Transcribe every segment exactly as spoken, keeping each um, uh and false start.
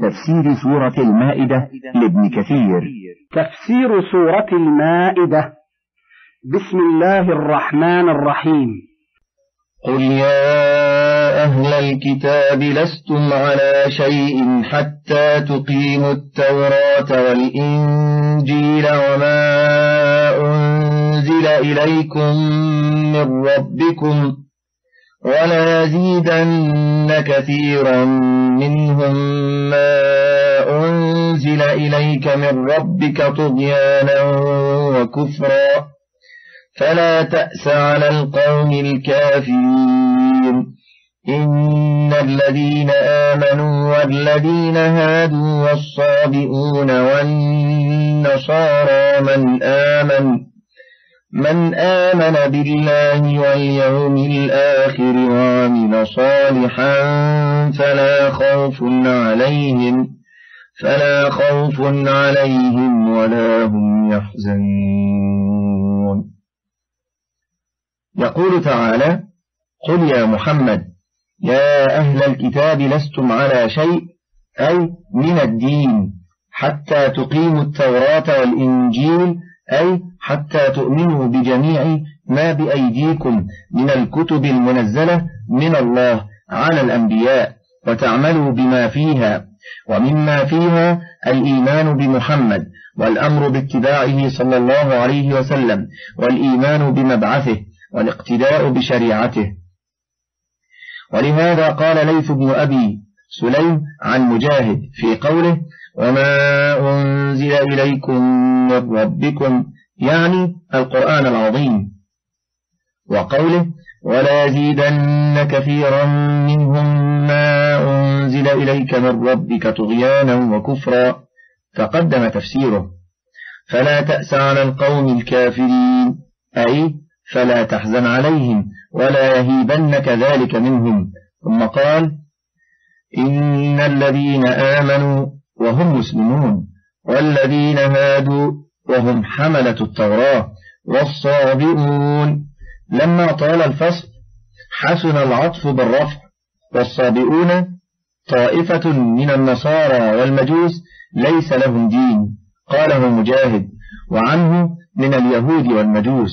تفسير سورة المائدة لابن كثير. تفسير سورة المائدة. بسم الله الرحمن الرحيم. قل يا أهل الكتاب لستم على شيء حتى تقيموا التوراة والإنجيل وما أنزل إليكم من ربكم وليزيدن كثيرا منهم ما أنزل إليك من ربك طغيانا وكفرا فلا تأس على القوم الكافرين. إن الذين آمنوا والذين هادوا والصابئون والنصارى من آمن من آمن بالله واليوم الآخر وعمل صالحا فلا خوف عليهم فلا خوف عليهم ولا هم يحزنون. يقول تعالى: قل يا محمد يا أهل الكتاب لستم على شيء، أي من الدين، حتى تقيموا التوراة والإنجيل، أي حتى تؤمنوا بجميع ما بأيديكم من الكتب المنزلة من الله على الأنبياء وتعملوا بما فيها، ومما فيها الإيمان بمحمد والأمر باتباعه صلى الله عليه وسلم والإيمان بمبعثه والاقتداء بشريعته. ولهذا قال ليث بن أبي سليم عن مجاهد في قوله: وما أنزل إليكم من ربكم، يعني القرآن العظيم، وقوله: ولا يزيدن كثيرا منهم ما أنزل إليك من ربك طغيانا وكفرا، تقدم تفسيره. فلا تأس على القوم الكافرين، أي فلا تحزن عليهم ولا يهيبنك ذلك منهم. ثم قال: إن الذين آمنوا وهم مسلمون والذين هادوا وهم حملة التوراة والصابئون. لما طال الفصل حسن العطف بالرفع. والصابئون طائفة من النصارى والمجوس ليس لهم دين، قاله مجاهد، وعنه من اليهود والمجوس.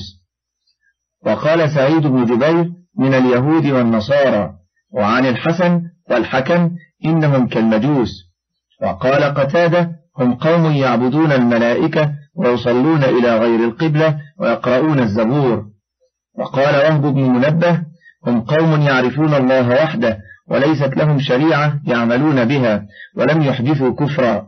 وقال سعيد بن جبير من اليهود والنصارى، وعن الحسن والحكم إنهم كالمجوس. وقال قتادة: هم قوم يعبدون الملائكة ويصلون إلى غير القبلة ويقرؤون الزبور. وقال وهب بن منبه: هم قوم يعرفون الله وحده وليست لهم شريعة يعملون بها ولم يحدثوا كفرا.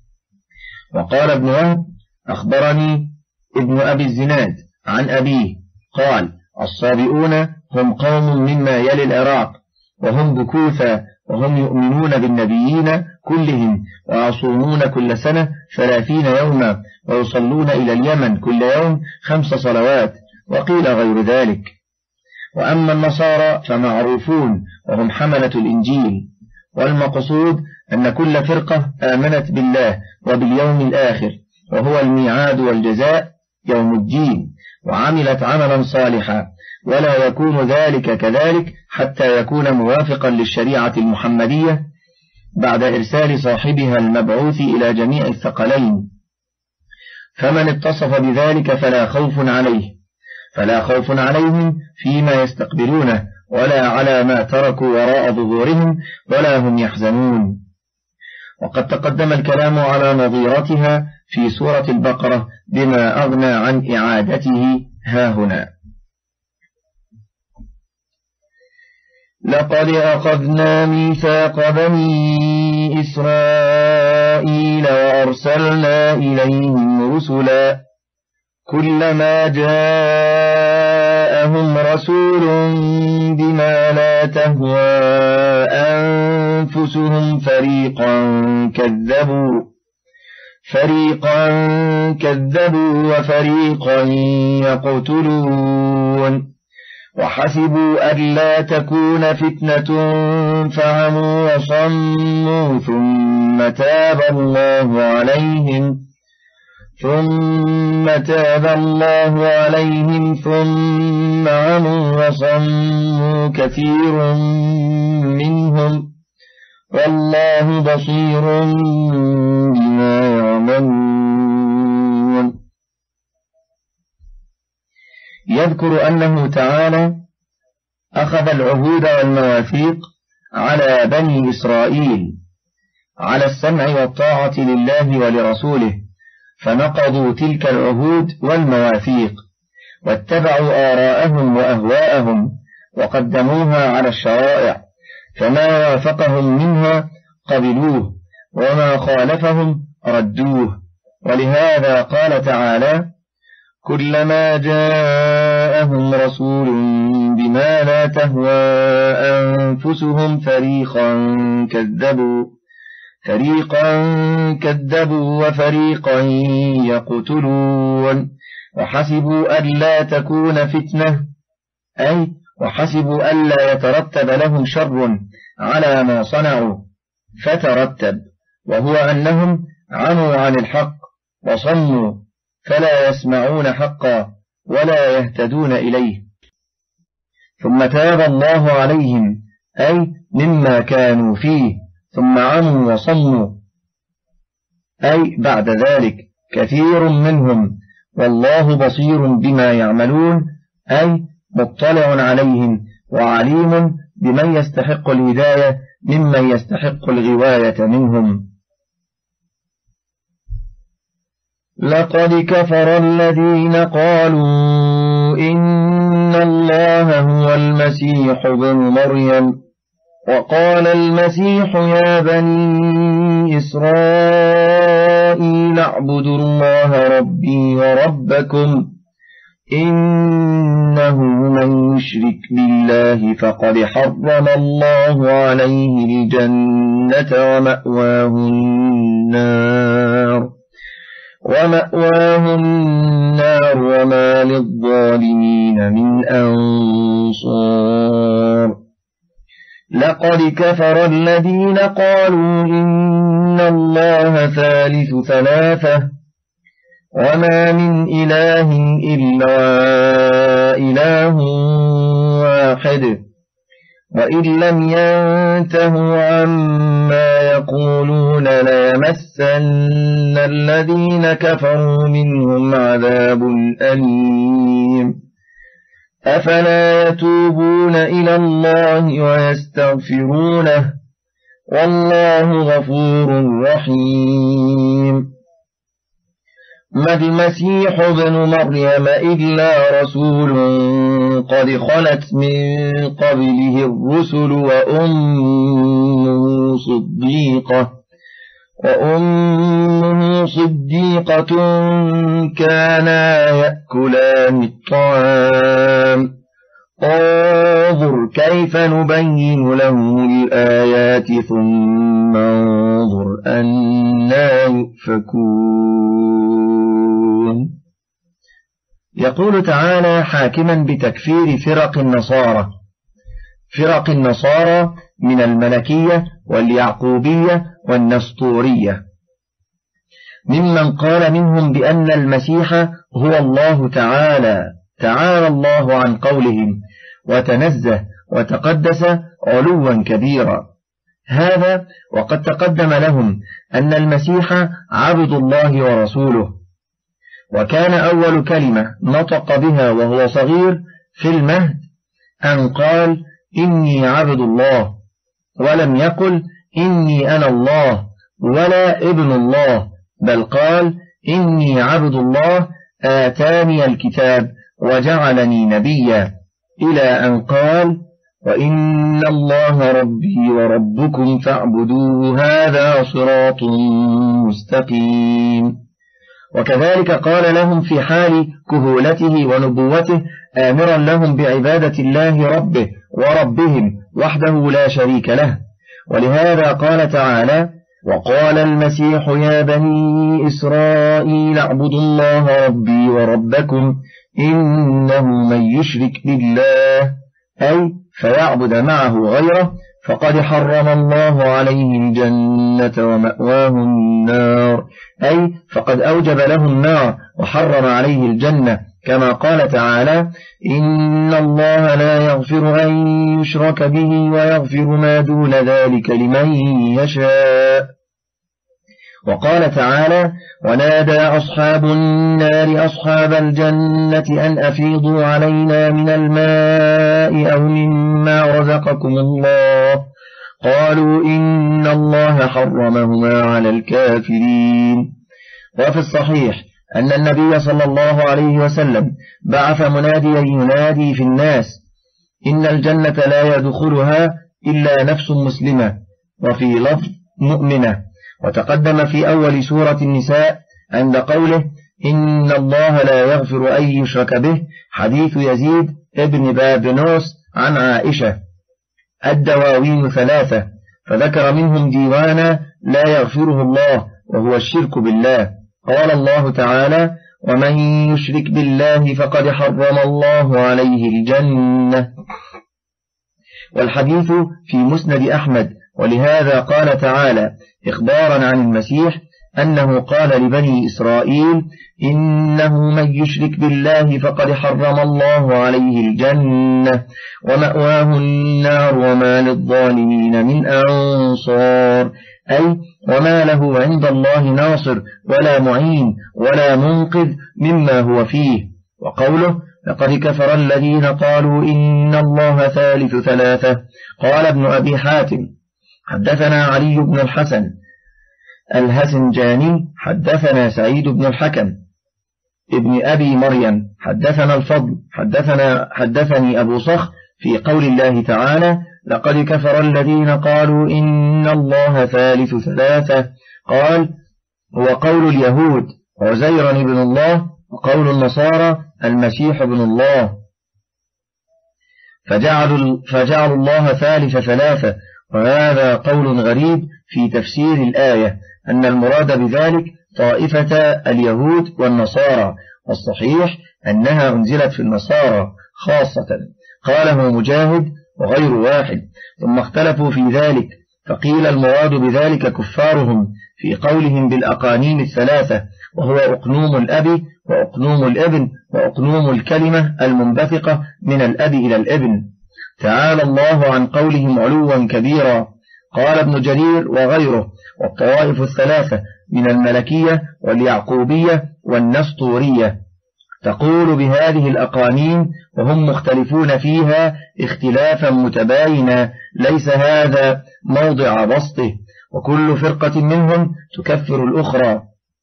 وقال ابن وهب: أخبرني ابن أبي الزناد عن أبيه قال: الصابئون هم قوم مما يلي العراق، وهم بكوثا، وهم يؤمنون بالنبيين كلهم ويصومون كل سنة ثلاثين يوما ويصلون إلى اليمن كل يوم خمس صلوات، وقيل غير ذلك. وأما النصارى فمعروفون وهم حملة الإنجيل. والمقصود أن كل فرقة آمنت بالله وباليوم الآخر، وهو الميعاد والجزاء يوم الدين، وعملت عملا صالحا، ولا يكون ذلك كذلك حتى يكون موافقا للشريعة المحمدية بعد إرسال صاحبها المبعوث إلى جميع الثقلين. فمن اتصف بذلك فلا خوف عليه فلا خوف عليهم فيما يستقبلونه ولا على ما تركوا وراء ظهورهم ولا هم يحزنون. وقد تقدم الكلام على نظيرتها في سورة البقرة بما أغنى عن إعادته هاهنا. لقد أخذنا ميثاق بني إسرائيل وأرسلنا إليهم رسلا كلما جاءهم رسول بما لا تهوى أنفسهم فريقا كذبوا فريقا كذبوا وفريقا يقتلون وحسبوا ألا تكون فتنة فعموا وصموا ثم تاب الله عليهم ثم تاب الله عليهم ثم عموا وصموا كثير منهم والله بصير بما يعملون. يذكر أنه تعالى أخذ العهود والمواثيق على بني إسرائيل على السمع والطاعة لله ولرسوله، فنقضوا تلك العهود والمواثيق واتبعوا آراءهم وأهواءهم وقدموها على الشرائع، فما وافقهم منها قبلوه وما خالفهم ردوه. ولهذا قال تعالى: كلما جاءهم رسول بما لا تهوى أنفسهم فريقا كذبوا فريقا كذبوا وفريقا يقتلون وحسبوا ألا تكون فتنة، أي وحسبوا ألا يترتب لهم شر على ما صنعوا فترتب، وهو أنهم عموا عن الحق وصموا فلا يسمعون حقا ولا يهتدون إليه، ثم تاب الله عليهم أي مما كانوا فيه، ثم عموا وصموا أي بعد ذلك كثير منهم، والله بصير بما يعملون أي مطلع عليهم وعليم بمن يستحق الهداية ممن يستحق الغواية منهم. لقد كفر الذين قالوا إن الله هو المسيح ابن مريم، وقال المسيح يا بني إسرائيل اعبدوا الله ربي وربكم إنه من يشرك بالله فقد حرم الله عليه الجنة ومأواه النار ومأواه النار وما للظالمين من أنصار. لقد كفر الذين قالوا إن الله ثالث ثلاثة وما من إله إلا إله واحد، وإن لم ينتهوا عما يقولون ليمسن الذين كفروا منهم عذاب أليم. أفلا يتوبون إلى الله ويستغفرونه والله غفور رحيم. ما المسيح ابن مريم إلا رسول قد خلت من قبله الرسل وأمه صديقة وأمه صديقة كانا يأكلان الطعام انظر كيف نبين لهم الآيات ثم انظر أنا يؤفكون. يقول تعالى حاكما بتكفير فرق النصارى فرق النصارى من الملكية واليعقوبية والنسطورية، ممن قال منهم بأن المسيح هو الله تعالى تعالى الله عن قولهم وتنزه وتقدس علوا كبيرا. هذا وقد تقدم لهم أن المسيح عبد الله ورسوله، وكان أول كلمة نطق بها وهو صغير في المهد أن قال إني عبد الله، ولم يقل إني أنا الله ولا ابن الله، بل قال إني عبد الله آتاني الكتاب وجعلني نبيا، إلى أن قال وإن الله ربي وربكم فاعبدوه هذا صراط مستقيم. وكذلك قال لهم في حال كهولته ونبوته آمرا لهم بعبادة الله ربه وربهم وحده لا شريك له. ولهذا قال تعالى وقال المسيح يا بني إسرائيل اعبدوا الله ربي وربكم إنه من يشرك بالله أي فيعبد معه غيره فقد حرم الله عليه الجنة ومأواه النار، أي فقد أوجب له النار وحرم عليه الجنة كما قال تعالى: إن الله لا يغفر أن يشرك به ويغفر ما دون ذلك لمن يشاء. وقال تعالى: ونادى أصحاب النار أصحاب الجنة أن أفيضوا علينا من الماء أو مما رزقكم الله، قالوا إن الله حرمهما على الكافرين. وفي الصحيح أن النبي صلى الله عليه وسلم بعث مناديا ينادي في الناس: إن الجنة لا يدخلها إلا نفس مسلمة، وفي لفظ مؤمنة. وتقدم في أول سورة النساء عند قوله: إن الله لا يغفر أن يشرك به حديث يزيد ابن بابنوس عن عائشة. الدواوين ثلاثة، فذكر منهم ديوانا لا يغفره الله وهو الشرك بالله. قال الله تعالى: ومن يشرك بالله فقد حرم الله عليه الجنة. والحديث في مسند أحمد. ولهذا قال تعالى إخبارا عن المسيح أنه قال لبني إسرائيل: إنه من يشرك بالله فقد حرم الله عليه الجنة ومأواه النار وما للظالمين من أنصار، أي وما له عند الله ناصر ولا معين ولا منقذ مما هو فيه. وقوله: لقد كفر الذين قالوا إن الله ثالث ثلاثة. قال ابن أبي حاتم: حدثنا علي بن الحسن الهسنجاني حدثنا سعيد بن الحكم ابن أبي مريم حدثنا الفضل حدثنا حدثني أبو صخر في قول الله تعالى: لقد كفر الذين قالوا إن الله ثالث ثلاثة. قال: هو قول اليهود عزير ابن الله، وقول النصارى المسيح ابن الله، فجعلوا, فجعلوا الله ثالث ثلاثة. وهذا قول غريب في تفسير الآية، أن المراد بذلك طائفة اليهود والنصارى، والصحيح أنها أنزلت في النصارى خاصة. قاله مجاهد وغير واحد، ثم اختلفوا في ذلك، فقيل المراد بذلك كفارهم في قولهم بالأقانيم الثلاثة، وهو أقنوم الأب وأقنوم الابن وأقنوم الكلمة المنبثقة من الأب إلى الابن. تعالى الله عن قولهم علوا كبيرا. قال ابن جرير وغيره: والطوائف الثلاثة من الملكية واليعقوبية والنسطورية تقول بهذه الأقانيم، وهم مختلفون فيها اختلافا متباينا ليس هذا موضع بسطه، وكل فرقة منهم تكفر الأخرى،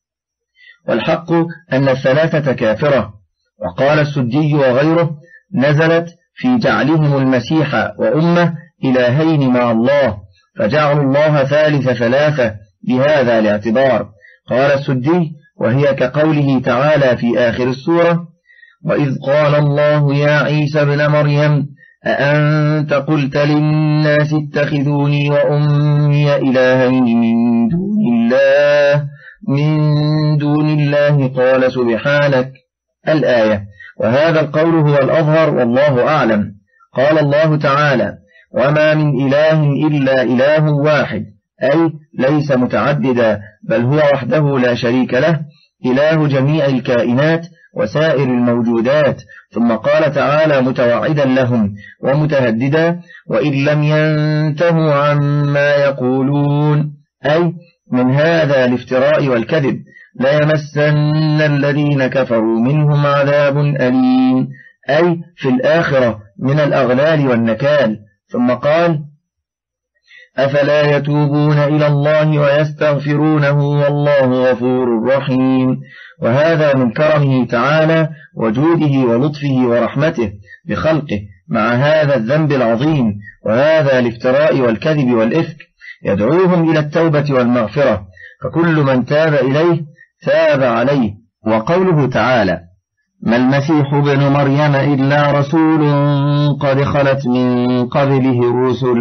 والحق أن الثلاثة كافرة. وقال السدي وغيره: نزلت في جعلهم المسيح وأمه إلهين مع الله، فجعلوا الله ثالث ثلاثة بهذا الاعتبار. قال السدي: وهي كقوله تعالى في آخر السورة: وإذ قال الله يا عيسى ابن مريم أأنت قلت للناس اتخذوني وأمي إلهين من دون الله من دون الله قال سبحانك. الآية. وهذا القول هو الأظهر والله أعلم. قال الله تعالى: وما من إله إلا إله واحد، أي ليس متعددا، بل هو وحده لا شريك له، إله جميع الكائنات وسائر الموجودات. ثم قال تعالى متوعدا لهم ومتهددا: وإن لم ينتهوا عما يقولون، أي من هذا الافتراء والكذب، ليمسن الذين كفروا منهم عذاب أليم، أي في الآخرة من الأغلال والنكال. ثم قال: أفلا يتوبون إلى الله ويستغفرونه والله غفور رحيم. وهذا من كرمه تعالى وجوده ولطفه ورحمته بخلقه مع هذا الذنب العظيم وهذا الافتراء والكذب والإفك، يدعوهم إلى التوبة والمغفرة، فكل من تاب إليه تاب عليه. وقوله تعالى: ما المسيح ابن مريم إلا رسول قد خلت من قبله الرسل،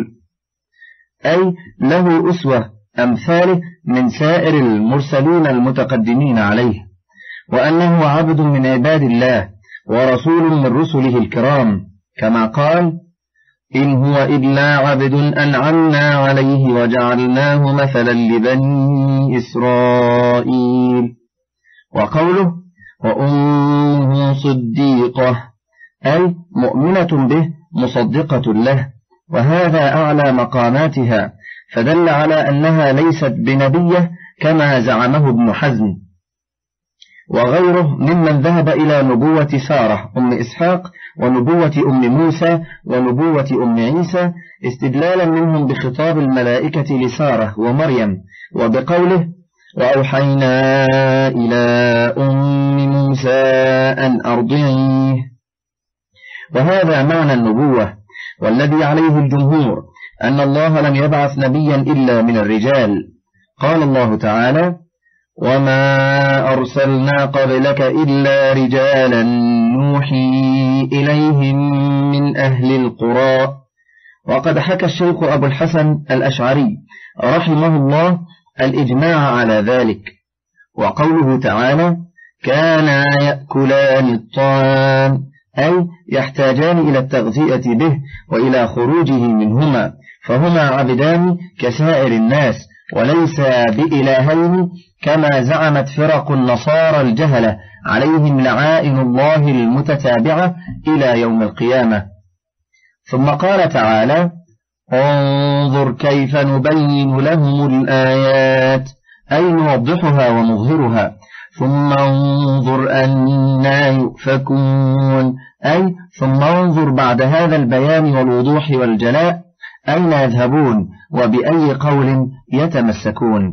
أي له أسوة أمثاله من سائر المرسلين المتقدمين عليه، وأنه عبد من عباد الله ورسول من رسله الكرام، كما قال: إن هو إلا عبد أنعمنا عليه وجعلناه مثلا لبني إسرائيل. وقوله: وأمه صديقة، أي مؤمنة به مصدقة له، وهذا أعلى مقاماتها، فدل على أنها ليست بنبية كما زعمه ابن حزم وغيره ممن ذهب إلى نبوة سارة أم إسحاق ونبوة أم موسى ونبوة أم عيسى، استدلالا منهم بخطاب الملائكة لسارة ومريم، وبقوله وأوحينا إلى أم موسى أن أرضعيه. وهذا معنى النبوة، والذي عليه الجمهور أن الله لم يبعث نبيا إلا من الرجال. قال الله تعالى وما أرسلنا قبلك إلا رجالا نوحي إليهم من أهل القرى. وقد حكى الشيخ أبو الحسن الأشعري رحمه الله الإجماع على ذلك. وقوله تعالى كانا يأكلان الطعام، أي يحتاجان إلى التغذية به وإلى خروجه منهما، فهما عبدان كسائر الناس، وليس بإلهين كما زعمت فرق النصارى الجهلة عليهم لعائن الله المتتابعة إلى يوم القيامة. ثم قال تعالى انظر كيف نبين لهم الآيات، أي نوضحها ونظهرها، ثم انظر أنا يؤفكون، أي ثم انظر بعد هذا البيان والوضوح والجلاء أين يذهبون وبأي قول يتمسكون.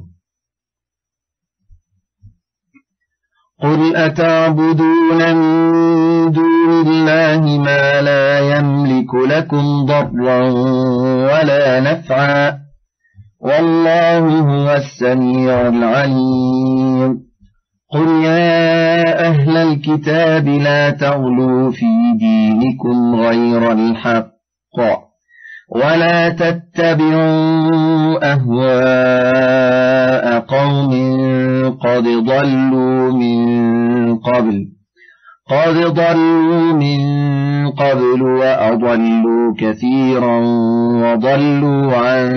قل أتعبدون من دون الله ما لا يملك لكم ضرا ولا نفعا والله هو السميع العليم. قل يا أهل الكتاب لا تغلوا في دينكم غير الحق ولا تتبعوا أهواء قوم قد ضلوا من قبل قد ضلوا من قبل وأضلوا كثيرا وضلوا عن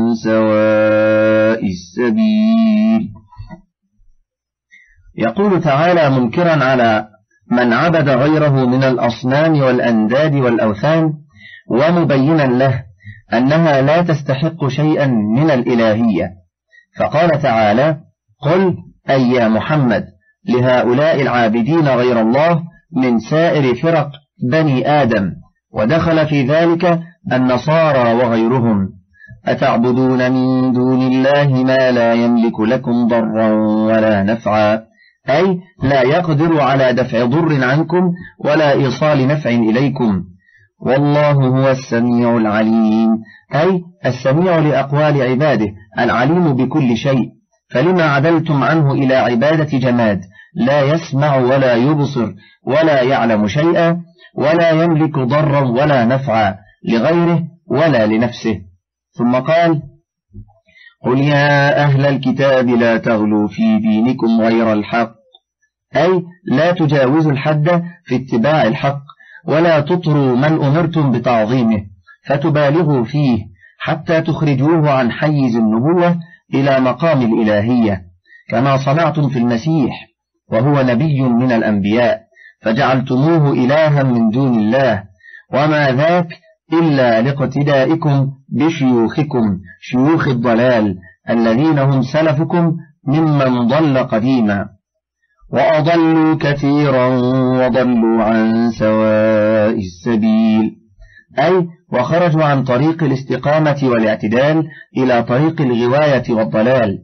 سواء السبيل. يقول تعالى منكرا على من عبد غيره من الأصنام والأنداد والأوثان، ومبينا له أنها لا تستحق شيئا من الإلهية، فقال تعالى قل أي يا محمد لهؤلاء العابدين غير الله من سائر فرق بني آدم، ودخل في ذلك النصارى وغيرهم، أتعبدون من دون الله ما لا يملك لكم ضرا ولا نفعا، أي لا يقدر على دفع ضر عنكم ولا إيصال نفع إليكم، والله هو السميع العليم، أي السميع لأقوال عباده العليم بكل شيء، فلما عدلتم عنه إلى عبادة جماد لا يسمع ولا يبصر ولا يعلم شيئا ولا يملك ضرا ولا نفعا لغيره ولا لنفسه. ثم قال قل يا أهل الكتاب لا تغلوا في دينكم غير الحق، أي لا تجاوزوا الحد في اتباع الحق ولا تطروا من أمرتم بتعظيمه فتبالغوا فيه حتى تخرجوه عن حيز النبوة إلى مقام الإلهية، كما صنعتم في المسيح وهو نبي من الأنبياء فجعلتموه إلها من دون الله، وما ذاك إلا لاقتدائكم بشيوخكم شيوخ الضلال الذين هم سلفكم ممن ضل قديما، وأضلوا كثيرا وضلوا عن سواء السبيل، أي وخرجوا عن طريق الاستقامة والاعتدال إلى طريق الغواية والضلال.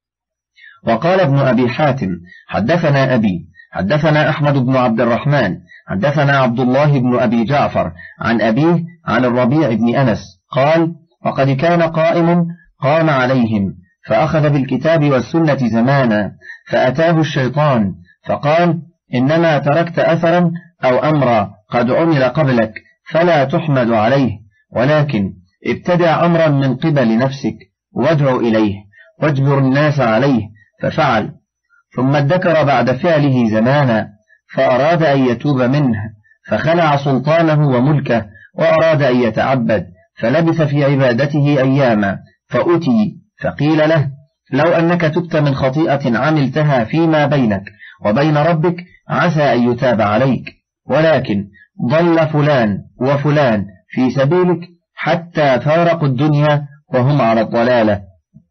وقال ابن أبي حاتم حدثنا أبي حدثنا أحمد بن عبد الرحمن حدثنا عبد الله بن أبي جعفر عن أبيه عن الربيع بن أنس قال وقد كان قائم قام عليهم فأخذ بالكتاب والسنة زمانا، فأتاه الشيطان فقال إنما تركت أثرا أو أمرا قد عمل قبلك فلا تحمد عليه، ولكن ابتدع أمرا من قبل نفسك وادع إليه واجبر الناس عليه، ففعل، ثم ادكر بعد فعله زمانا فأراد أن يتوب منه فخلع سلطانه وملكه وأراد أن يتعبد، فلبث في عبادته أياما، فأتي فقيل له لو أنك تبت من خطيئة عملتها فيما بينك وبين ربك عسى أن يتاب عليك، ولكن ضل فلان وفلان في سبيلك حتى فارقوا الدنيا وهم على الضلالة،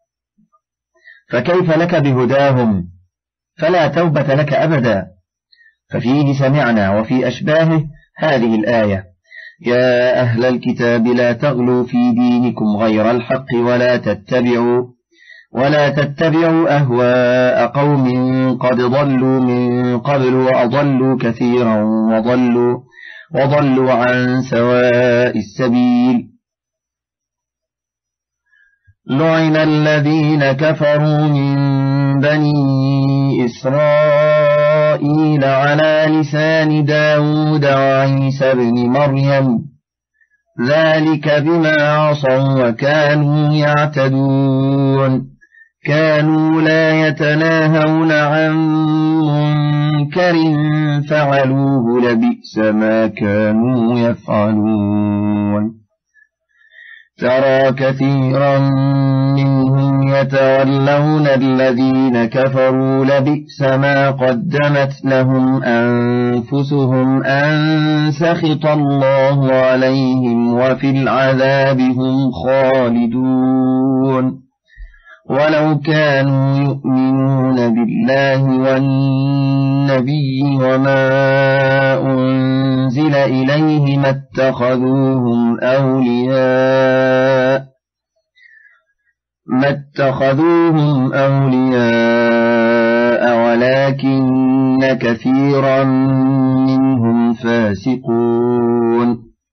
فكيف لك بهداهم؟ فلا توبة لك أبدا. ففيه سمعنا وفي أشباهه هذه الآية: يا أهل الكتاب لا تغلوا في دينكم غير الحق ولا تتبعوا ولا تتبعوا أهواء قوم قد ضلوا من قبل وأضلوا كثيرا وضلوا وضلوا عن سواء السبيل. لعن الذين كفروا من بني إسرائيل على لسان داود وعيسى بن مريم، ذلك بما عصوا وكانوا يعتدون، كانوا لا يتناهون عن منكر فعلوه لبئس ما كانوا يفعلون. ترى كثيرا منهم يتولون الذين كفروا لبئس ما قدمت لهم أنفسهم أن سخط الله عليهم وفي العذاب هم خالدون، ولو كانوا يؤمنون بالله والنبي وما أنزل إليه ما اتخذوهم أولياء ما اتخذوهم أولياء ولكن كثيرا منهم فاسقون.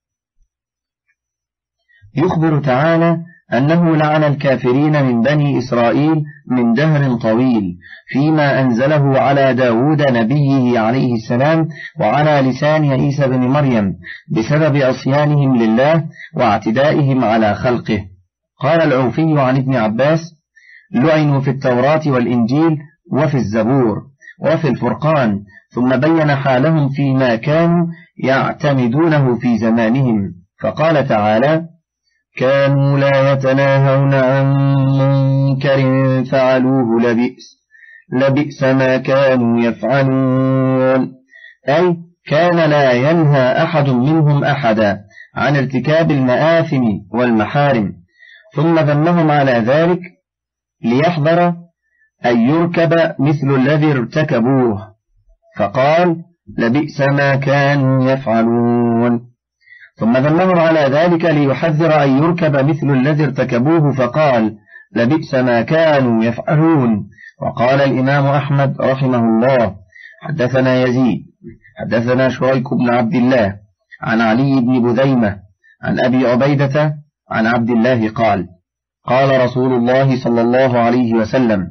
يخبر تعالى أنه لعن الكافرين من بني إسرائيل من دهر طويل فيما أنزله على داود نبيه عليه السلام وعلى لسان عيسى بن مريم بسبب عصيانهم لله واعتدائهم على خلقه. قال العوفي عن ابن عباس: لعنوا في التوراة والإنجيل وفي الزبور وفي الفرقان، ثم بين حالهم فيما كانوا يعتمدونه في زمانهم، فقال تعالى: كانوا لا يتناهون عن منكر فعلوه لبئس لبئس ما كانوا يفعلون، أي كان لا ينهى أحد منهم أحدا عن ارتكاب المآثم والمحارم، ثم ذمهم على ذلك ليحذر أن يركب مثل الذي ارتكبوه، فقال: لبئس ما كانوا يفعلون. ثم ذمهم على ذلك ليحذر أن يركب مثل الذي ارتكبوه، فقال: لبئس ما كانوا يفعلون. وقال الإمام أحمد رحمه الله: حدثنا يزيد حدثنا شريك بن عبد الله عن علي بن بذيمة عن أبي عبيدة عن عبد الله قال: قال رسول الله صلى الله عليه وسلم: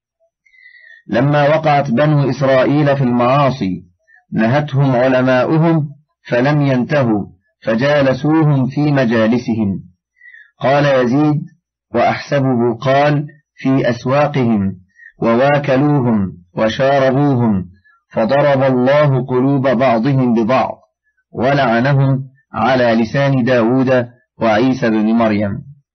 لما وقعت بنو إسرائيل في المعاصي نهتهم علماؤهم فلم ينتهوا فجالسوهم في مجالسهم. قال يزيد: وأحسبه قال: في أسواقهم، وواكلوهم وشاربوهم، فضرب الله قلوب بعضهم ببعض ولعنهم على لسان داود وعيسى بن مريم،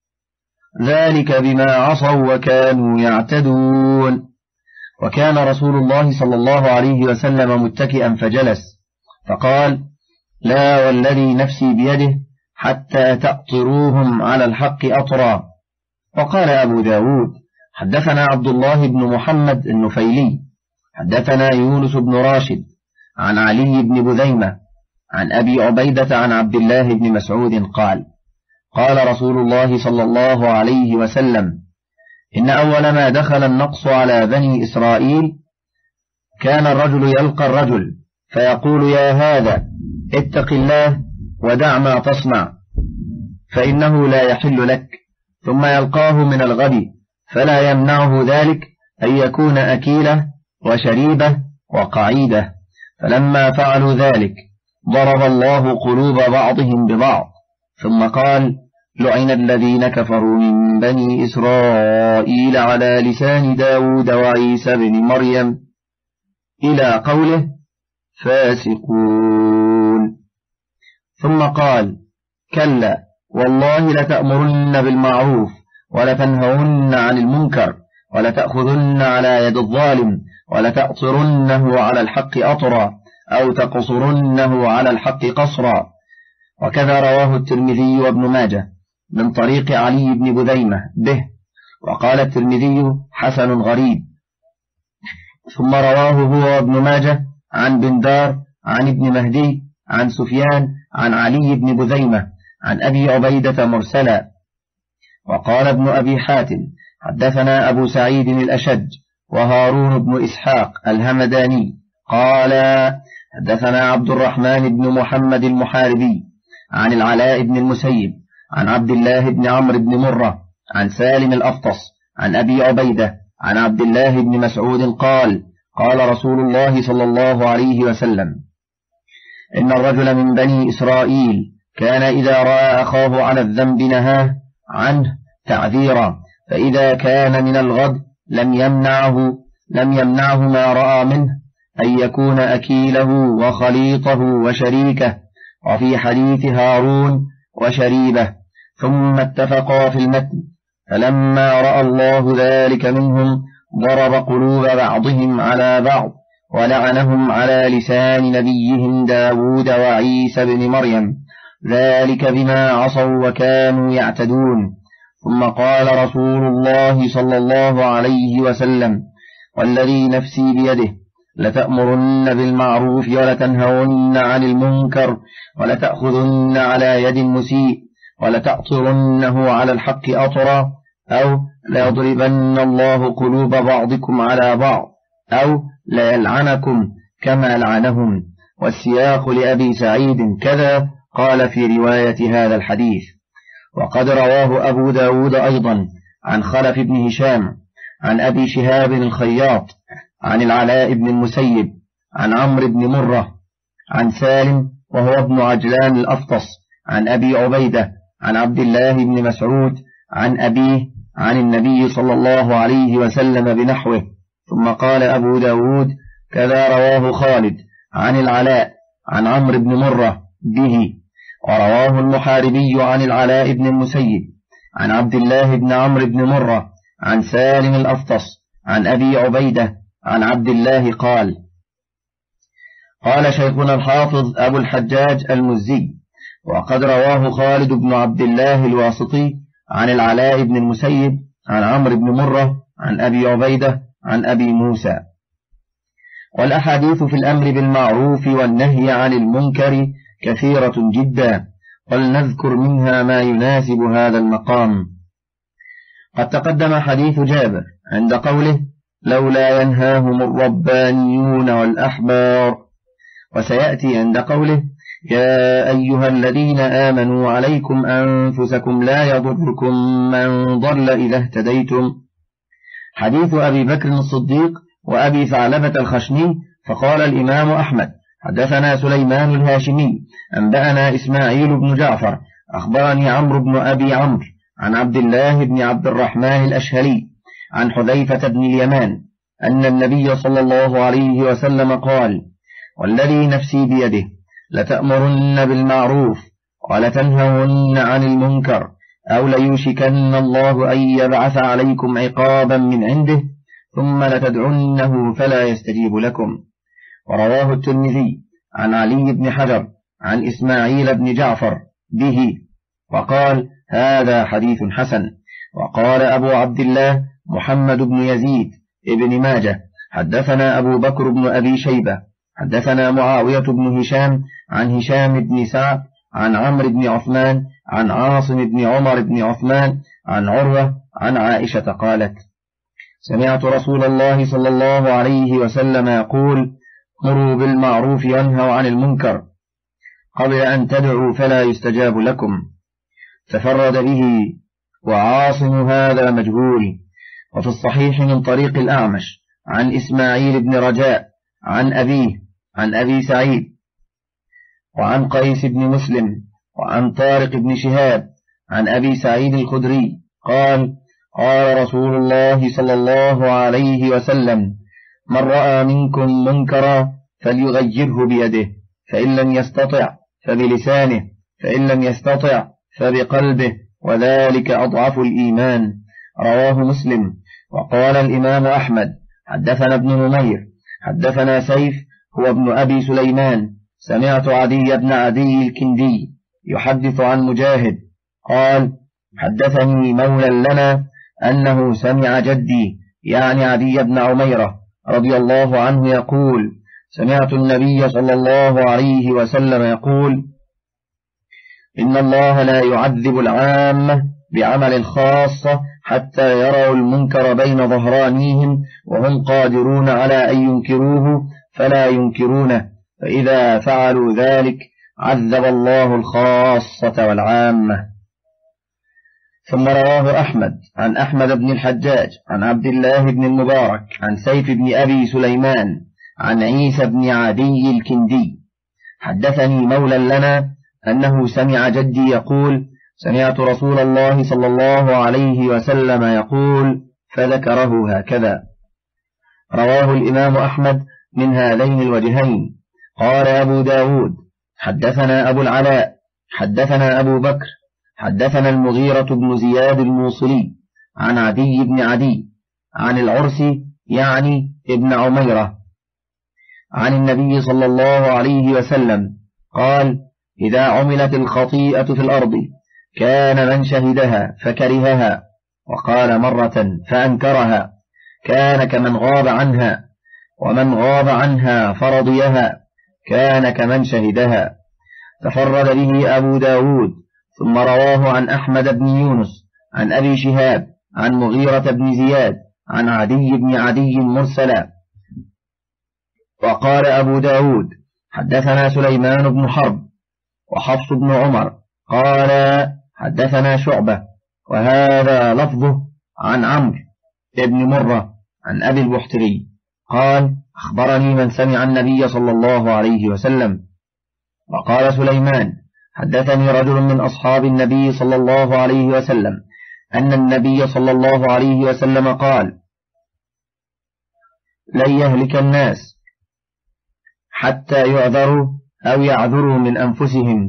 ذلك بما عصوا وكانوا يعتدون. وكان رسول الله صلى الله عليه وسلم متكئا فجلس فقال: لا والذي نفسي بيده حتى تأطروهم على الحق أطرا. وقال أبو داود: حدثنا عبد الله بن محمد النفيلي حدثنا يونس بن راشد عن علي بن بذيمة عن أبي عبيدة عن عبد الله بن مسعود قال: قال رسول الله صلى الله عليه وسلم: إن أول ما دخل النقص على بني إسرائيل كان الرجل يلقى الرجل فيقول: يا هذا اتق الله ودع ما تصنع فإنه لا يحل لك، ثم يلقاه من الغد فلا يمنعه ذلك أن يكون أكيله وشريبه وقعيده، فلما فعلوا ذلك ضرب الله قلوب بعضهم ببعض، ثم قال: لعن الذين كفروا من بني إسرائيل على لسان داود وعيسى بن مريم إلى قوله: فاسقون. ثم قال: كلا والله لتأمرن بالمعروف ولتنهون عن المنكر ولتأخذن على يد الظالم ولتأطرنه على الحق أطرا أو تقصرنه على الحق قصرا. وكذا رواه الترمذي وابن ماجه من طريق علي بن بذيمة به، وقال الترمذي حسن غريب. ثم رواه هو وابن ماجه عن بندار عن ابن مهدي عن سفيان عن علي بن بذيمة عن أبي عبيدة مرسلا. وقال ابن أبي حاتم حدثنا أبو سعيد الأشج وهارون بن إسحاق الهمداني قال حدثنا عبد الرحمن بن محمد المحاربي عن العلاء بن المسيب عن عبد الله بن عمرو بن مرة عن سالم الأفطس عن أبي عبيدة عن عبد الله بن مسعود قال قال رسول الله صلى الله عليه وسلم: إن الرجل من بني إسرائيل كان إذا رأى أخاه على الذنب نهاه عنه تعذيرا، فإذا كان من الغد لم يمنعه لم يمنعه ما رأى منه أن يكون أكيله وخليطه وشريكه. وفي حديث هارون وشريبه. ثم اتفقا في المتن، فلما رأى الله ذلك منهم ضرب قلوب بعضهم على بعض ولعنهم على لسان نبيهم داود وعيسى بن مريم، ذلك بما عصوا وكانوا يعتدون. ثم قال رسول الله صلى الله عليه وسلم: والذي نفسي بيده لتأمرن بالمعروف ولتنهون عن المنكر ولتأخذن على يد مسيء ولتأطرنه على الحق أطرا أو ليضربن الله قلوب بعضكم على بعض أو ليلعنكم كما لعنهم. والسياق لأبي سعيد كذا قال في رواية هذا الحديث. وقد رواه أبو داود أيضا عن خلف بن هشام عن أبي شهاب الخياط عن العلاء بن المسيب عن عمرو بن مرة عن سالم وهو ابن عجلان الأفطس عن أبي عبيدة عن عبد الله بن مسعود عن أبيه عن النبي صلى الله عليه وسلم بنحوه. ثم قال أبو داود كذا رواه خالد عن العلاء عن عمرو بن مرة به. ورواه المحاربي عن العلاء بن المسيب عن عبد الله بن عمرو بن مرة عن سالم الأفطس عن أبي عبيدة عن عبد الله قال: قال شيخنا الحافظ أبو الحجاج المزي: وقد رواه خالد بن عبد الله الواسطي عن العلاء بن المسيب عن عمرو بن مرة عن أبي عبيدة عن أبي موسى. والأحاديث في الأمر بالمعروف والنهي عن المنكر كثيرة جدا، ولنذكر منها ما يناسب هذا المقام. قد تقدم حديث جابر عند قوله: لولا ينهاهم الربانيون والأحبار. وسيأتي عند قوله: يا أيها الذين آمنوا عليكم أنفسكم لا يضركم من ضل إذا اهتديتم. حديث أبي بكر الصديق وأبي ثعلبة الخشني. فقال الإمام أحمد: حدثنا سليمان الهاشمي أنبأنا إسماعيل بن جعفر أخبرني عمرو بن أبي عمرو عن عبد الله بن عبد الرحمن الأشهلي عن حذيفة بن اليمان أن النبي صلى الله عليه وسلم قال: والذي نفسي بيده لتأمرن بالمعروف ولتنهون عن المنكر أو ليوشكن الله أن يبعث عليكم عقابا من عنده ثم لتدعنه فلا يستجيب لكم. ورواه الترمذي عن علي بن حجر عن إسماعيل بن جعفر به وقال: هذا حديث حسن. وقال أبو عبد الله محمد بن يزيد ابن ماجه حدثنا أبو بكر بن أبي شيبة حدثنا معاوية بن هشام عن هشام بن سعد عن عمرو بن عثمان عن عاصم بن عمر بن عثمان عن عروة عن عائشة قالت: سمعت رسول الله صلى الله عليه وسلم يقول: مروا بالمعروف وانهوا عن المنكر قبل أن تدعوا فلا يستجاب لكم. تفرد به وعاصم هذا مجهول. وفي الصحيح من طريق الأعمش عن إسماعيل بن رجاء عن أبيه عن أبي سعيد وعن قيس بن مسلم وعن طارق بن شهاب عن أبي سعيد الخدري قال: قال رسول الله صلى الله عليه وسلم: من رأى منكم منكرا فليغيره بيده، فإن لم يستطع فبلسانه، فإن لم يستطع فبقلبه، وذلك أضعف الإيمان. رواه مسلم. وقال الإمام أحمد: حدثنا ابن نمير حدثنا سيف هو ابن أبي سليمان سمعت عدي بن عدي الكندي يحدث عن مجاهد قال حدثني مولى لنا أنه سمع جدي يعني عدي بن عميرة رضي الله عنه يقول سمعت النبي صلى الله عليه وسلم يقول إن الله لا يعذب العامة بعمل الخاصة حتى يروا المنكر بين ظهرانيهم وهم قادرون على أن ينكروه فلا ينكرونه، فإذا فعلوا ذلك عذب الله الخاصة والعامة. ثم رواه أحمد عن أحمد بن الحجاج عن عبد الله بن المبارك عن سيف بن أبي سليمان عن عيسى بن عدي الكندي حدثني مولى لنا أنه سمع جدي يقول سمعت رسول الله صلى الله عليه وسلم يقول فذكره هكذا. رواه الإمام أحمد من هذين الوجهين. قال أبو داود حدثنا أبو العلاء حدثنا أبو بكر حدثنا المغيرة بن زياد الموصلي عن عدي بن عدي عن العرس يعني ابن عميرة عن النبي صلى الله عليه وسلم قال إذا عملت الخطيئة في الأرض كان من شهدها فكرهها وقال مرة فأنكرها كان كمن غاب عنها، ومن غاب عنها فرضيها كان كمن شهدها. تفرد به أبو داود. ثم رواه عن أحمد بن يونس عن أبي شهاب عن مغيرة بن زياد عن عدي بن عدي مرسلا. وقال أبو داود حدثنا سليمان بن حرب وحفص بن عمر قال حدثنا شعبة وهذا لفظه عن عمرو بن مرة عن أبي البحتري قال أخبرني من سمع النبي صلى الله عليه وسلم. وقال سليمان حدثني رجل من أصحاب النبي صلى الله عليه وسلم أن النبي صلى الله عليه وسلم قال لن يهلك الناس حتى يعذروا أو يعذروا من أنفسهم.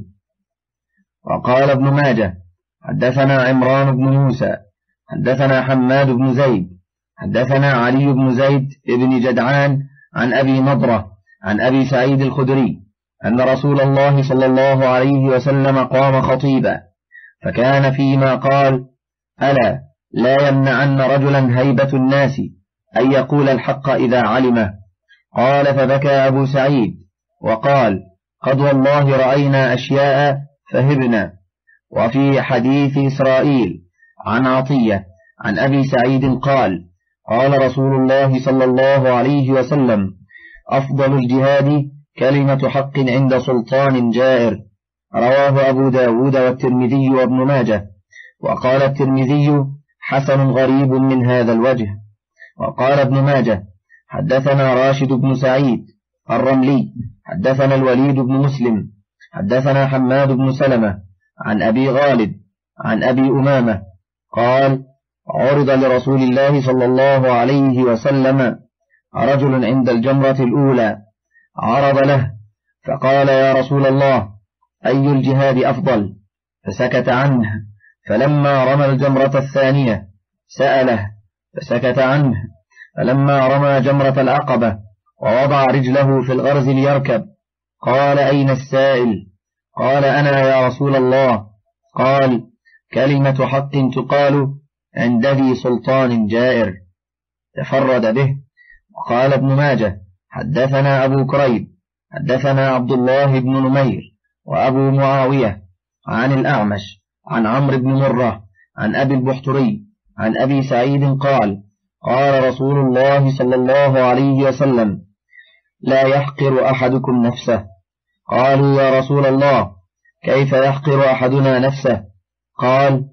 وقال ابن ماجه حدثنا عمران بن موسى حدثنا حماد بن زيد حدثنا علي بن زيد بن جدعان عن أبي نضرة عن أبي سعيد الخدري أن رسول الله صلى الله عليه وسلم قام خطيبا فكان فيما قال ألا لا يمنعن رجلا هيبة الناس أن يقول الحق إذا علمه. قال فبكى أبو سعيد وقال قد والله رأينا أشياء فهبنا. وفي حديث إسرائيل عن عطية عن أبي سعيد قال قال رسول الله صلى الله عليه وسلم أفضل الجهاد كلمة حق عند سلطان جائر. رواه أبو داود والترمذي وابن ماجه. وقال الترمذي حسن غريب من هذا الوجه. وقال ابن ماجه حدثنا راشد بن سعيد الرملي حدثنا الوليد بن مسلم حدثنا حماد بن سلمة عن أبي غالب عن أبي أمامة قال عرض لرسول الله صلى الله عليه وسلم رجل عند الجمرة الأولى عرض له فقال يا رسول الله أي الجهاد أفضل؟ فسكت عنه. فلما رمى الجمرة الثانية سأله فسكت عنه. فلما رمى جمرة العقبة ووضع رجله في الغرز ليركب قال أين السائل؟ قال أنا يا رسول الله. قال كلمة حق تقال عند ذي سلطان جائر. تفرد به. وقال ابن ماجه حدثنا أبو كريب حدثنا عبد الله بن نمير وأبو معاوية عن الأعمش عن عمرو بن مرة عن أبي البحتري عن أبي سعيد قال قال رسول الله صلى الله عليه وسلم لا يحقر أحدكم نفسه. قالوا يا رسول الله كيف يحقر أحدنا نفسه؟ قال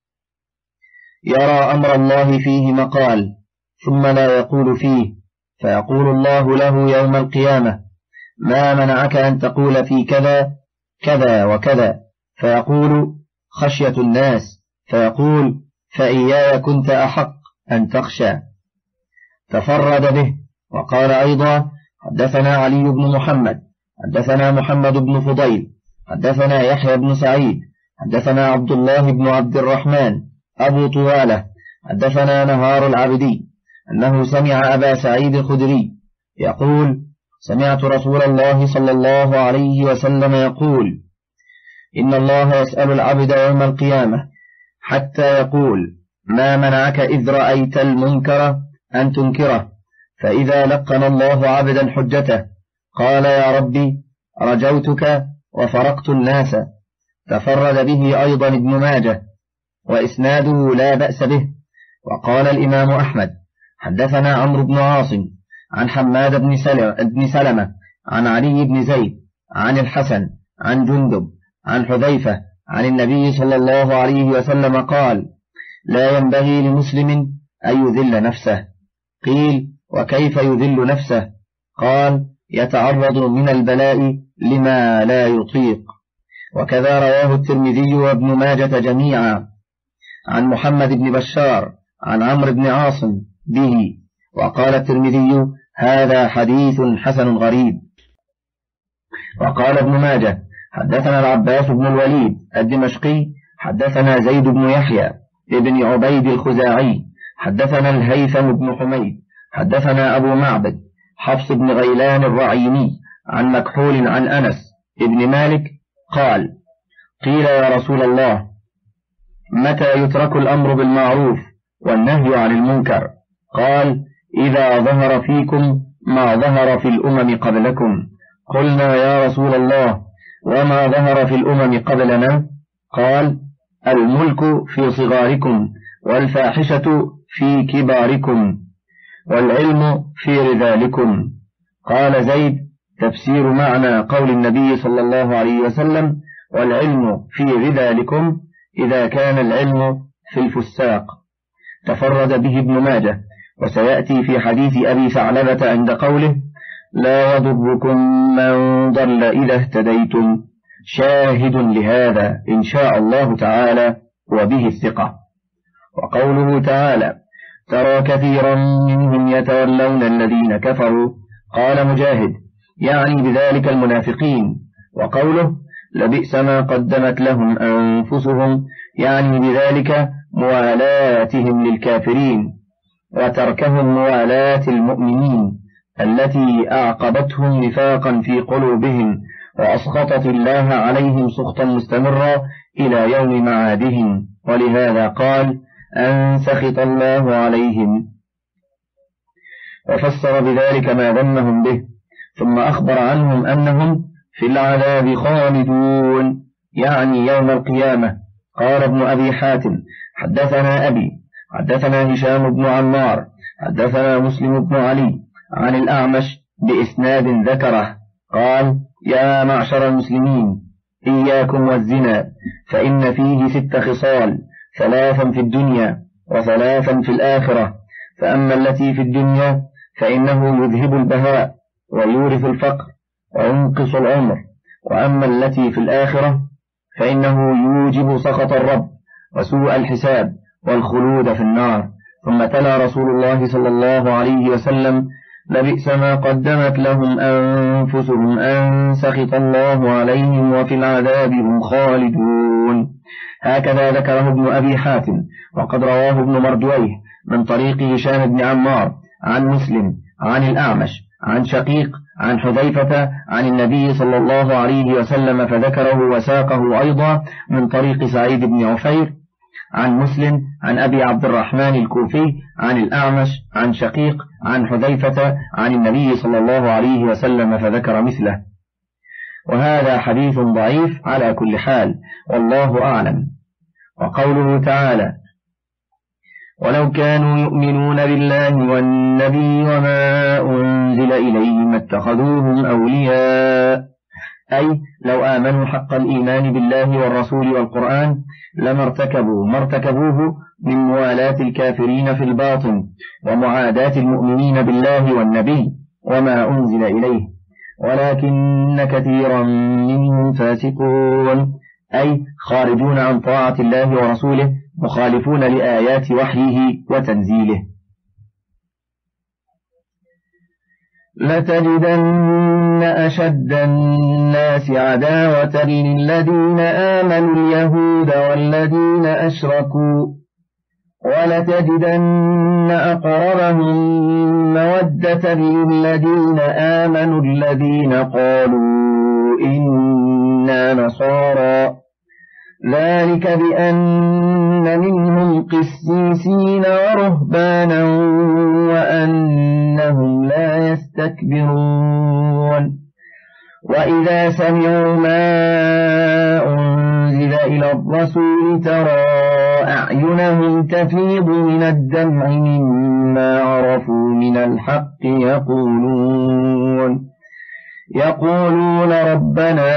يرى أمر الله فيه مقال ثم لا يقول فيه فيقول الله له يوم القيامة ما منعك أن تقول في كذا كذا وكذا فيقول خشية الناس فيقول فإياي كنت أحق أن تخشى. تفرد به. وقال أيضا حدثنا علي بن محمد حدثنا محمد بن فضيل حدثنا يحيى بن سعيد حدثنا عبد الله بن عبد الرحمن أبو طوالة حدثنا نهار العبدي أنه سمع أبا سعيد الخدري يقول: سمعت رسول الله صلى الله عليه وسلم يقول: إن الله يسأل العبد يوم القيامة حتى يقول: ما منعك إذ رأيت المنكر أن تنكره؟ فإذا لقن الله عبدا حجته قال: يا ربي رجوتك وفرقت الناس. تفرد به أيضا ابن ماجه وإسناده لا بأس به. وقال الإمام أحمد: حدثنا عمرو بن عاصم عن حماد بن سلمة عن علي بن زيد عن الحسن عن جندب عن حذيفة عن النبي صلى الله عليه وسلم قال: لا ينبغي لمسلم أن يذل نفسه. قيل: وكيف يذل نفسه؟ قال: يتعرض من البلاء لما لا يطيق. وكذا رواه الترمذي وابن ماجة جميعا عن محمد بن بشار عن عمرو بن عاصم به. وقال الترمذي: هذا حديث حسن غريب. وقال ابن ماجه: حدثنا العباس بن الوليد الدمشقي حدثنا زيد بن يحيى ابن عبيد الخزاعي حدثنا الهيثم بن حميد حدثنا أبو معبد حفص بن غيلان الرعيني عن مكحول عن أنس ابن مالك قال: قيل يا رسول الله: متى يترك الأمر بالمعروف والنهي عن المنكر؟ قال: إذا ظهر فيكم ما ظهر في الأمم قبلكم. قلنا: يا رسول الله، وما ظهر في الأمم قبلنا؟ قال: الملك في صغاركم، والفاحشة في كباركم، والعلم في رذالكم. قال زيد: تفسير معنى قول النبي صلى الله عليه وسلم: والعلم في رذالكم، إذا كان العلم في الفساق. تفرد به ابن ماجه، وسيأتي في حديث أبي ثعلبة عند قوله: لا يضركم من ضل إذا اهتديتم، شاهد لهذا إن شاء الله تعالى، وبه الثقة. وقوله تعالى: ترى كثيرا منهم يتولون الذين كفروا. قال مجاهد: يعني بذلك المنافقين. وقوله: لبئس ما قدمت لهم أنفسهم، يعني بذلك موالاتهم للكافرين، وتركهم موالاة المؤمنين التي أعقبتهم نفاقا في قلوبهم، وأسخطت الله عليهم سخطا مستمرا إلى يوم معادهم. ولهذا قال: أن سخط الله عليهم. وفسر بذلك ما ذمهم به، ثم أخبر عنهم أنهم في العذاب خالدون، يعني يوم القيامة. قال ابن أبي حاتم: حدثنا أبي حدثنا هشام بن عمار حدثنا مسلم بن علي عن الأعمش بإسناد ذكره قال: يا معشر المسلمين، إياكم والزنا، فإن فيه ست خصال: ثلاثا في الدنيا وثلاثا في الآخرة. فأما التي في الدنيا فإنه يذهب البهاء ويورث الفقر وينقص العمر، وأما التي في الآخرة فإنه يوجب سخط الرب وسوء الحساب والخلود في النار. ثم تلا رسول الله صلى الله عليه وسلم: لبئس ما قدمت لهم أنفسهم، أن سخط الله عليهم، وفي العذاب هم خالدون. هكذا ذكره ابن أبي حاتم، وقد رواه ابن مردويه من طريق هشام بن عمار عن مسلم عن الأعمش عن شقيق عن حذيفة عن النبي صلى الله عليه وسلم، فذكره وساقه أيضا من طريق سعيد بن عفير عن مسلم عن أبي عبد الرحمن الكوفي عن الأعمش عن شقيق عن حذيفة عن النبي صلى الله عليه وسلم، فذكر مثله. وهذا حديث ضعيف على كل حال، والله أعلم. وقوله تعالى: ولو كانوا يؤمنون بالله والنبي وما أنزل إليه ما اتخذوهم أولياء، أي لو آمنوا حق الإيمان بالله والرسول والقرآن لما ارتكبوا ما ارتكبوه من موالاة الكافرين في الباطن ومعاداة المؤمنين بالله والنبي وما أنزل إليه، ولكن كثيرا منهم فاسقون، أي خارجون عن طاعة الله ورسوله، مخالفون لآيات وحيه وتنزيله. لتجدن أشد الناس عداوة للذين آمنوا اليهود والذين أشركوا، ولتجدن أقربهم مودة للذين آمنوا الذين قالوا إنا نصارى ذلك بأن منهم قسيسين ورهبانا وأنهم لا يستكبرون وإذا سمعوا ما أنزل إلى الرسول ترى أعينهم تفيض من الدمع مما عرفوا من الحق يقولون يقولون ربنا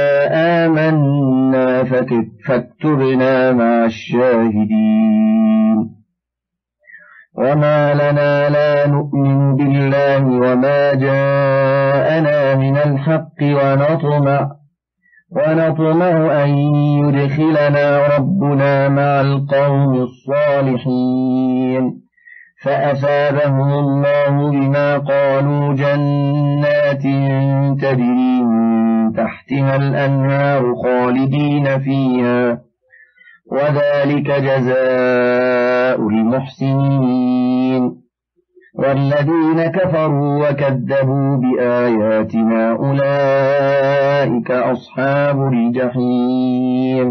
آمنا فاكتبنا مع الشاهدين وما لنا لا نؤمن بالله وما جاءنا من الحق ونطمع ونطمع أن يدخلنا ربنا مع القوم الصالحين فأثابهم الله بما قالوا جنات تجري من تحتها الأنهار خالدين فيها وذلك جزاء المحسنين والذين كفروا وكذبوا بآياتنا أولئك أصحاب الجحيم.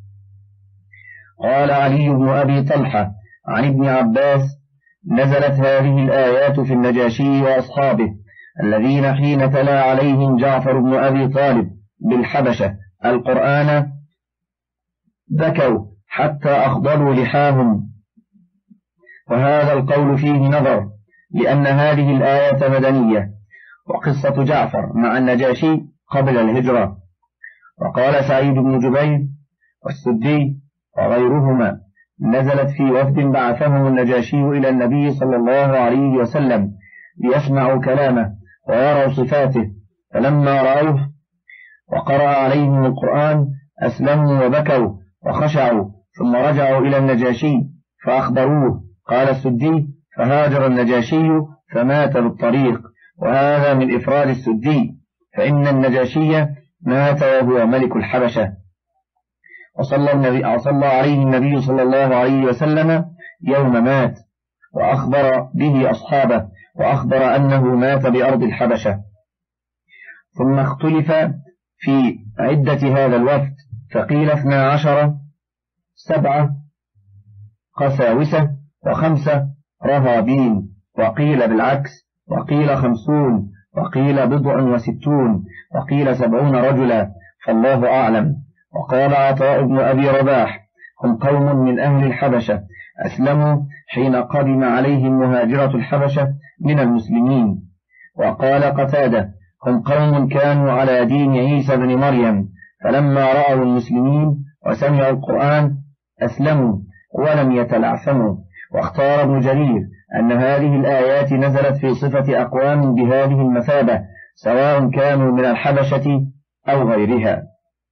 قال علي بن أبي طلحة عن ابن عباس نزلت هذه الآيات في النجاشي وأصحابه الذين حين تلا عليهم جعفر بن أبي طالب بالحبشة القرآن بكوا حتى أخضروا لحاهم، وهذا القول فيه نظر لأن هذه الآية مدنية، وقصة جعفر مع النجاشي قبل الهجرة. وقال سعيد بن جبير والسدي وغيرهما نزلت في وفد بعثهم النجاشي إلى النبي صلى الله عليه وسلم ليسمعوا كلامه ويروا صفاته، فلما رأوه وقرأ عليهم القرآن أسلموا وبكوا وخشعوا، ثم رجعوا إلى النجاشي فأخبروه. قال السدي فهاجر النجاشي فمات بالطريق، وهذا من إفراد السدي، فإن النجاشي مات وهو ملك الحبشة. وصلى, النبي وصلى عليه النبي صلى الله عليه وسلم يوم مات، وأخبر به أصحابه، وأخبر أنه مات بأرض الحبشة. ثم اختلف في عدة هذا الوفد، فقيل اثنا عشر سبعة قساوسة وخمسة رهابين، وقيل بالعكس، وقيل خمسون، وقيل بضع وستون، وقيل سبعون رجلا، فالله أعلم. وقال عطاء بن أبي رباح هم قوم من أهل الحبشة أسلموا حين قدم عليهم مهاجرة الحبشة من المسلمين. وقال قتادة هم قوم كانوا على دين عيسى بن مريم، فلما رأوا المسلمين وسمعوا القرآن أسلموا ولم يتلعثموا. واختار ابن جرير أن هذه الآيات نزلت في صفة أقوام بهذه المثابة، سواء كانوا من الحبشة أو غيرها.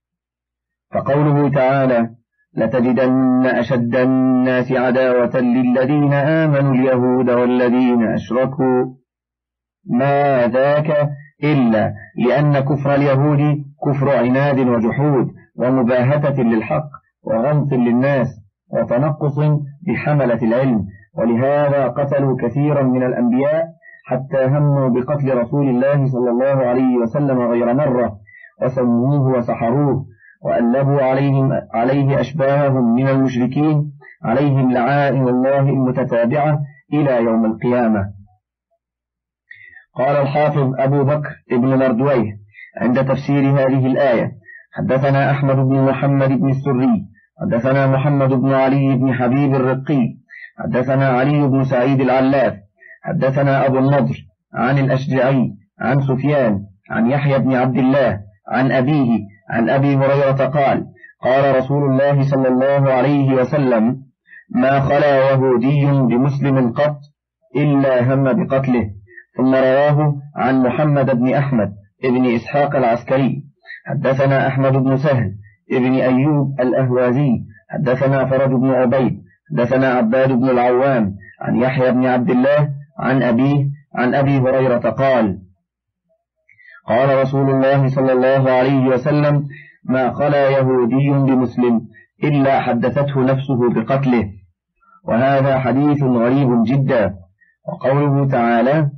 فقوله تعالى لتجدن أشد الناس عداوة للذين آمنوا اليهود والذين أشركوا، ما ذاك إلا لأن كفر اليهود كفر عناد وجحود ومباهتة للحق وغمط للناس وتنقص بحملة العلم، ولهذا قتلوا كثيرا من الأنبياء حتى هموا بقتل رسول الله صلى الله عليه وسلم غير مرة، وسموه وسحروه وألبوا عليهم عليه أشباههم من المشركين، عليهم لعائن الله المتتابعة إلى يوم القيامة. قال الحافظ أبو بكر ابن مردويه عند تفسير هذه الآية حدثنا أحمد بن محمد بن السري حدثنا محمد بن علي بن حبيب الرقي حدثنا علي بن سعيد العلاف حدثنا أبو النضر عن الأشجعي عن سفيان عن يحيى بن عبد الله عن أبيه عن أبي هريرة قال قال رسول الله صلى الله عليه وسلم ما خلا يهودي بمسلم قط إلا هم بقتله. ثم رواه عن محمد بن أحمد ابن إسحاق العسكري حدثنا أحمد بن سهل ابن أيوب الأهوازي حدثنا فرج بن عبيد حدثنا عباد بن العوام عن يحيى بن عبد الله عن أبيه عن أبي هريرة قال قال رسول الله صلى الله عليه وسلم ما خلا يهودي بمسلم إلا حدثته نفسه بقتله. وهذا حديث غريب جدا. وقوله تعالى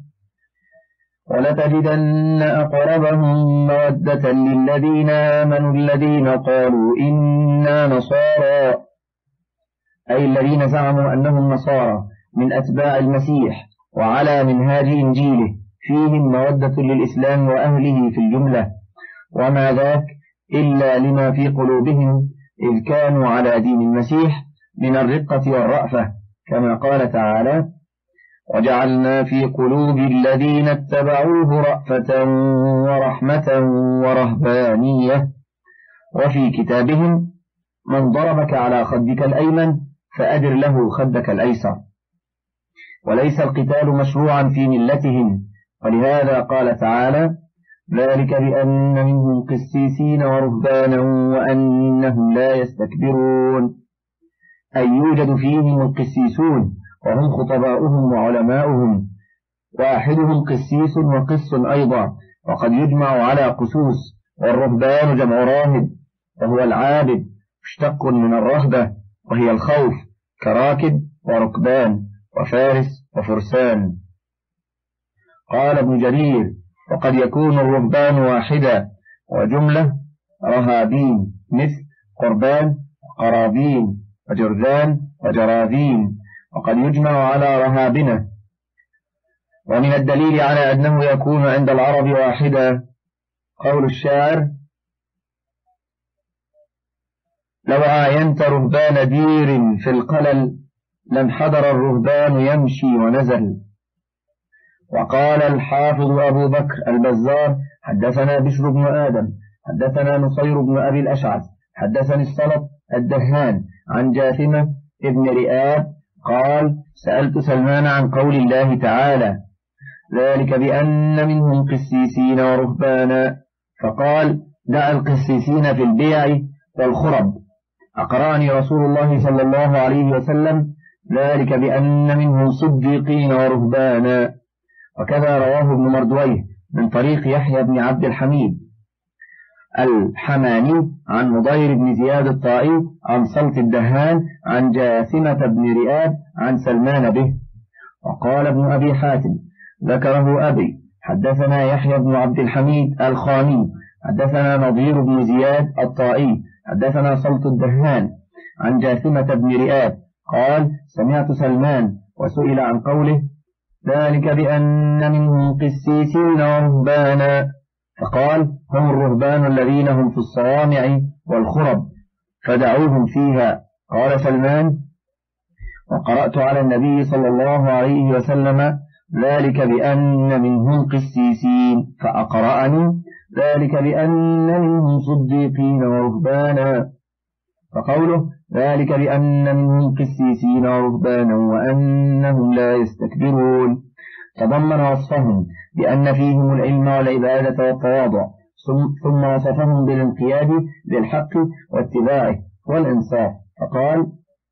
ولتجدن أقربهم مودة للذين آمنوا الذين قالوا إنا نصارى، أي الذين زعموا أنهم نصارى من أتباع المسيح وعلى منهاج إنجيله، فيهم مودة للإسلام وأهله في الجملة، وما ذاك إلا لما في قلوبهم إذ كانوا على دين المسيح من الرقة والرأفة، كما قال تعالى وجعلنا في قلوب الذين اتبعوه رأفة ورحمة ورهبانية، وفي كتابهم من ضربك على خدك الأيمن فأدر له خدك الأيسر. وليس القتال مشروعا في ملتهم، ولهذا قال تعالى ذلك بأن منهم قسيسين ورهبانا وأنهم لا يستكبرون، أي يوجد فيهم القسيسون وهم خطباؤهم وعلماؤهم، واحدهم قسيس وقس أيضا، وقد يجمع على قسوس، والرهبان جمع راهب وهو العابد مشتق من الرهبة وهي الخوف، كراكب وركبان وفارس وفرسان. قال ابن جرير وقد يكون الرهبان واحدا وجملة رهابين مثل قربان وقرابين وجرذان وجراذين، وقد يجمع على رهابنة. ومن الدليل على أنه يكون عند العرب واحدا قول الشاعر لو عاينت رهبان دير في القلل لم حضر الرهبان يمشي ونزل. وقال الحافظ أبو بكر البزار حدثنا بشر بن آدم حدثنا نصير بن أبي الأشعث حدثني السلط الدهان عن جاثمة ابن رئاب قال سألت سلمان عن قول الله تعالى ذلك بأن منهم قسيسين ورهبانا، فقال دع القسيسين في البيع والخرب. أقرأني رسول الله صلى الله عليه وسلم ذلك بأن منهم صديقين ورهبانا. وكذا رواه ابن مردويه من طريق يحيى بن عبد الحميد الحماني عن مضير بن زياد الطائي عن سلط الدهان عن جاثمة بن رئاب عن سلمان به. وقال ابن أبي حاتم ذكره أبي حدثنا يحيى بن عبد الحميد الخاني حدثنا نضير بن زياد الطائي حدثنا سلط الدهان عن جاثمة بن رئاب قال سمعت سلمان وسئل عن قوله ذلك بأن منهم قسيسين ورهبانا، فقال هم الرهبان الذين هم في الصوامع والخرب فدعوهم فيها. قال سلمان وقرأت على النبي صلى الله عليه وسلم ذلك بأن منهم قسيسين فأقرأني ذلك بأن منهم صديقين ورهبانا، فقوله ذلك بأن منهم قسيسين ورهبانا وأنهم لا يستكبرون تضمن وصفهم بأن فيهم العلم والعبادة والتواضع، ثم وصفهم بالانقياد للحق واتباعه والإنصاف، فقال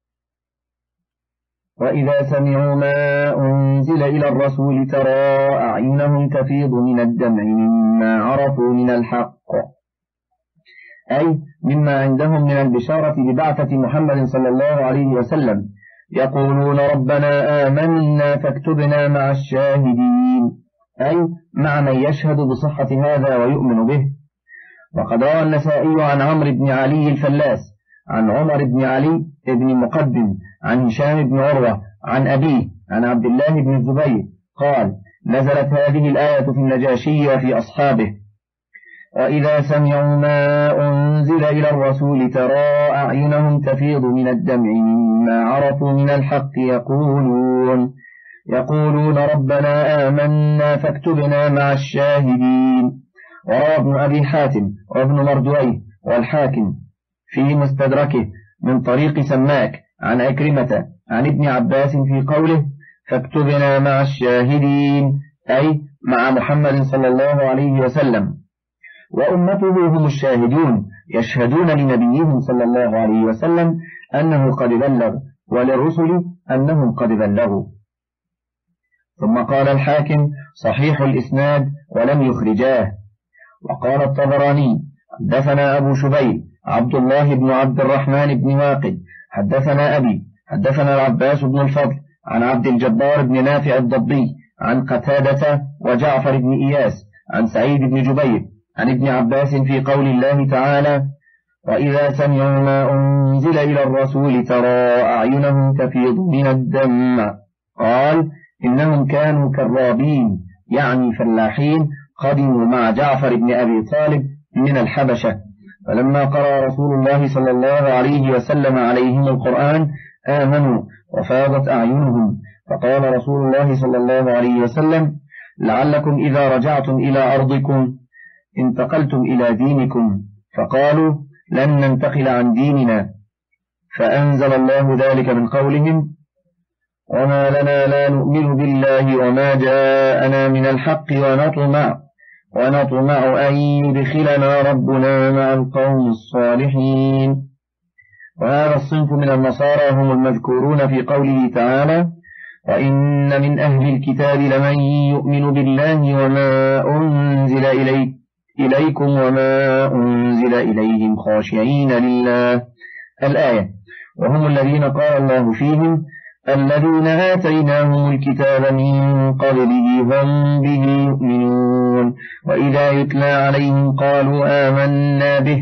وإذا سمعوا ما أنزل إلى الرسول ترى أعينهم تفيض من الدمع مما عرفوا من الحق، أي مما عندهم من البشارة ببعثة محمد صلى الله عليه وسلم، يقولون ربنا آمنا فاكتبنا مع الشاهدين، أي مع من يشهد بصحة هذا ويؤمن به. وقد روى النسائي عن عمرو بن علي الفلاس عن عمر بن علي بن مقدم عن هشام بن عروة عن أبيه عن عبد الله بن الزبير قال نزلت هذه الآية في النجاشي وفي أصحابه وإذا سمعوا ما أنزل إلى الرسول ترى أعينهم تفيض من الدمع مما عرفوا من الحق يقولون يقولون ربنا آمنا فاكتبنا مع الشاهدين. وروى ابن أبي حاتم وابن مردويه والحاكم في مستدركه من طريق سماك عن عكرمة عن ابن عباس في قوله فاكتبنا مع الشاهدين، أي مع محمد صلى الله عليه وسلم، وأمته هم الشاهدون يشهدون لنبيهم صلى الله عليه وسلم أنه قد بلغ وللرسل أنهم قد بلغوا. ثم قال الحاكم صحيح الإسناد ولم يخرجاه. وقال الطبراني حدثنا أبو شبيل عبد الله بن عبد الرحمن بن واقد حدثنا أبي حدثنا العباس بن الفضل عن عبد الجبار بن نافع الضبي عن قتادة وجعفر بن إياس عن سعيد بن جبير عن ابن عباس في قول الله تعالى: وإذا سمعوا ما أنزل إلى الرسول ترى أعينهم تفيض من الدمع، قال: إنهم كانوا كرابين، يعني فلاحين، قدموا مع جعفر بن أبي طالب من الحبشة، فلما قرأ رسول الله صلى الله عليه وسلم عليهم القرآن آمنوا وفاضت أعينهم، فقال رسول الله صلى الله عليه وسلم: لعلكم إذا رجعتم إلى أرضكم انتقلتم إلى دينكم، فقالوا: لن ننتقل عن ديننا، فأنزل الله ذلك من قولهم: وما لنا لا نؤمن بالله وما جاءنا من الحق ونطمع ونطمع أن يدخلنا ربنا مع القوم الصالحين. وهذا الصنف من النصارى هم المذكورون في قوله تعالى: وإن من أهل الكتاب لمن يؤمن بالله وما أنزل إليك إليكم وما أنزل إليهم خاشعين لله، الآية. وهم الذين قال الله فيهم: الذين آتيناهم الكتاب من قبله هم به يؤمنون، وإذا يتلى عليهم قالوا آمنا به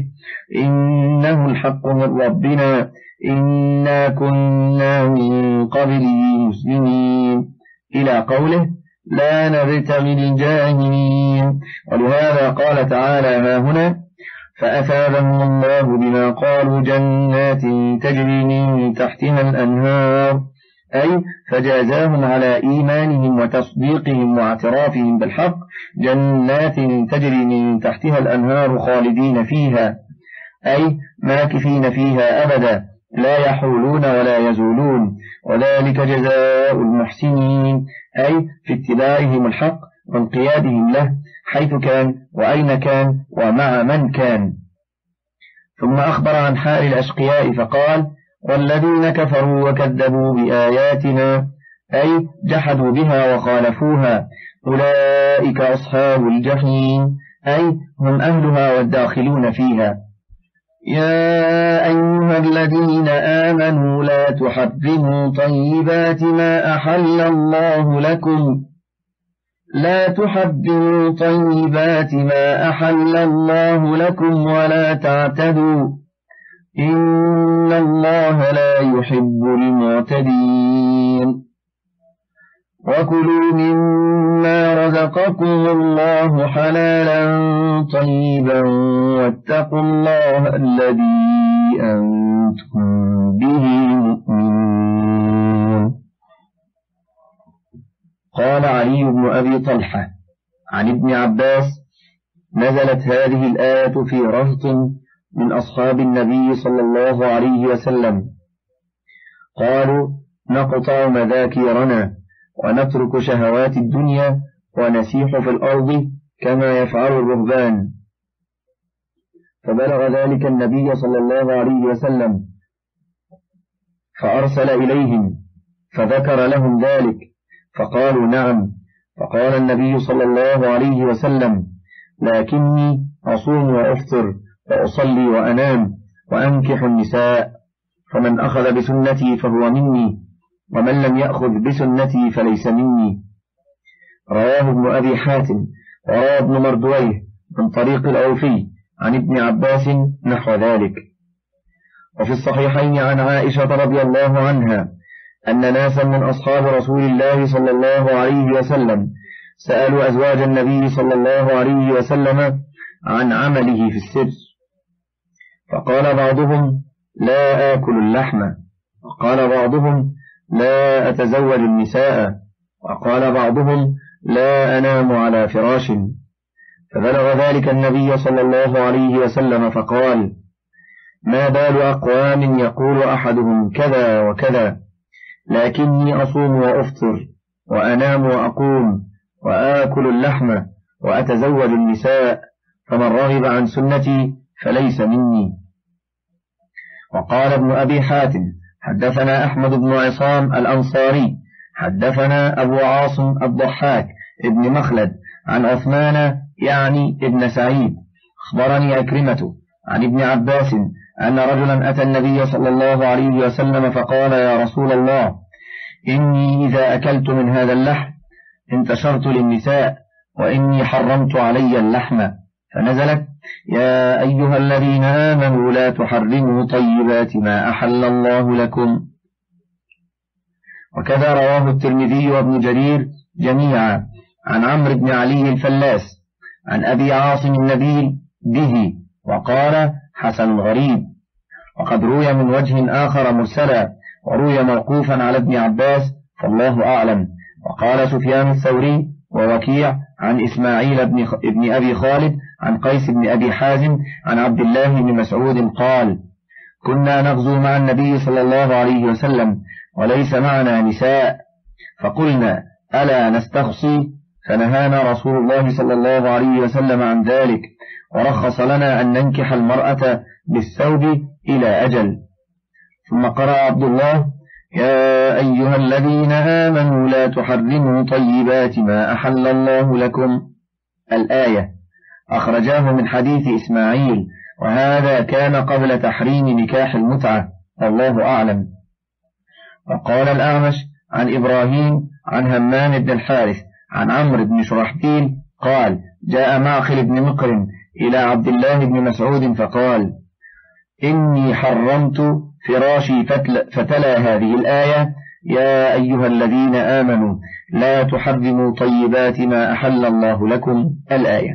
إنه الحق من ربنا إنا كنا من قبله مسلمين، إلى قوله: لا نبتغي الجاهلين. ولهذا قال تعالى ها هنا: فأثابهم الله بما قالوا جنات تجري من تحتها الأنهار، أي فجازاهم على إيمانهم وتصديقهم واعترافهم بالحق جنات تجري من تحتها الأنهار خالدين فيها، أي ماكثين فيها أبدا لا يحولون ولا يزولون، وذلك جزاء المحسنين، أي في اتباعهم الحق وانقيادهم له حيث كان وأين كان ومع من كان. ثم أخبر عن حال الأشقياء فقال: والذين كفروا وكذبوا بآياتنا، أي جحدوا بها وخالفوها، أولئك أصحاب الجحيم، أي هم أهلها والداخلون فيها. يا أيها الذين آمنوا لا تحرموا طيبات ما أحل الله لكم لا تحرموا طيبات ما أحل الله لكم ولا تعتدوا إن الله لا يحب المعتدين. وكلوا مما رزقكم الله حلالا طيبا واتقوا الله الذي أنتم به مؤمنون. قال علي بن أبي طلحة عن ابن عباس: نزلت هذه الآية في رهط من أصحاب النبي صلى الله عليه وسلم، قالوا: نقطع مذاكيرنا ونترك شهوات الدنيا ونسيح في الأرض كما يفعل الرهبان. فبلغ ذلك النبي صلى الله عليه وسلم فأرسل إليهم فذكر لهم ذلك فقالوا: نعم. فقال النبي صلى الله عليه وسلم: لكني أصوم وأفطر وأصلي وأنام وأنكح النساء، فمن أخذ بسنتي فهو مني ومن لم يأخذ بسنتي فليس مني. رواه ابن أبي حاتم ورواه ابن مردويه من طريق الأوفي عن ابن عباس نحو ذلك. وفي الصحيحين عن عائشة رضي الله عنها أن ناسا من أصحاب رسول الله صلى الله عليه وسلم سألوا أزواج النبي صلى الله عليه وسلم عن عمله في السر، فقال بعضهم: لا آكل اللحم، وقال بعضهم: لا أتزوج النساء، وقال بعضهم: لا أنام على فراش. فبلغ ذلك النبي صلى الله عليه وسلم فقال: ما بال أقوام يقول أحدهم كذا وكذا، لكني أصوم وأفطر وأنام وأقوم وآكل اللحم وأتزوج النساء، فمن رغب عن سنتي فليس مني. وقال ابن أبي حاتم: حدثنا أحمد بن عصام الأنصاري حدثنا أبو عاصم الضحاك ابن مخلد عن عثمان يعني ابن سعيد أخبرني أكرمة عن ابن عباس أن رجلا أتى النبي صلى الله عليه وسلم فقال: يا رسول الله، إني إذا أكلت من هذا اللحم انتشرت للنساء، وإني حرمت علي اللحم، فنزلت: يا أيها الذين آمنوا لا تحرموا طيبات ما أحل الله لكم. وكذا رواه الترمذي وابن جرير جميعا عن عمرو بن علي الفلاس عن أبي عاصم النبيل به، وقال: حسن غريب. وقد روي من وجه آخر مرسلا، وروي موقوفا على ابن عباس، فالله أعلم. وقال سفيان الثوري ووكيع عن إسماعيل بن, ابن أبي خالد عن قيس بن أبي حازم عن عبد الله بن مسعود قال: كنا نغزو مع النبي صلى الله عليه وسلم وليس معنا نساء، فقلنا: ألا نستخصي؟ فنهانا رسول الله صلى الله عليه وسلم عن ذلك، ورخص لنا أن ننكح المرأة بالثوب إلى أجل. ثم قرأ عبد الله: يا أيها الذين آمنوا لا تحرموا طيبات ما أحل الله لكم، الآية. أخرجاه من حديث إسماعيل، وهذا كان قبل تحريم نكاح المتعة، والله أعلم. وقال الأعمش عن إبراهيم عن همام بن الحارث عن عمرو بن شرحبيل قال: جاء معقل بن مقرن إلى عبد الله بن مسعود فقال: إني حرمت فراشي، فتلا هذه الآية: يا أيها الذين آمنوا لا تحرموا طيبات ما أحل الله لكم، الآية.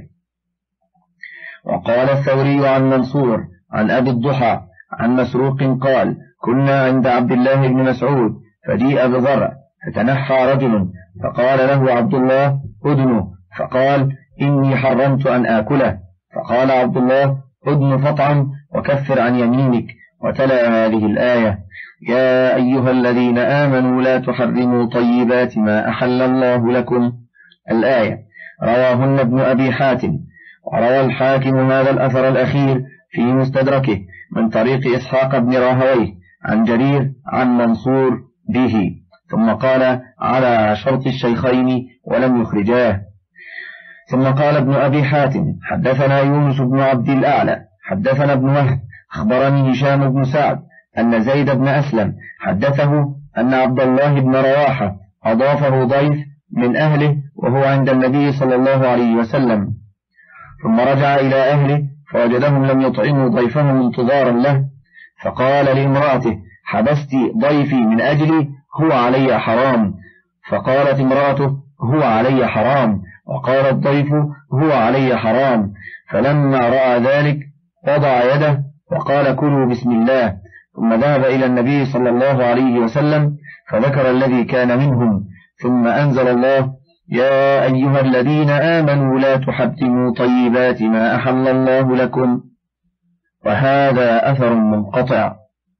وقال الثوري عن منصور عن أبي الضحى عن مسروق قال: كنا عند عبد الله بن مسعود فجيء بضرع، فتنحى رجل فقال له عبد الله: أدنه، فقال: إني حرمت أن آكله، فقال عبد الله: أدن فطعم وكفر عن يمينك، وتلا هذه الآية: يا أيها الذين آمنوا لا تحرموا طيبات ما أحل الله لكم، الآية. رواهن ابن أبي حاتم. وروى الحاكم هذا الأثر الأخير في مستدركه من طريق إسحاق بن راهويه عن جرير عن منصور به، ثم قال: على شرط الشيخين ولم يخرجاه. ثم قال ابن أبي حاتم: حدثنا يونس بن عبد الأعلى حدثنا ابن وهب أخبرني هشام بن سعد أن زيد بن أسلم حدثه أن عبد الله بن رواحة أضافه ضيف من أهله وهو عند النبي صلى الله عليه وسلم، ثم رجع إلى أهله فوجدهم لم يطعموا ضيفهم انتظارا له، فقال لامرأته: حبست ضيفي من أجلي، هو علي حرام. فقالت امرأته: هو علي حرام. وقال الضيف: هو علي حرام. فلما رأى ذلك وضع يده وقال: كلوا بسم الله. ثم ذهب إلى النبي صلى الله عليه وسلم فذكر الذي كان منهم، ثم أنزل الله: يا أيها الذين آمنوا لا تحرموا طيبات ما أحل الله لكم. وهذا أثر منقطع.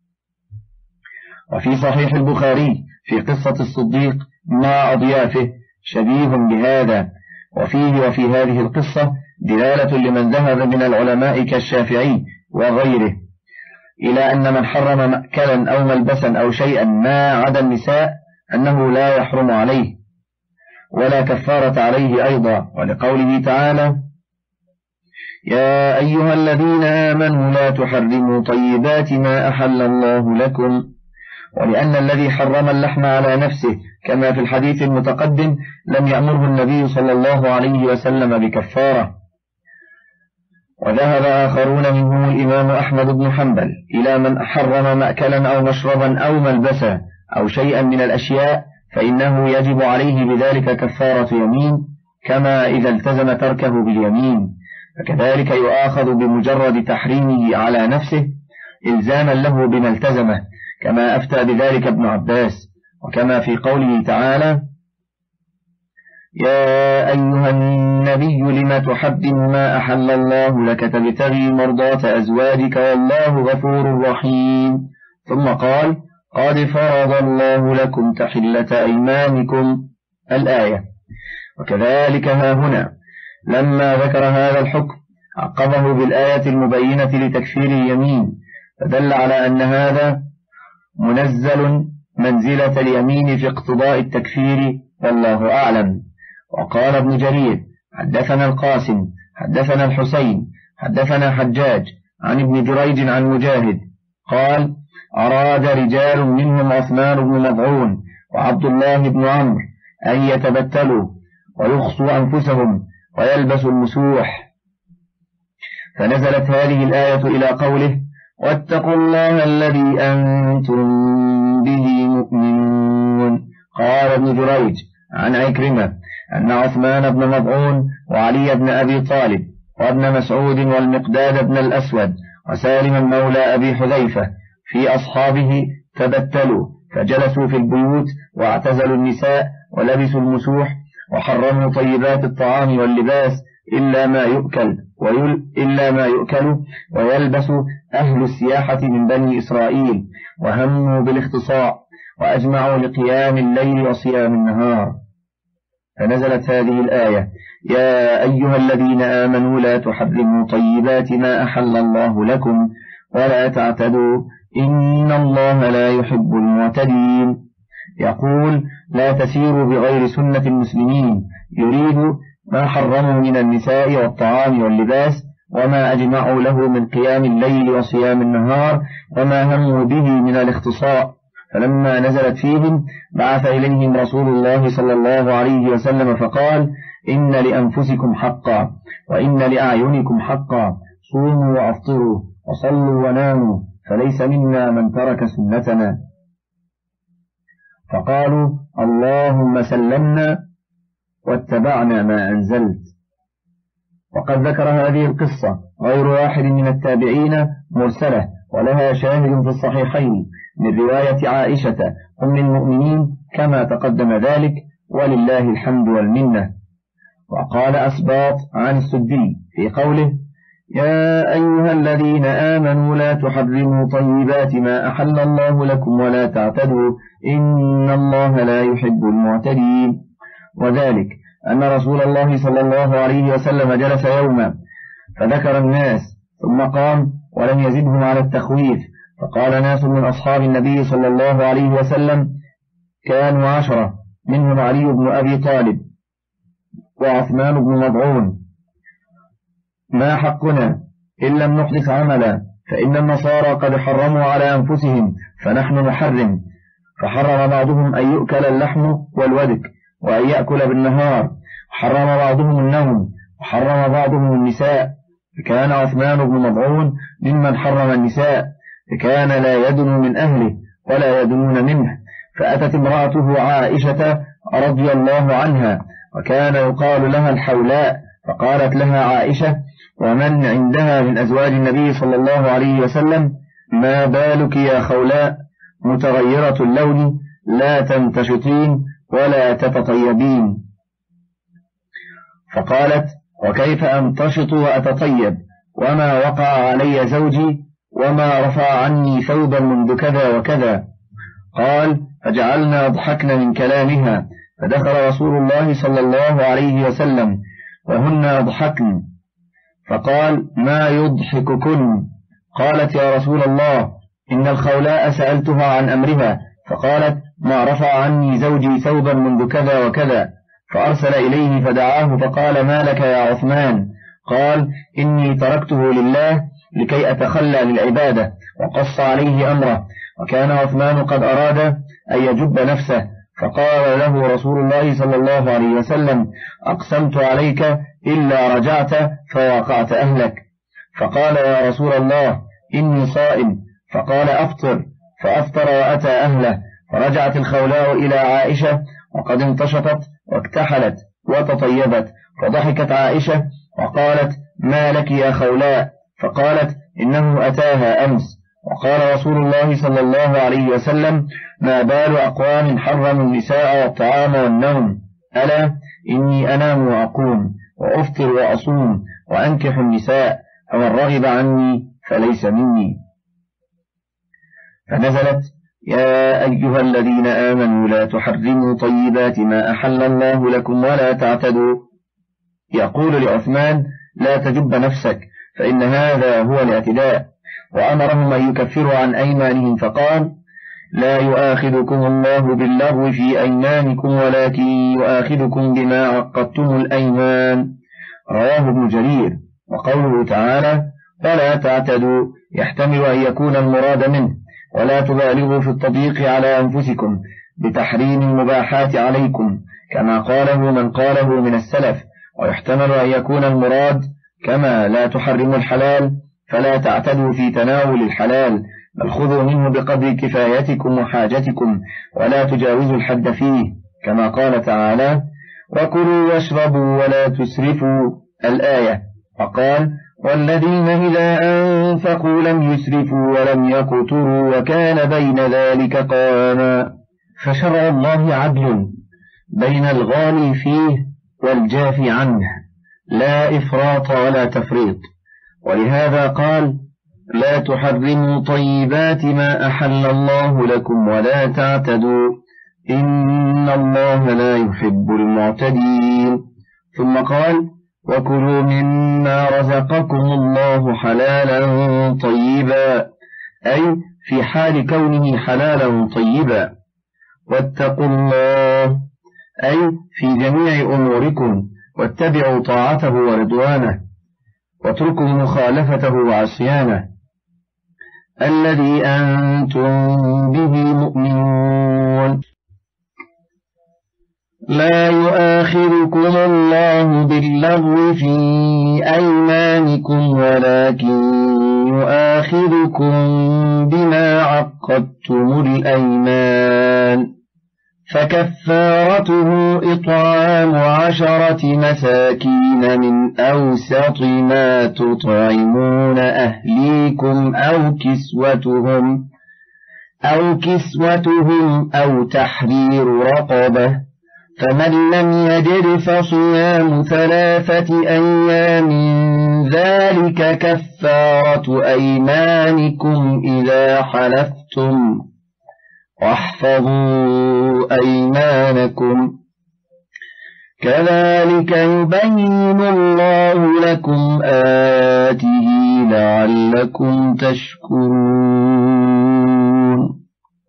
وفي صحيح البخاري في قصة الصديق مع أضيافه شبيه بهذا، وفيه وفي هذه القصة دلالة لمن ذهب من العلماء كالشافعي وغيره إلى أن من حرم مأكلا أو ملبسا أو شيئا ما عدا النساء أنه لا يحرم عليه ولا كفارة عليه أيضا، ولقوله تعالى: يا أيها الذين آمنوا لا تحرموا طيبات ما أحل الله لكم، ولأن الذي حرم اللحم على نفسه كما في الحديث المتقدم لم يأمره النبي صلى الله عليه وسلم بكفارة. وذهب آخرون منهم الإمام أحمد بن حنبل إلى من حرم مأكلا أو مشربا أو ملبسا أو شيئا من الأشياء فإنه يجب عليه بذلك كفارة يمين، كما إذا التزم تركه باليمين، فكذلك يؤاخذ بمجرد تحريمه على نفسه إلزاما له بما التزمه، كما أفتى بذلك ابن عباس، وكما في قوله تعالى: يا أيها النبي لم تحرم ما أحل الله لك تبتغي مرضات أزواجك والله غفور رحيم. ثم قال: قد فرض الله لكم تحلة أيمانكم، الآية. وكذلك ها هنا لما ذكر هذا الحكم عقبه بالآية المبينة لتكفير اليمين، فدل على أن هذا منزل منزلة اليمين في اقتضاء التكفير، والله أعلم. وقال ابن جرير: حدثنا القاسم حدثنا الحسين حدثنا حجاج عن ابن جريج عن مجاهد قال أراد رجال منهم عثمان بن مظعون وعبد الله بن عمرو أن يتبتلوا ويخصوا أنفسهم ويلبسوا المسوح، فنزلت هذه الآية إلى قوله واتقوا الله الذي أنتم به مؤمنون. قال ابن جريج عن عكرمة أن عثمان بن مظعون وعلي بن أبي طالب وابن مسعود والمقداد بن الأسود وسالم مولى أبي حذيفة في أصحابه تبتلوا فجلسوا في البيوت واعتزلوا النساء ولبسوا المسوح وحرموا طيبات الطعام واللباس إلا ما يؤكل ويل إلا ما يؤكل ويلبس أهل السياحة من بني إسرائيل، وهموا بالاختصاء وأجمعوا لقيام الليل وصيام النهار. فنزلت هذه الآية يا أيها الذين آمنوا لا تحرموا طيبات ما أحل الله لكم ولا تعتدوا إن الله لا يحب المعتدين. يقول لا تسيروا بغير سنة المسلمين، يريد ما حرموا من النساء والطعام واللباس وما أجمعوا له من قيام الليل وصيام النهار وما هموا به من الاختصاء. فلما نزلت فيهم بعث إليهم رسول الله صلى الله عليه وسلم فقال إن لأنفسكم حقا وإن لأعينكم حقا، صوموا وأفطروا وصلوا وناموا، فليس منا من ترك سنتنا. فقالوا اللهم سلمنا واتبعنا ما أنزلت. وقد ذكر هذه القصة غير واحد من التابعين مرسلة، ولها شاهد في الصحيحين من رواية عائشة أم المؤمنين كما تقدم ذلك، ولله الحمد والمنة. وقال أسباط عن السدي في قوله يا أيها الذين آمنوا لا تحرموا طيبات ما أحل الله لكم ولا تعتدوا إن الله لا يحب المعتدين. وذلك أن رسول الله صلى الله عليه وسلم جلس يوما فذكر الناس ثم قام ولم يزدهم على التخويف، فقال ناس من أصحاب النبي صلى الله عليه وسلم كانوا عشرة منهم علي بن أبي طالب وعثمان بن مظعون ما حقنا إن لم نحدث عملا، فإن النصارى قد حرموا على أنفسهم فنحن نحرم. فحرم بعضهم أن يؤكل اللحم والودك وأن يأكل بالنهار، وحرم بعضهم النوم، وحرم بعضهم النساء، فكان عثمان بن مظعون ممن حرم النساء، فكان لا يدن من أهله ولا يدنون منه. فأتت امرأته عائشة رضي الله عنها وكان يقال لها الحولاء، فقالت لها عائشة ومن عندها من أزواج النبي صلى الله عليه وسلم ما بالك يا خولاء متغيرة اللون لا تنتشطين ولا تتطيبين؟ فقالت وكيف أنتشط وأتطيب وما وقع علي زوجي وما رفع عني ثوبا منذ كذا وكذا. قال فجعلنا ضحكنا من كلامها، فدخل رسول الله صلى الله عليه وسلم وهن يضحكن، فقال ما يضحككن؟ قالت يا رسول الله إن الخولاء سألتها عن أمرها فقالت ما رفع عني زوجي ثوبا منذ كذا وكذا. فأرسل إليه فدعاه فقال ما لك يا عثمان؟ قال إني تركته لله لكي أتخلى للعبادة، وقص عليه أمره. وكان عثمان قد أراد أن يجب نفسه، فقال له رسول الله صلى الله عليه وسلم أقسمت عليك إلا رجعت فوقعت أهلك. فقال يا رسول الله إني صائم، فقال أفطر، فأفطر وأتى أهله. فرجعت الخولاء إلى عائشة وقد انتشطت واكتحلت وتطيبت، فضحكت عائشة وقالت ما لك يا خولاء؟ فقالت إنه أتاها أمس. وقال رسول الله صلى الله عليه وسلم ما بال أقوام حرموا النساء والطعام والنوم؟ ألا إني أنام وأقوم وأفطر وأصوم وأنكح النساء، فمن رغب عني فليس مني. فنزلت يا أيها الذين آمنوا لا تحرموا طيبات ما أحل الله لكم ولا تعتدوا. يقول لعثمان لا تجب نفسك فإن هذا هو الاعتداء، وأمرهم أن يكفروا عن أيمانهم فقال لا يؤاخذكم الله باللغو في أيمانكم ولكن يؤاخذكم بما عقدتم الأيمان. رواه ابن جرير. وقوله تعالى فلا تعتدوا، يحتمل أن يكون المراد منه ولا تبالغوا في التضييق على أنفسكم بتحريم المباحات عليكم كما قاله من قاله من السلف، ويحتمل أن يكون المراد كما لا تحرموا الحلال فلا تعتدوا في تناول الحلال، بل خذوا منه بقدر كفايتكم وحاجتكم ولا تجاوزوا الحد فيه كما قال تعالى وكلوا واشربوا ولا تسرفوا الآية. وقال والذين إذا أنفقوا لم يسرفوا ولم يقتروا وكان بين ذلك قواما. فشرع الله عدل بين الغالي فيه والجافي عنه، لا إفراط ولا تفريط، ولهذا قال لا تحرموا طيبات ما أحل الله لكم ولا تعتدوا إن الله لا يحب المعتدين. ثم قال وكلوا مما رزقكم الله حلالا طيبا، أي في حال كونه حلالا طيبا، واتقوا الله أي في جميع أموركم، واتبعوا طاعته ورضوانه واتركوا مخالفته وعصيانه الذي أنتم به مؤمنون. لا يؤاخذكم الله باللغو في أيمانكم ولكن يؤاخذكم بما عقدتم الأيمان، فكفارته إطعام عشرة مساكين من أوسط ما تطعمون أهليكم أو كسوتهم أو كسوتهم أو تحرير رقبة، فمن لم يجد فصيام ثلاثة أيام ذلك كفارة أيمانكم إذا حلفتم، واحفظوا أيمانكم كذلك يبين الله لكم آياته لعلكم تشكرون.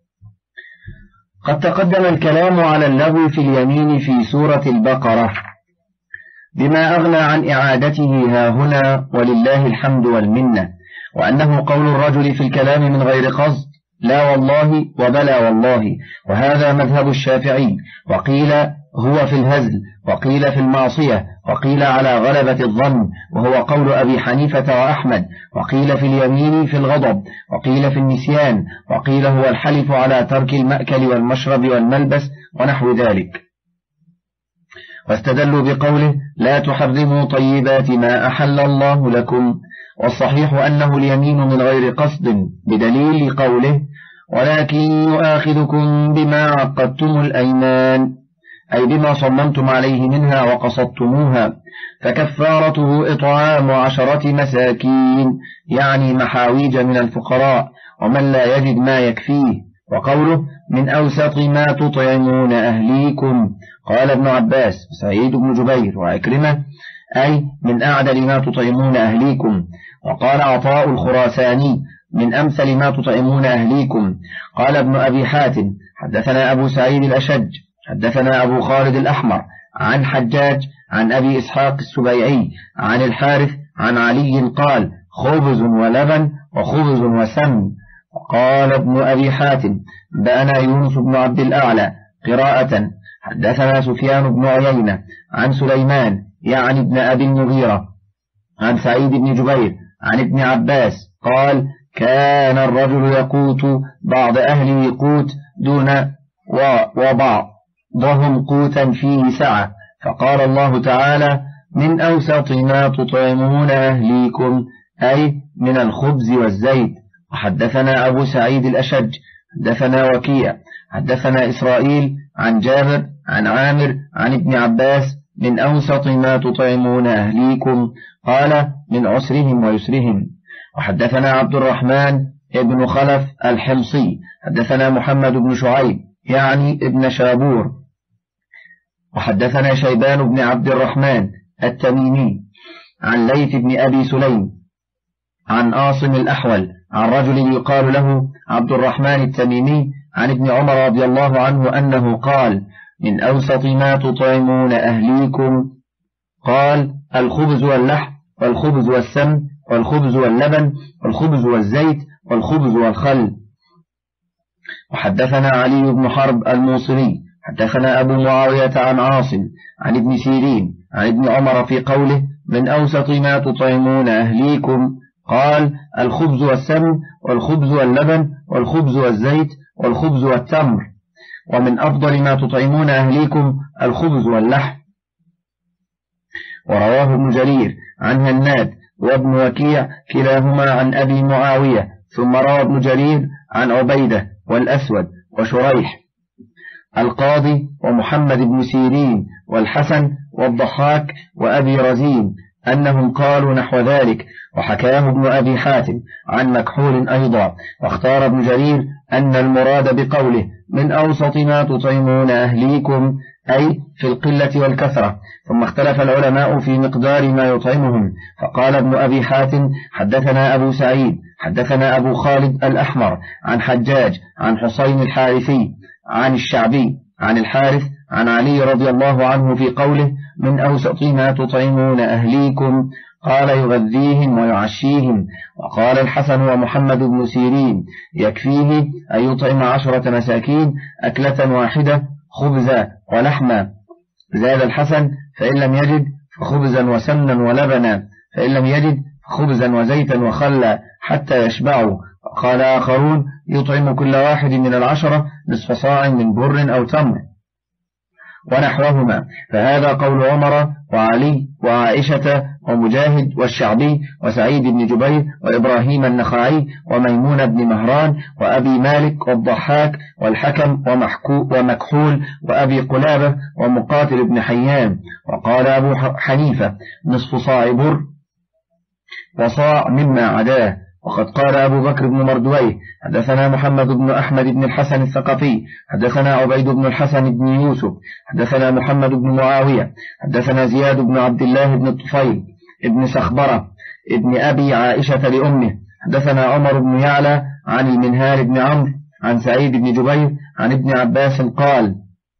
قد تقدم الكلام على اللغو في اليمين في سورة البقرة بما أغنى عن إعادته ها هنا ولله الحمد والمنة، وأنه قول الرجل في الكلام من غير قصد لا والله وبلا والله، وهذا مذهب الشافعي، وقيل هو في الهزل، وقيل في المعصية، وقيل على غلبة الظن وهو قول أبي حنيفة وأحمد، وقيل في اليمين في الغضب، وقيل في النسيان، وقيل هو الحلف على ترك المأكل والمشرب والملبس ونحو ذلك. واستدلوا بقوله لا تحرموا طيبات ما أحل الله لكم، والصحيح أنه اليمين من غير قصد بدليل قوله ولكن يؤاخذكم بما عقدتم الأيمان، أي بما صممتم عليه منها وقصدتموها، فكفارته إطعام عشرة مساكين يعني محاويج من الفقراء ومن لا يجد ما يكفيه. وقوله من أوسط ما تطعمون أهليكم قال ابن عباس وسعيد بن جبير وعكرمة أي من أعدل ما تطعمون أهليكم. وقال عطاء الخراساني من أمثل ما تطعمون أهليكم. قال ابن أبي حاتم حدثنا أبو سعيد الأشج حدثنا أبو خالد الأحمر عن حجاج عن أبي إسحاق السبيعي عن الحارث عن علي قال خبز ولبن وخبز وسمن. وقال ابن أبي حاتم بأنا يونس بن عبد الأعلى قراءة حدثنا سفيان بن عيينة عن سليمان يعني ابن أبي المغيرة عن سعيد بن جبير عن ابن عباس قال كان الرجل يقوت بعض أهله قوت دون وبعضهم قوتا فيه سعة، فقال الله تعالى من أوسط ما تطعمون أهليكم أي من الخبز والزيت. وحدثنا أبو سعيد الأشج حدثنا وكيع حدثنا إسرائيل عن جابر عن عامر عن ابن عباس من أوسط ما تطعمون أهليكم قال من عسرهم ويسرهم. وحدثنا عبد الرحمن ابن خلف الحمصي حدثنا محمد بن شعيب يعني ابن شابور. وحدثنا شيبان بن عبد الرحمن التميمي عن ليث بن أبي سليم عن عاصم الأحول عن رجل يقال له عبد الرحمن التميمي عن ابن عمر رضي الله عنه أنه قال من أوسط ما تطعمون أهليكم قال الخبز واللحم والخبز والسمن والخبز واللبن والخبز والزيت والخبز والخل. وحدثنا علي بن حرب الموصلي حدثنا أبو معاوية عن عاصم عن ابن سيرين عن ابن عمر في قوله من أوسط ما تطعمون أهليكم قال الخبز والسمن والخبز واللبن والخبز والزيت والخبز والتمر، ومن أفضل ما تطعمون أهليكم الخبز واللحم. ورواه ابن جرير عن هناد وابن وكيع كلاهما عن أبي معاوية، ثم روى ابن جرير عن عبيدة والأسود وشريح القاضي ومحمد بن سيرين والحسن والضحاك وأبي رزين أنهم قالوا نحو ذلك، وحكاه ابن أبي حاتم عن مكحول أيضا. واختار ابن جرير أن المراد بقوله من أوسط ما تطعمون أهليكم أي في القلة والكثرة. ثم اختلف العلماء في مقدار ما يطعمهم، فقال ابن أبي حاتم حدثنا أبو سعيد حدثنا أبو خالد الأحمر عن حجاج عن حسين الحارثي عن الشعبي عن الحارث عن علي رضي الله عنه في قوله من أوسط ما تطعمون أهليكم قال يغذيهم ويعشيهم. وقال الحسن ومحمد بن سيرين يكفيه أن يطعم عشرة مساكين أكلة واحدة خبزا ولحما. زاد الحسن فإن لم يجد فخبزا وسمنا ولبنا، فإن لم يجد فخبزا وزيتا وخلا حتى يشبعوا. وقال آخرون يطعم كل واحد من العشرة نصف صاع من بر أو تمر ونحوهما. فهذا قول عمر وعلي وعائشة ومجاهد والشعبي وسعيد بن جبير وإبراهيم النخعي وميمون بن مهران وأبي مالك والضحاك والحكم ومكحول وأبي قلابة ومقاتل بن حيان. وقال أبو حنيفة نصف صاع بر وصاع مما عداه. وقد قال أبو بكر بن مردويه حدثنا محمد بن أحمد بن الحسن الثقفي حدثنا عبيد بن الحسن بن يوسف حدثنا محمد بن معاوية حدثنا زياد بن عبد الله بن الطفيل ابن سخبرة ابن أبي عائشة لأمه حدثنا عمر بن يعلى عن المنهال بن عمرو عن سعيد بن جبير عن ابن عباس قال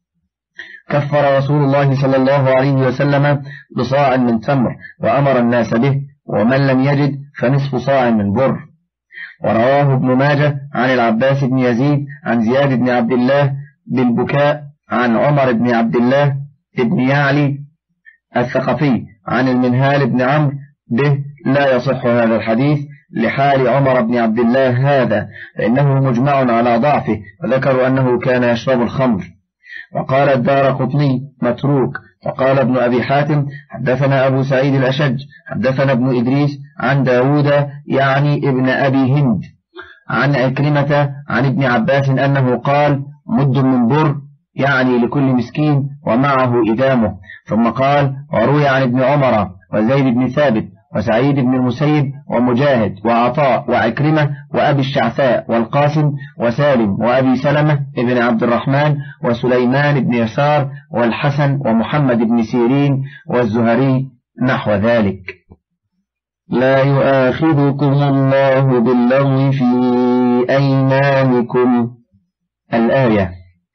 كفر رسول الله صلى الله عليه وسلم بصاع من تمر وأمر الناس به، ومن لم يجد فنصف صاع من بر. ورواه ابن ماجه عن العباس بن يزيد عن زياد بن عبد الله بالبكاء عن عمر بن عبد الله بن يعلي الثقفي عن المنهال بن عمرو به لا يصح هذا الحديث لحال عمر بن عبد الله هذا، فإنه مجمع على ضعفه، وذكروا أنه كان يشرب الخمر. وقال الدارقطني متروك. وقال ابن أبي حاتم حدثنا أبو سعيد الأشج حدثنا ابن إدريس عن داود يعني ابن أبي هند عن عكرمة عن ابن عباس أنه قال مد من بر يعني لكل مسكين ومعه إدامه. ثم قال وروي عن ابن عمر وزيد بن ثابت وسعيد بن المسيب ومجاهد وعطاء وعكرمة وأبي الشعثاء والقاسم وسالم وأبي سلمة ابن عبد الرحمن وسليمان بن يسار والحسن ومحمد بن سيرين والزهري نحو ذلك. لا يؤاخذكم الله باللغو في أيمانكم الآية.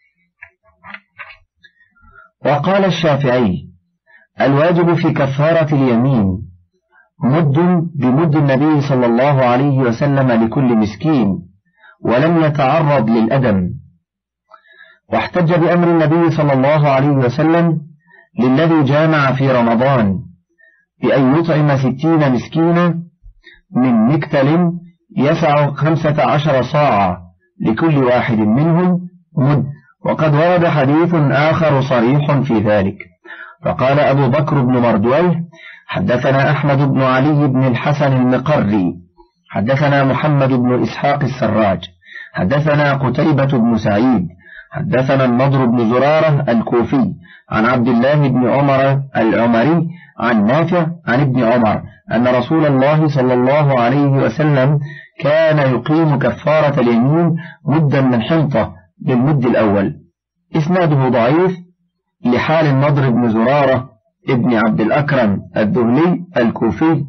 وقال الشافعي الواجب في كفارة اليمين مد بمد النبي صلى الله عليه وسلم لكل مسكين ولم يتعرض للأدم. واحتج بأمر النبي صلى الله عليه وسلم للذي جامع في رمضان بأن يطعم ستين مسكينا من مكتل يسع خمسة عشر صاعا لكل واحد منهم مد. وقد ورد حديث آخر صريح في ذلك. فقال أبو بكر بن مردويه حدثنا أحمد بن علي بن الحسن المقري حدثنا محمد بن إسحاق السراج حدثنا قتيبة بن سعيد حدثنا النضر بن زرارة الكوفي عن عبد الله بن عمر العمري عن نافع عن ابن عمر أن رسول الله صلى الله عليه وسلم كان يقيم كفارة اليمين مدا من حنطة بالمد الأول. إسناده ضعيف لحال النضر بن زرارة ابن عبد الأكرم الذهلي الكوفي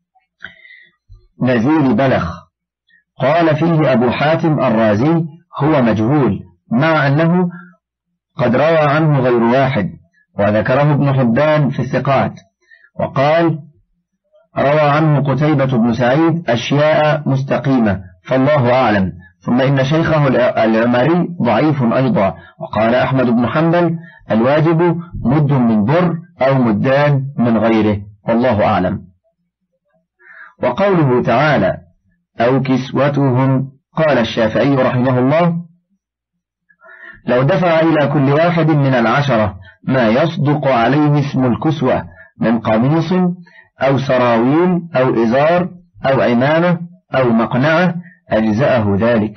نزيل بلخ. قال فيه أبو حاتم الرازي هو مجهول، مع أنه قد روى عنه غير واحد، وذكره ابن حبان في الثقات. وقال روى عنه قتيبة بن سعيد أشياء مستقيمة فالله أعلم. ثم إن شيخه العمري ضعيف أيضا. وقال أحمد بن حنبل الواجب مد من بر أو مدان من غيره والله أعلم. وقوله تعالى أو كسوتهم قال الشافعي رحمه الله لو دفع إلى كل واحد من العشرة ما يصدق عليه اسم الكسوة من قميص أو سراويل أو إزار أو عمامة أو مقنعة أجزأه ذلك.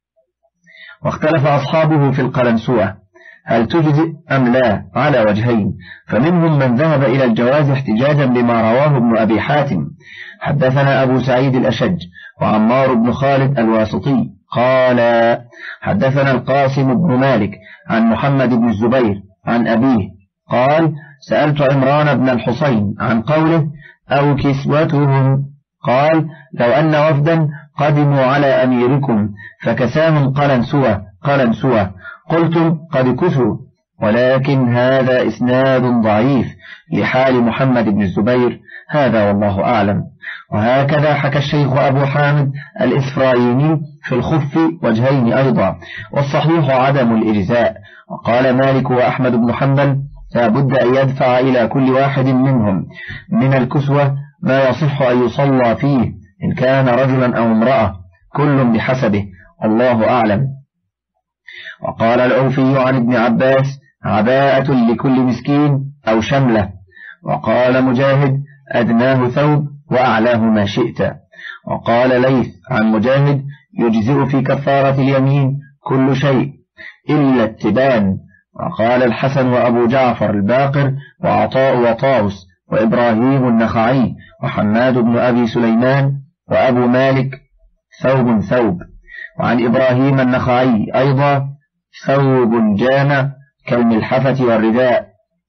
واختلف أصحابه في القلنسوة هل تجزئ أم لا على وجهين، فمنهم من ذهب إلى الجواز احتجاجا بما رواه ابن أبي حاتم حدثنا أبو سعيد الأشج وعمار بن خالد الواسطي قال حدثنا القاسم بن مالك عن محمد بن الزبير عن أبيه قال سألت عمران بن الحصين عن قوله أو كسوتهم قال لو أن وفدا قدموا على أميركم فكساهم قلنسوة قلنسوة قلتم قد كسوا، ولكن هذا إسناد ضعيف لحال محمد بن الزبير هذا والله أعلم. وهكذا حكى الشيخ أبو حامد الإسفرايني في الخف وجهين أيضا، والصحيح عدم الإجزاء. وقال مالك وأحمد بن حنبل لا بد أن يدفع إلى كل واحد منهم من الكسوة ما يصح أن يصلى فيه إن كان رجلا أو امرأة كل بحسبه الله أعلم. وقال العوفي عن ابن عباس عباءة لكل مسكين أو شملة. وقال مجاهد أدناه ثوب وأعلاه ما شئت. وقال ليث عن مجاهد يجزئ في كفارة اليمين كل شيء إلا التبان. وقال الحسن وأبو جعفر الباقر وعطاء وطاوس وإبراهيم النخعي وحماد بن أبي سليمان وأبو مالك ثوب ثوب. وعن إبراهيم النخعي أيضا ثوب جامع كالملحفة والرداء،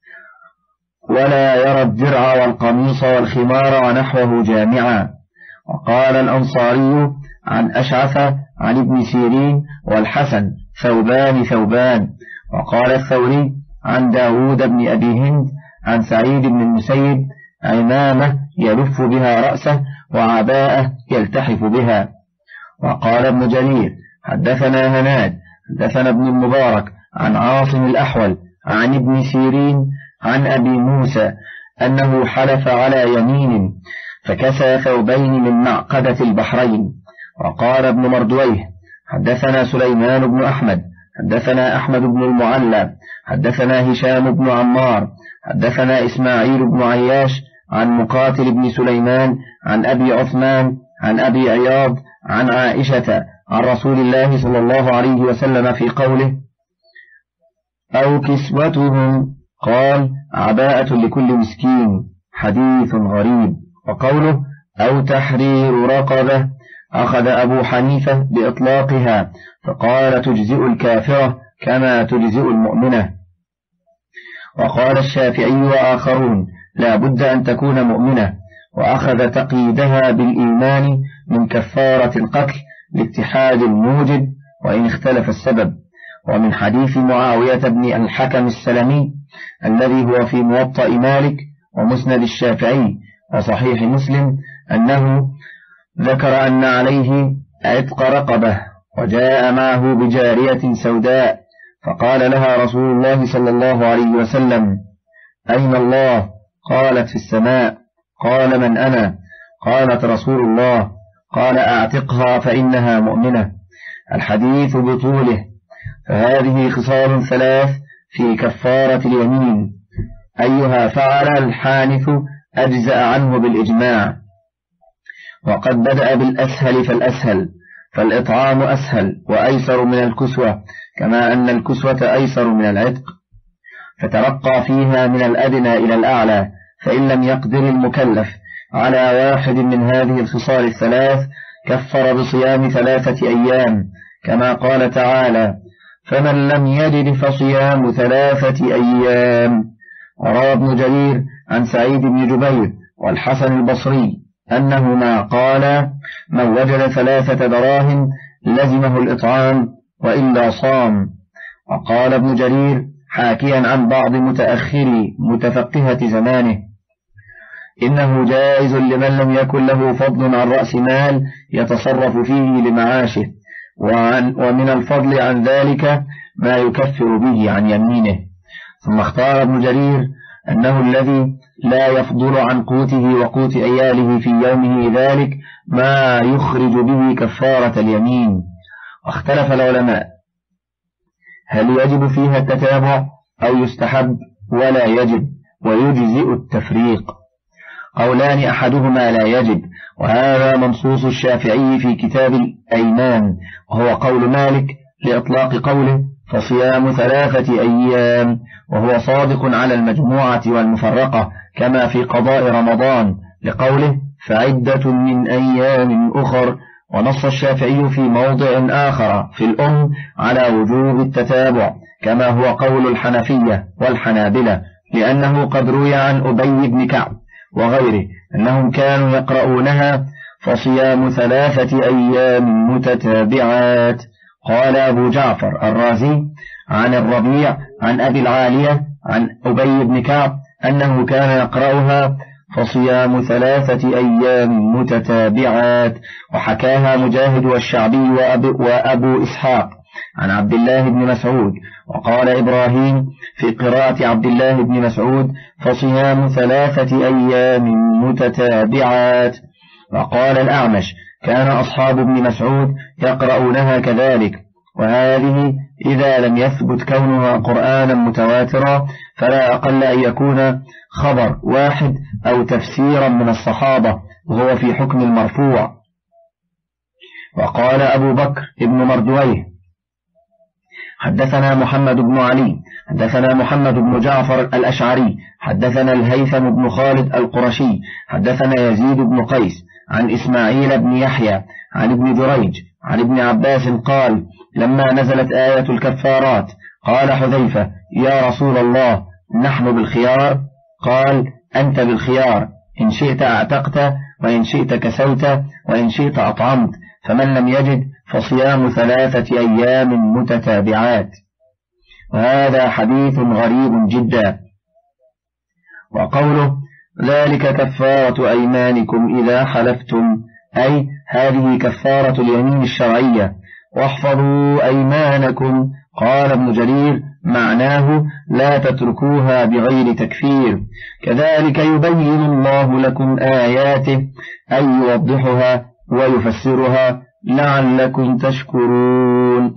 ولا يرى الدرع والقميص والخمار ونحوه جامعا. وقال الأنصاري عن أشعث عن ابن سيرين والحسن ثوبان ثوبان. وقال الثوري عن داود بن أبي هند عن سعيد بن المسيب عمامة يلف بها رأسه وعباءة يلتحف بها. وقال ابن جرير حدثنا هناد حدثنا ابن المبارك عن عاصم الأحول عن ابن سيرين عن أبي موسى أنه حلف على يمين فكسى ثوبين من معقدة البحرين. وقال ابن مردويه حدثنا سليمان بن أحمد حدثنا أحمد بن المعلى حدثنا هشام بن عمار حدثنا إسماعيل بن عياش عن مقاتل بن سليمان عن أبي عثمان عن أبي عياض عن عائشة عن رسول الله صلى الله عليه وسلم في قوله أو كسوتهم قال عباءة لكل مسكين حديث غريب. وقوله أو تحرير رقبة أخذ أبو حنيفة بإطلاقها فقال تجزئ الكافرة كما تجزئ المؤمنة. وقال الشافعي وآخرون لا بد أن تكون مؤمنة، وأخذ تقييدها بالإيمان من كفارة القتل لاتحاد الموجب وإن اختلف السبب. ومن حديث معاوية بن الحكم السلمي الذي هو في موطأ مالك ومسند الشافعي وصحيح مسلم أنه ذكر أن عليه عتق رقبة وجاء معه بجارية سوداء فقال لها رسول الله صلى الله عليه وسلم أين الله؟ قالت في السماء. قال من أنا؟ قالت رسول الله. قال أعتقها فإنها مؤمنة. الحديث بطوله. فهذه خصال ثلاث في كفارة اليمين أيها فعل الحانث أجزأ عنه بالإجماع. وقد بدأ بالأسهل فالأسهل، فالإطعام أسهل وأيسر من الكسوة كما أن الكسوة أيسر من العتق، فترقى فيها من الأدنى إلى الأعلى. فإن لم يقدر المكلف على واحد من هذه الخصال الثلاث كفر بصيام ثلاثة أيام كما قال تعالى فمن لم يجد فصيام ثلاثة أيام. وروى ابن جرير عن سعيد بن جبير والحسن البصري أنهما قالا من وجد ثلاثة دراهم لزمه الإطعام وإلا صام. وقال ابن جرير حاكيا عن بعض متأخري متفقهة زمانه إنه جائز لمن لم يكن له فضل عن رأس مال يتصرف فيه لمعاشه، وعن ومن الفضل عن ذلك ما يكفر به عن يمينه. ثم اختار ابن جرير أنه الذي لا يفضل عن قوته وقوت عياله في يومه ذلك ما يخرج به كفارة اليمين. واختلف العلماء هل يجب فيها التتابع أو يستحب ولا يجب ويجزئ التفريق. قولان أحدهما لا يجب، وهذا منصوص الشافعي في كتاب الأيمان، وهو قول مالك لإطلاق قوله فصيام ثلاثة أيام، وهو صادق على المجموعة والمفرقة كما في قضاء رمضان لقوله فعدة من أيام أخر. ونص الشافعي في موضع آخر في الأم على وجوب التتابع كما هو قول الحنفية والحنابلة، لأنه قد روي عن أبي بن كعب وغيره أنهم كانوا يقرؤونها فصيام ثلاثة أيام متتابعات. قال أبو جعفر الرازي عن الربيع عن أبي العالية عن أبي بن كعب أنه كان يقرأها فصيام ثلاثة أيام متتابعات. وحكاها مجاهد والشعبي وأبو, وأبو إسحاق عن عبد الله بن مسعود. وقال إبراهيم في قراءة عبد الله بن مسعود فصيام ثلاثة أيام متتابعات. وقال الأعمش كان أصحاب ابن مسعود يقرؤونها كذلك. وهذه إذا لم يثبت كونها قرآنا متواترا فلا أقل أن يكون خبر واحد أو تفسيرا من الصحابة، وهو في حكم المرفوع. وقال أبو بكر ابن مردويه حدثنا محمد بن علي حدثنا محمد بن جعفر الأشعري حدثنا الهيثم بن خالد القرشي حدثنا يزيد بن قيس عن إسماعيل بن يحيى عن ابن جريج عن ابن عباس قال لما نزلت آية الكفارات قال حذيفة يا رسول الله نحن بالخيار؟ قال أنت بالخيار، إن شئت أعتقت وإن شئت كسوت وإن شئت أطعمت، فمن لم يجد فصيام ثلاثة أيام متتابعات. وهذا حديث غريب جدا. وقوله ذلك كفارة أيمانكم إذا حلفتم، أي هذه كفارة اليمين الشرعية. واحفظوا أيمانكم، قال ابن جرير معناه لا تتركوها بغير تكفير. كذلك يبين الله لكم آياته، أي يوضحها ويفسرها لعلكم تشكرون.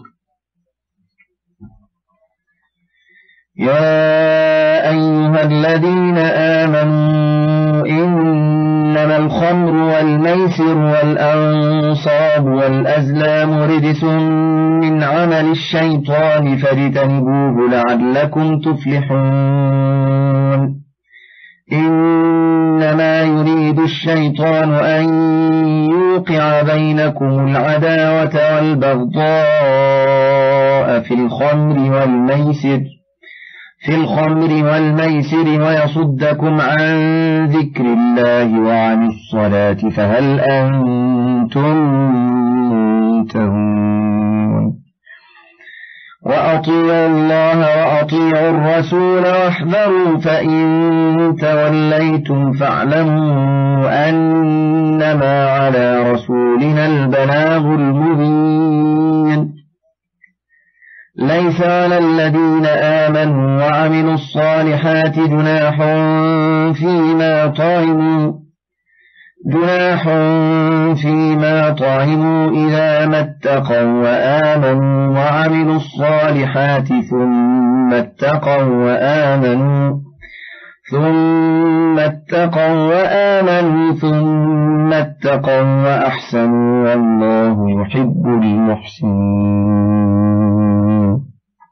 يا أيها الذين آمنوا إنما الخمر والميسر والأنصاب والأزلام رجس من عمل الشيطان فاجتنبوه لعلكم تفلحون. إنما يريد الشيطان أن يوقع بينكم العداوة والبغضاء في الخمر والميسر في الخمر والميسر ويصدكم عن ذكر الله وعن الصلاة فهل أنتم منتهون. وأطيعوا الله وأطيعوا الرسول واحذروا، فإن توليتم فاعلموا أنما على رسولنا البلاغ المبين. ليس على الذين آمنوا وعملوا الصالحات جناح فيما طعموا جناح فيما طعموا إذا ما اتقوا وآمنوا وعملوا الصالحات ثم اتقوا وآمنوا ثم اتقوا وآمنوا ثم اتقوا وأحسنوا والله يحب المحسنين.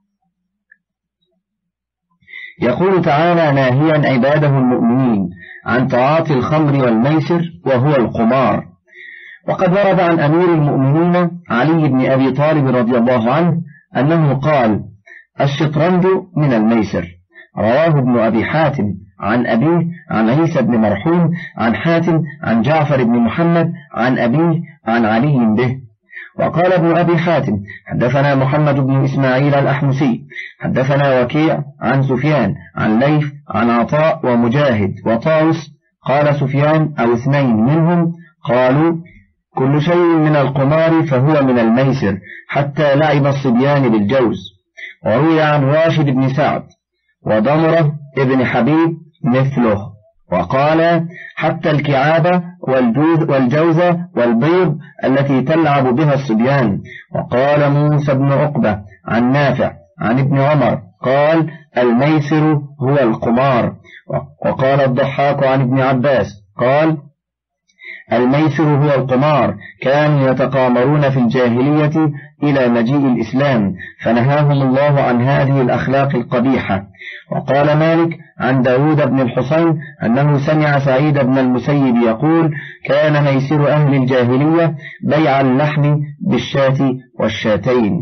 يقول تعالى ناهيا عباده المؤمنين عن تعاطي الخمر والميسر وهو القمار. وقد ورد عن أمير المؤمنين علي بن أبي طالب رضي الله عنه أنه قال الشطرنج من الميسر. رواه ابن أبي حاتم عن أبيه عن عيسى بن مرحوم عن حاتم عن جعفر بن محمد عن أبيه عن علي به. وقال ابن أبي حاتم حدثنا محمد بن إسماعيل الأحمسي حدثنا وكيع عن سفيان عن ليث عن عطاء ومجاهد وطاوس قال سفيان أو اثنين منهم قالوا كل شيء من القمار فهو من الميسر حتى لعب الصبيان بالجوز. وروي عن راشد بن سعد وضمرة ابن حبيب مثله، وقال حتى الكعابة والجوزة والبيض التي تلعب بها الصبيان. وقال موسى بن عقبة عن نافع عن ابن عمر قال الميسر هو القمار. وقال الضحاك عن ابن عباس قال الميسر هو القمار، كانوا يتقامرون في الجاهلية إلى مجيء الإسلام فنهاهم الله عن هذه الأخلاق القبيحة. وقال مالك عن داود بن الحصين أنه سمع سعيد بن المسيب يقول كان ميسر أهل الجاهلية بيع اللحم بالشاة والشاتين.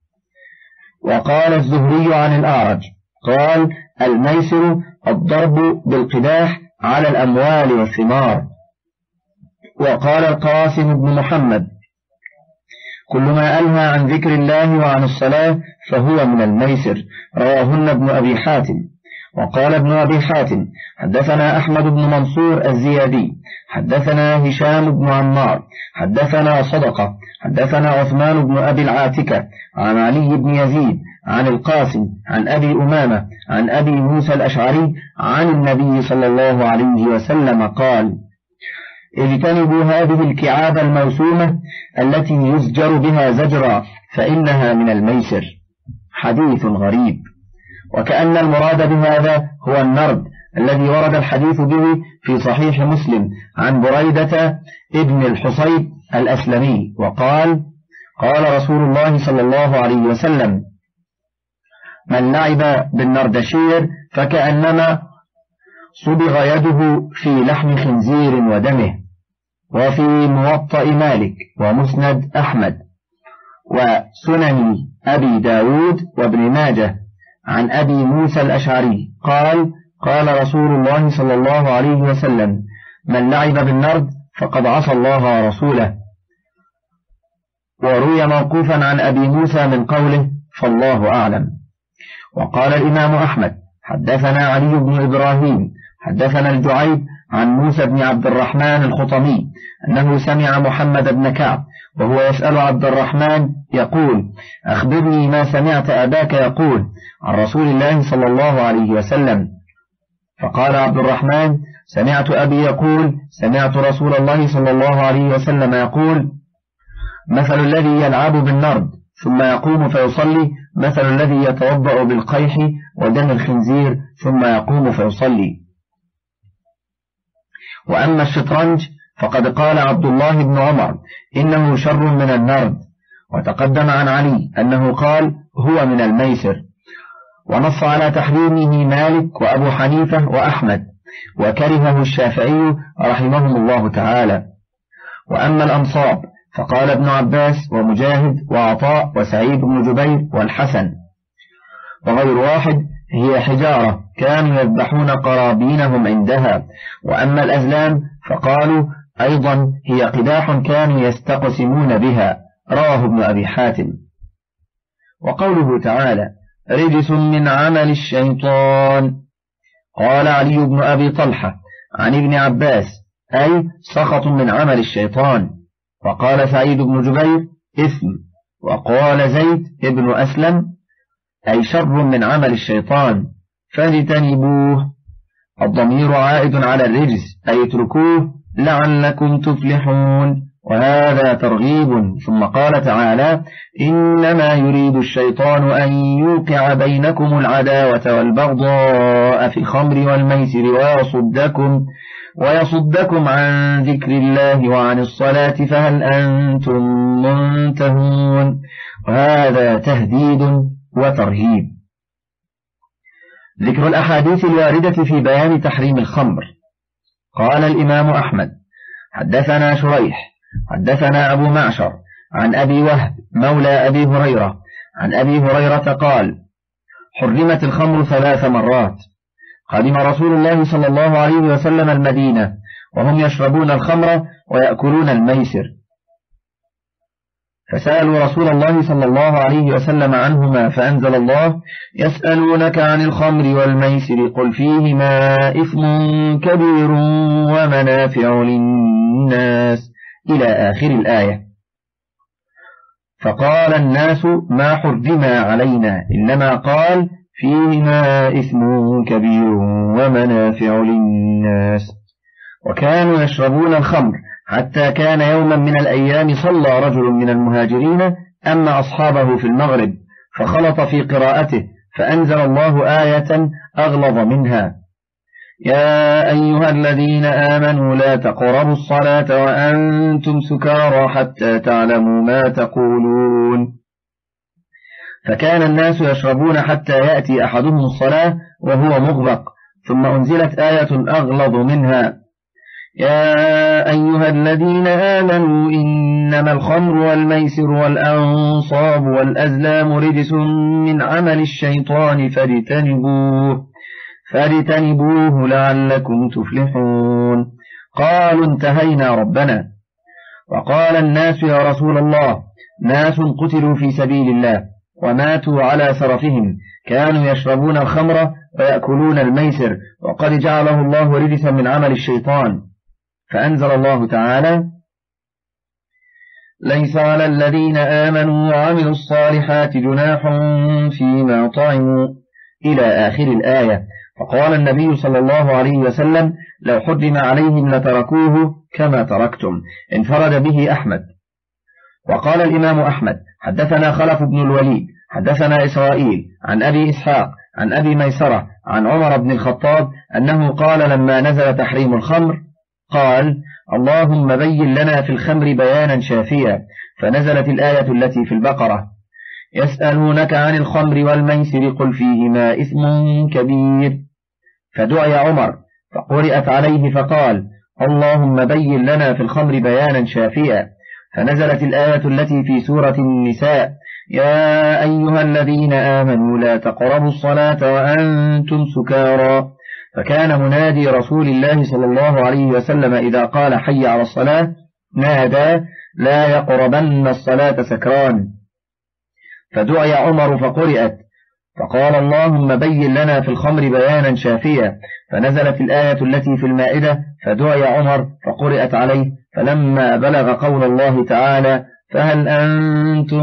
وقال الزهري عن الأعرج قال الميسر الضرب بالقداح على الأموال والثمار. وقال القاسم بن محمد كل ما ألهى عن ذكر الله وعن الصلاة فهو من الميسر، رواهن ابن أبي حاتم. وقال ابن أبي حاتم حدثنا أحمد بن منصور الزيادي حدثنا هشام بن عمار حدثنا صدقة حدثنا عثمان بن أبي العاتكة عن علي بن يزيد عن القاسم عن أبي أمامة عن أبي موسى الأشعري عن النبي صلى الله عليه وسلم قال اجتنبوا هذه الكعاب الموسومة التي يزجر بها زجرا فإنها من الميسر. حديث غريب. وكأن المراد بهذا هو النرد الذي ورد الحديث به في صحيح مسلم عن بريدة ابن الحصيب الأسلمي وقال قال رسول الله صلى الله عليه وسلم من لعب بالنردشير فكأنما صبغ يده في لحم خنزير ودمه. وفي موطأ مالك ومسند أحمد وسنن أبي داود وابن ماجه عن أبي موسى الأشعري قال قال رسول الله صلى الله عليه وسلم من لعب بالنرد فقد عصى الله ورسوله. وروي موقوفا عن أبي موسى من قوله فالله أعلم. وقال الإمام أحمد حدثنا علي بن إبراهيم حدثنا الجعيد عن موسى بن عبد الرحمن الخطمي أنه سمع محمد بن كعب وهو يسأل عبد الرحمن يقول أخبرني ما سمعت أباك يقول عن رسول الله صلى الله عليه وسلم. فقال عبد الرحمن سمعت أبي يقول سمعت رسول الله صلى الله عليه وسلم يقول مثل الذي يلعب بالنرد ثم يقوم فيصلي مثل الذي يتوضأ بالقيح ودم الخنزير ثم يقوم فيصلي. وأما الشطرنج فقد قال عبد الله بن عمر إنه شر من النرد. وتقدم عن علي أنه قال هو من الميسر. ونص على تحريمه مالك وأبو حنيفة وأحمد وكرهه الشافعي رحمهم الله تعالى. وأما الأنصاب فقال ابن عباس ومجاهد وعطاء وسعيد بن جبير والحسن وغير واحد هي حجارة كانوا يذبحون قرابينهم عندها. وأما الأزلام فقالوا أيضا هي قداح كانوا يستقسمون بها، رواه ابن أبي حاتم. وقوله تعالى رجس من عمل الشيطان قال علي بن أبي طلحة عن ابن عباس أي سخط من عمل الشيطان. وقال سعيد بن جبير إثم. وقال زيد ابن أسلم أي شر من عمل الشيطان فاجتنبوه. الضمير عائد على الرجس أي اتركوه لعلكم تفلحون، وهذا ترغيب. ثم قال تعالى إنما يريد الشيطان أن يوقع بينكم العداوة والبغضاء في الخمر والميسر ويصدكم, ويصدكم عن ذكر الله وعن الصلاة فهل أنتم منتهون. وهذا تهديد وترهيب. ذكر الأحاديث الواردة في بيان تحريم الخمر. قال الإمام أحمد حدثنا شريح حدثنا أبو معشر عن أبي وهب مولى أبي هريرة عن أبي هريرة قال حرمت الخمر ثلاث مرات. قدم رسول الله صلى الله عليه وسلم المدينة وهم يشربون الخمر ويأكلون الميسر، فسألوا رسول الله صلى الله عليه وسلم عنهما فأنزل الله: يسألونك عن الخمر والميسر قل فيهما إثم كبير ومنافع للناس إلى آخر الآية. فقال الناس: ما حرما علينا، إنما قال فيهما إثم كبير ومنافع للناس. وكانوا يشربون الخمر حتى كان يوما من الأيام صلى رجل من المهاجرين أما أصحابه في المغرب فخلط في قراءته فأنزل الله آية أغلظ منها: يا أيها الذين آمنوا لا تقربوا الصلاة وأنتم سكارى حتى تعلموا ما تقولون. فكان الناس يشربون حتى يأتي أحدهم الصلاة وهو مغبق، ثم أنزلت آية أغلظ منها: يا أيها الذين آمنوا إنما الخمر والميسر والأنصاب والأزلام رجس من عمل الشيطان فاجتنبوه فاجتنبوه لعلكم تفلحون. قالوا: انتهينا ربنا. وقال الناس: يا رسول الله، ناس قتلوا في سبيل الله وماتوا على سرفهم، كانوا يشربون الخمر ويأكلون الميسر، وقد جعله الله رجسا من عمل الشيطان. فأنزل الله تعالى: ليس على الذين آمنوا وعملوا الصالحات جناح فيما طعموا إلى آخر الآية. فقال النبي صلى الله عليه وسلم: لو حرم عليهم لتركوه كما تركتم. انفرد به أحمد. وقال الإمام أحمد: حدثنا خلف بن الوليد حدثنا إسرائيل عن أبي إسحاق عن أبي ميسرة عن عمر بن الخطاب أنه قال لما نزل تحريم الخمر قال: اللهم بين لنا في الخمر بيانا شافيا، فنزلت الآية التي في البقرة: يسألونك عن الخمر والميسر قل فيهما إثم كبير. فدعي عمر فقرأت عليه فقال: اللهم بين لنا في الخمر بيانا شافيا، فنزلت الآية التي في سورة النساء: يا أيها الذين آمنوا لا تقربوا الصلاة وأنتم سكارى. فكان منادي رسول الله صلى الله عليه وسلم إذا قال حي على الصلاة نادى: لا يقربن الصلاة سكران. فدعي عمر فقرأت فقال: اللهم بين لنا في الخمر بيانا شافيا، فنزلت الآية التي في المائدة: فدعي عمر فقرأت عليه. فلما بلغ قول الله تعالى: فهل أنتم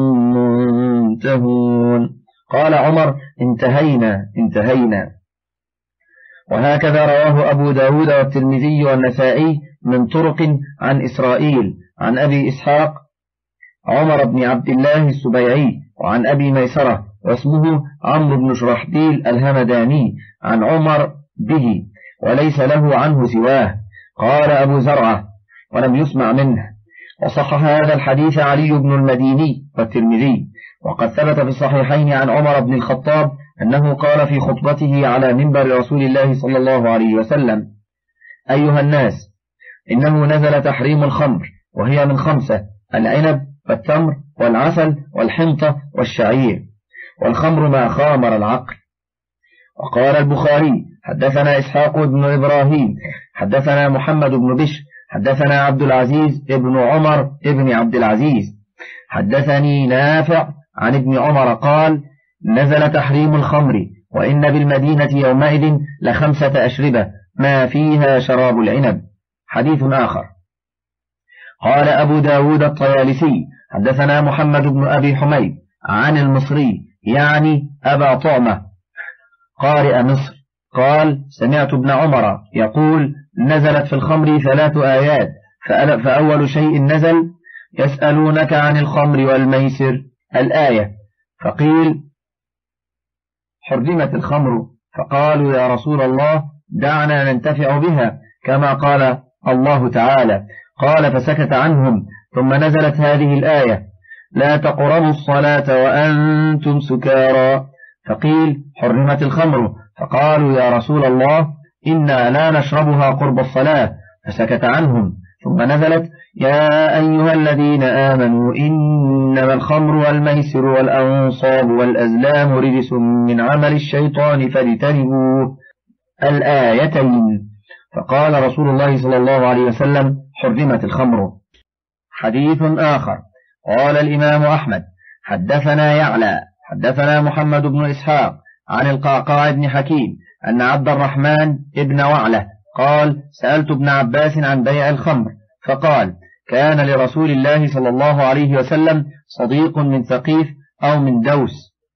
منتهون، قال عمر: انتهينا انتهينا. وهكذا رواه أبو داود والترمذي والنسائي من طرق عن إسرائيل عن أبي إسحاق عمر بن عبد الله السبيعي وعن أبي ميسرة واسمه عمرو بن شرحبيل الهمداني عن عمر به، وليس له عنه سواه. قال أبو زرعة: ولم يسمع منه. وصحح هذا الحديث علي بن المديني والترمذي. وقد ثبت في الصحيحين عن عمر بن الخطاب أنه قال في خطبته على منبر رسول الله صلى الله عليه وسلم: أيها الناس، إنه نزل تحريم الخمر، وهي من خمسة: العنب والتمر والعسل والحنطة والشعير، والخمر ما خامر العقل. وقال البخاري: حدثنا إسحاق بن إبراهيم حدثنا محمد بن بشر حدثنا عبد العزيز ابن عمر ابن عبد العزيز حدثني نافع عن ابن عمر قال: نزل تحريم الخمر، وإن بالمدينة يومئذ لخمسة أشربة ما فيها شراب العنب. حديث آخر. قال أبو داود الطيالسي: حدثنا محمد بن أبي حميد عن المصري يعني أبا طعمة قارئ مصر قال: سمعت ابن عمر يقول: نزلت في الخمر ثلاث آيات، فأول شيء نزل: يسألونك عن الخمر والميسر الآية، فقيل: حرمت الخمر، فقالوا: يا رسول الله دعنا ننتفع بها كما قال الله تعالى. قال: فسكت عنهم، ثم نزلت هذه الآية: لا تقربوا الصلاة وأنتم سكارى، فقيل: حرمت الخمر، فقالوا: يا رسول الله إنا لا نشربها قرب الصلاة، فسكت عنهم، ثم نزلت: يا أيها الذين آمنوا إنما الخمر والميسر والأنصاب والأزلام رجس من عمل الشيطان فاجتنبوه الآيتين. فقال رسول الله صلى الله عليه وسلم: حرمت الخمر. حديث آخر. قال الإمام أحمد حدثنا يعلى حدثنا محمد بن إسحاق عن القعقاع بن حكيم أن عبد الرحمن ابن وعلة قال سألت ابن عباس عن بيع الخمر فقال كان لرسول الله صلى الله عليه وسلم صديق من ثقيف أو من دوس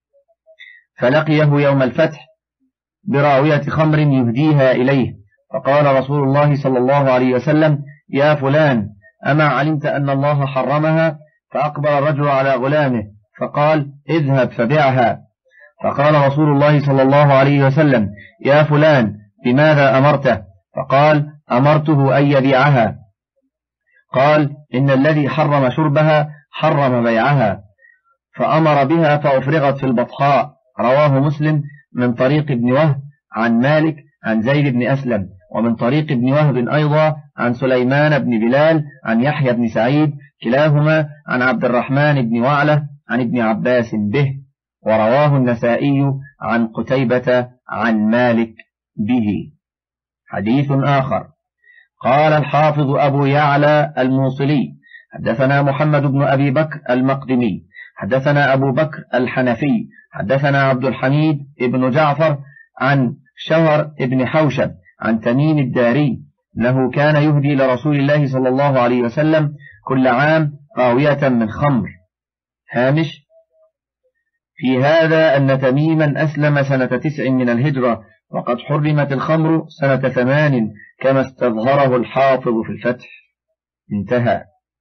فلقيه يوم الفتح براوية خمر يهديها إليه فقال رسول الله صلى الله عليه وسلم يا فلان أما علمت أن الله حرمها؟ فأقبل الرجل على غلامه فقال اذهب فبعها. فقال رسول الله صلى الله عليه وسلم يا فلان بماذا أمرته؟ فقال أمرته أن يبيعها. قال إن الذي حرم شربها حرم بيعها، فأمر بها فأفرغت في البطحاء. رواه مسلم من طريق ابن وهب عن مالك عن زيد بن أسلم، ومن طريق ابن وهب أيضا عن سليمان بن بلال عن يحيى بن سعيد كلاهما عن عبد الرحمن بن وعلة عن ابن عباس به. ورواه النسائي عن قتيبة عن مالك به. حديث آخر. قال الحافظ أبو يعلى الموصلي حدثنا محمد بن أبي بكر المقدمي حدثنا أبو بكر الحنفي حدثنا عبد الحميد بن جعفر عن شهر بن حوشب عن تميم الداري أنه كان يهدي لرسول الله صلى الله عليه وسلم كل عام راوية من خمر. هامش في هذا أن تميما أسلم سنة تسع من الهجرة، وقد حرمت الخمر سنة ثمان كما استظهره الحافظ في الفتح. انتهى.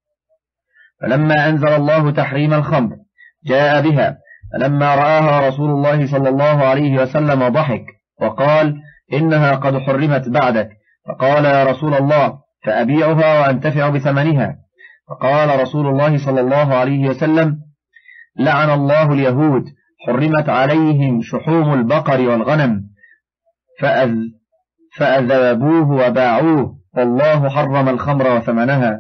فلما أنزل الله تحريم الخمر جاء بها، فلما رآها رسول الله صلى الله عليه وسلم ضحك وقال إنها قد حرمت بعدك، فقال يا رسول الله فأبيعها وأنتفع بثمنها. فقال رسول الله صلى الله عليه وسلم لعن الله اليهود حرمت عليهم شحوم البقر والغنم فأذ فأذابوه وباعوه والله حرم الخمر وثمنها.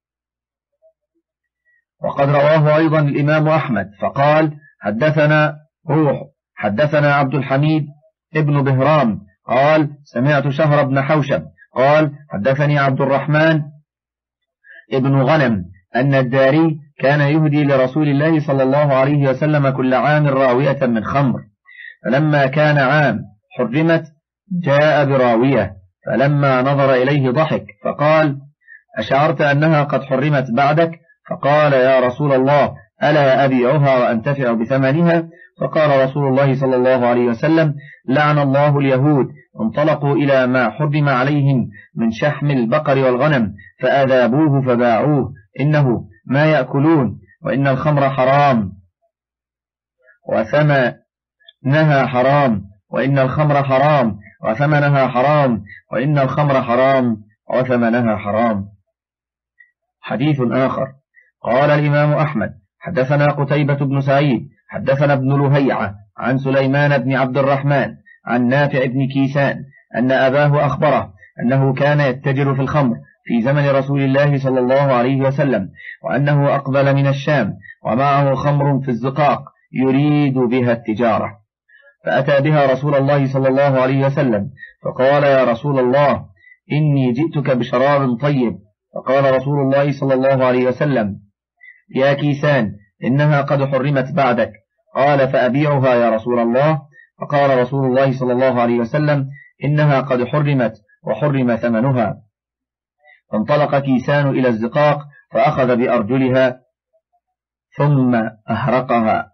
وقد رواه أيضا الإمام أحمد فقال حدثنا روح حدثنا عبد الحميد ابن بهرام قال سمعت شهر بن حوشب قال حدثني عبد الرحمن ابن غنم أن الداري كان يهدي لرسول الله صلى الله عليه وسلم كل عام راوية من خمر، فلما كان عام حرمت جاء براوية، فلما نظر إليه ضحك فقال أشعرت أنها قد حرمت بعدك؟ فقال يا رسول الله ألا أبيعها وأنتفع بثمنها؟ فقال رسول الله صلى الله عليه وسلم لعن الله اليهود انطلقوا إلى ما حرم عليهم من شحم البقر والغنم فأذابوه فباعوه، إنه ما يأكلون، وإن الخمر حرام وثمنها حرام وإن الخمر حرام وثمنها حرام وإن الخمر حرام وثمنها حرام. حديث آخر. قال الإمام أحمد حدثنا قتيبة بن سعيد حدثنا ابن لهيعة عن سليمان بن عبد الرحمن عن نافع بن كيسان أن أباه أخبره أنه كان يتجر في الخمر في زمن رسول الله صلى الله عليه وسلم، وأنه أقبل من الشام ومعه خمر في الزقاق يريد بها التجارة، فأتى بها رسول الله صلى الله عليه وسلم فقال يا رسول الله إني جئتك بشراب طيب. فقال رسول الله صلى الله عليه وسلم يا كيسان إنها قد حرمت بعدك. قال فأبيعها يا رسول الله؟ فقال رسول الله صلى الله عليه وسلم إنها قد حرمت وحرم ثمنها. فانطلق كيسان إلى الزقاق فأخذ بأرجلها ثم أهرقها.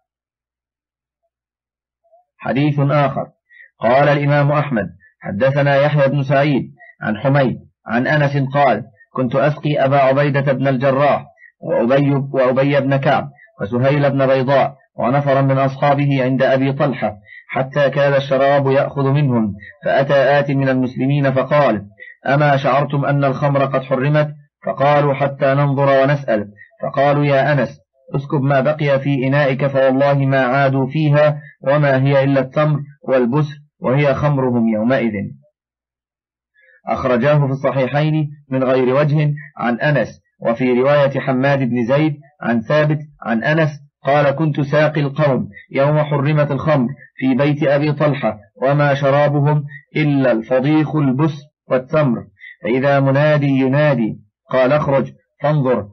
حديث آخر. قال الإمام أحمد حدثنا يحيى بن سعيد عن حميد عن أنس قال كنت أسقي أبا عبيدة بن الجراح وأبي, وأبي بن كعب وسهيل بن بيضاء ونفرا من أصحابه عند أبي طلحة حتى كاد الشراب يأخذ منهم، فأتى آت من المسلمين فقال أما شعرتم أن الخمر قد حرمت؟ فقالوا حتى ننظر ونسأل. فقالوا يا أنس اسكب ما بقي في إنائك فوالله ما عادوا فيها وما هي إلا التمر والبسر وهي خمرهم يومئذ. أخرجاه في الصحيحين من غير وجه عن أنس، وفي رواية حماد بن زيد عن ثابت عن أنس قال كنت ساقي القوم يوم حرمت الخمر في بيت أبي طلحة وما شرابهم إلا الفضيخ البس والتمر، فإذا منادي ينادي قال اخرج فانظر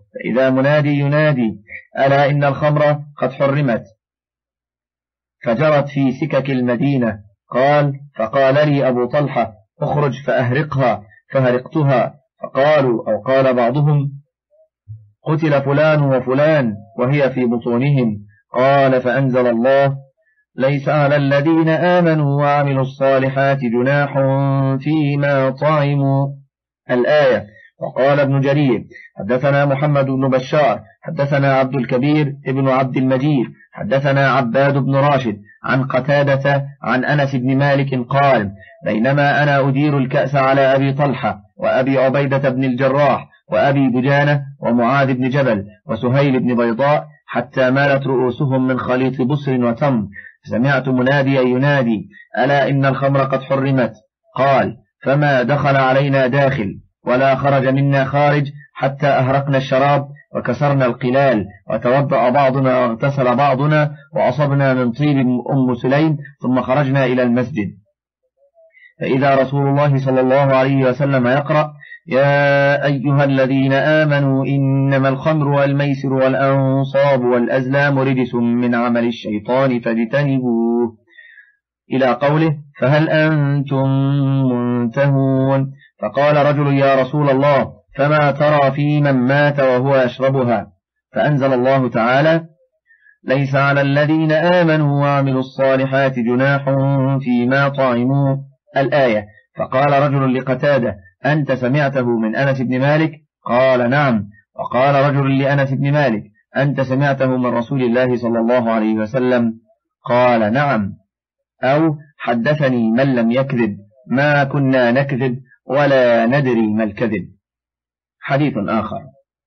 فإذا منادي ينادي ألا إن الخمر قد حرمت، فجرت في سكك المدينة. قال فقال لي أبو طلحة اخرج فأهرقها، فهرقتها، فقالوا أو قال بعضهم قتل فلان وفلان وهي في بطونهم. قال فأنزل الله ليس على الذين آمنوا وعملوا الصالحات جناح فيما طعموا، الآية. وقال ابن جرير حدثنا محمد بن بشار حدثنا عبد الكبير ابن عبد المجيد حدثنا عباد بن راشد عن قتادة عن أنس بن مالك قال بينما أنا أدير الكأس على أبي طلحة وأبي عبيدة بن الجراح وأبي دجانة ومعاذ بن جبل وسهيل بن بيضاء حتى مالت رؤوسهم من خليط بصر وتمر، سمعت مناديا ينادي ألا إن الخمر قد حرمت. قال فما دخل علينا داخل ولا خرج منا خارج حتى أهرقنا الشراب وكسرنا القلال وتوضأ بعضنا واغتسل بعضنا وأصبنا من طيب أم سليم ثم خرجنا إلى المسجد، فإذا رسول الله صلى الله عليه وسلم يقرأ يا أيها الذين آمنوا إنما الخمر والميسر والأنصاب والأزلام رجس من عمل الشيطان فاجتنبوه إلى قوله فهل أنتم منتهون. فقال رجل يا رسول الله فما ترى في من مات وهو يشربها؟ فأنزل الله تعالى ليس على الذين آمنوا وعملوا الصالحات جناح فيما طعموا، الآية. فقال رجل لقتادة أنت سمعته من أنس بن مالك؟ قال نعم. وقال رجل لأنس بن مالك أنت سمعته من رسول الله صلى الله عليه وسلم؟ قال نعم، أو حدثني من لم يكذب ما كنا نكذب ولا ندري ما الكذب. حديث آخر.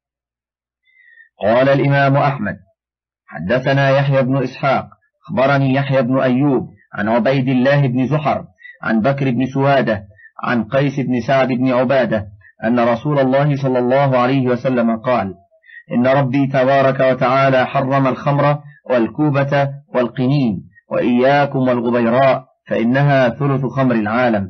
قال الإمام أحمد حدثنا يحيى بن إسحاق أخبرني يحيى بن أيوب عن عبيد الله بن زحر عن بكر بن سوادة عن قيس بن سعد بن عبادة أن رسول الله صلى الله عليه وسلم قال إن ربي تبارك وتعالى حرم الخمر والكوبة والقنين وإياكم والغبيراء فإنها ثلث خمر العالم.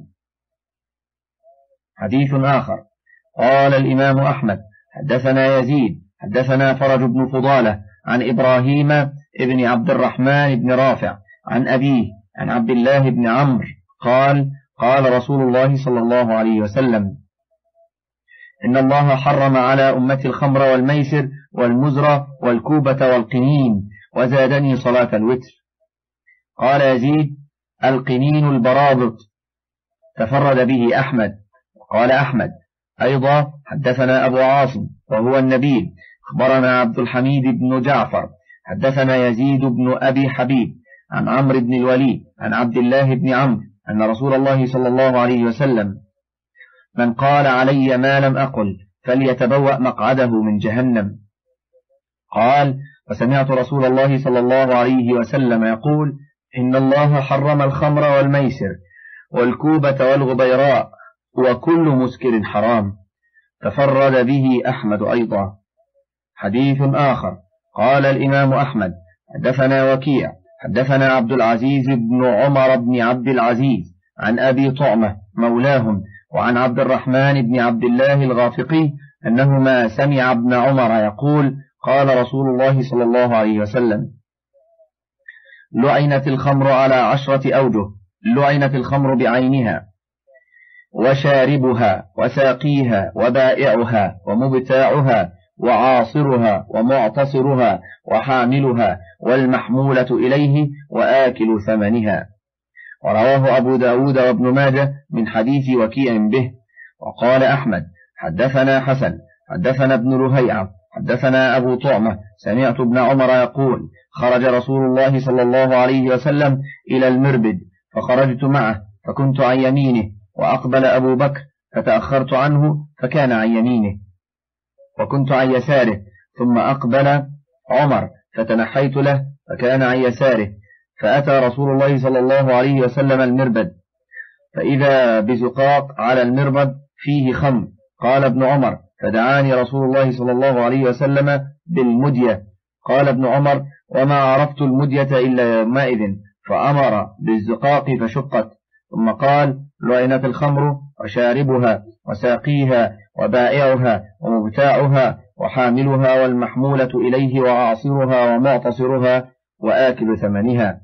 حديث آخر. قال الإمام أحمد حدثنا يزيد حدثنا فرج بن فضالة عن إبراهيم ابن عبد الرحمن بن رافع عن أبيه عن عبد الله بن عمرو قال قال رسول الله صلى الله عليه وسلم إن الله حرم على أمة الخمر والميسر والمزر والكوبة والقنين وزادني صلاة الوتر. قال يزيد القنين البرابط، تفرد به أحمد. وقال أحمد أيضا حدثنا أبو عاصم وهو النبيل أخبرنا عبد الحميد بن جعفر حدثنا يزيد بن أبي حبيب عن عمرو بن الوليد عن عبد الله بن عمرو أن رسول الله صلى الله عليه وسلم من قال علي ما لم أقل فليتبوأ مقعده من جهنم. قال وسمعت رسول الله صلى الله عليه وسلم يقول إن الله حرم الخمر والميسر والكوبة والغبيراء وكل مسكر حرام. تفرد به أحمد أيضا. حديث آخر. قال الإمام أحمد حدثنا وكيع حدثنا عبد العزيز بن عمر بن عبد العزيز عن أبي طعمة مولاهم وعن عبد الرحمن بن عبد الله الغافقي أنهما سمع ابن عمر يقول قال رسول الله صلى الله عليه وسلم لعنت الخمر على عشرة أوجه، لعنت الخمر بعينها وشاربها وساقيها وبائعها ومبتاعها وعاصرها ومعتصرها وحاملها والمحمولة إليه وآكل ثمنها. ورواه أبو داود وابن ماجه من حديث وكيع به. وقال أحمد حدثنا حسن حدثنا ابن رهيعة حدثنا أبو طعمة سمعت ابن عمر يقول خرج رسول الله صلى الله عليه وسلم إلى المربد فخرجت معه فكنت عن يمينه وأقبل أبو بكر فتأخرت عنه فكان عن يمينه وكنت عن يساره ثم أقبل عمر فتنحيت له فكان عن يساره فأتى رسول الله صلى الله عليه وسلم المربد فإذا بزقاق على المربد فيه خمر. قال ابن عمر فدعاني رسول الله صلى الله عليه وسلم بالمدية. قال ابن عمر وما عرفت المدية إلا يومئذ فأمر بالزقاق فشقت. ثم قال لعنت الخمر وشاربها وساقيها وبائعها ومبتاعها وحاملها والمحمولة إليه وعاصرها ومعتصرها وآكل ثمنها.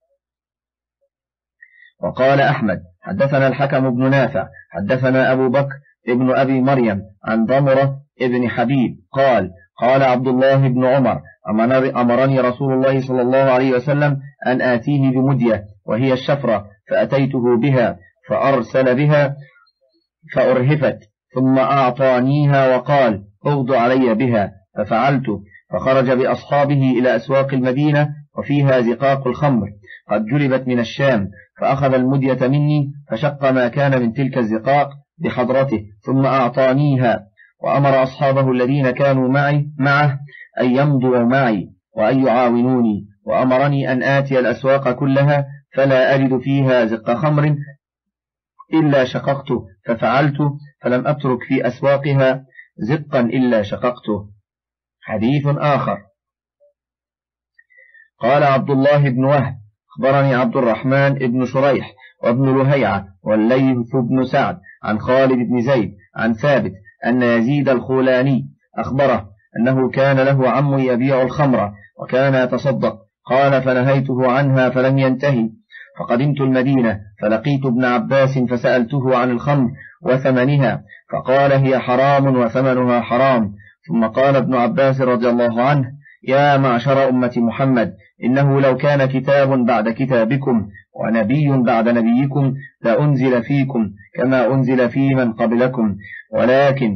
وقال أحمد حدثنا الحكم بن نافع حدثنا أبو بكر ابن أبي مريم عن ضمرة ابن حبيب قال قال عبد الله بن عمر أمرني رسول الله صلى الله عليه وسلم أن آتيه بمدية وهي الشفرة، فأتيته بها فأرسل بها فأرهفت، ثم أعطانيها وقال اغد علي بها، ففعلت، فخرج بأصحابه إلى أسواق المدينة وفيها زقاق الخمر قد جلبت من الشام، فأخذ المدية مني فشق ما كان من تلك الزقاق بحضرته ثم أعطانيها، وأمر أصحابه الذين كانوا معي معه أن يمضوا معي وأن يعاونوني، وأمرني أن آتي الأسواق كلها فلا أجد فيها زق خمر إلا شققته، ففعلت، فلم أترك في أسواقها زقا إلا شققته. حديث آخر. قال عبد الله بن وهب أخبرني عبد الرحمن بن شريح وابن لهيعة والليث بن سعد عن خالد بن زيد عن ثابت أن يزيد الخولاني أخبره أنه كان له عم يبيع الخمر وكان يتصدق، قال فنهيته عنها فلم ينتهي، فقدمت المدينة فلقيت ابن عباس فسألته عن الخمر وثمنها، فقال هي حرام وثمنها حرام. ثم قال ابن عباس رضي الله عنه يا معشر أمة محمد، إنه لو كان كتاب بعد كتابكم ونبي بعد نبيكم لأنزل فيكم كما أنزل في من قبلكم، ولكن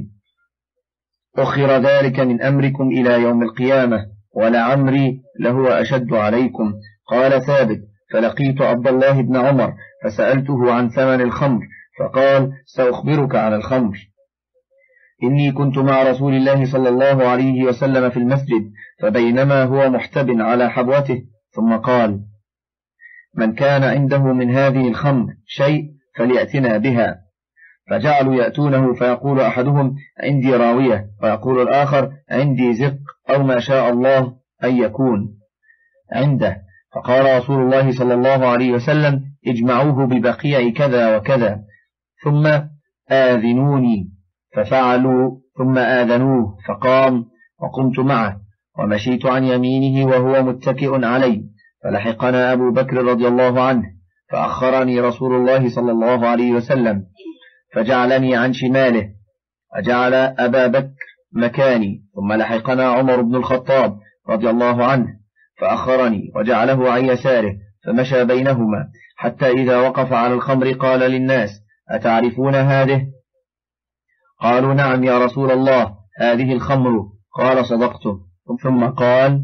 أخر ذلك من أمركم إلى يوم القيامة، ولعمري لهو أشد عليكم. قال ثابت فلقيت عبد الله بن عمر فسألته عن ثمن الخمر، فقال سأخبرك عن الخمر. إني كنت مع رسول الله صلى الله عليه وسلم في المسجد، فبينما هو محتب على حبوته ثم قال من كان عنده من هذه الخمر شيء فليأتنا بها، فجعلوا يأتونه فيقول أحدهم عندي راوية، ويقول الآخر عندي زق أو ما شاء الله أن يكون عنده، فقال رسول الله صلى الله عليه وسلم اجمعوه ببقيع كذا وكذا ثم آذنوني، ففعلوا ثم آذنوه فقام، وقمت معه ومشيت عن يمينه وهو متكئ علي، فلحقنا أبو بكر رضي الله عنه فأخرني رسول الله صلى الله عليه وسلم فجعلني عن شماله وجعل أبا بكر مكاني، ثم لحقنا عمر بن الخطاب رضي الله عنه فأخرني وجعله عن يساره، فمشى بينهما حتى إذا وقف على الخمر قال للناس أتعرفون هذه؟ قالوا نعم يا رسول الله هذه الخمر، قال صدقتم. ثم قال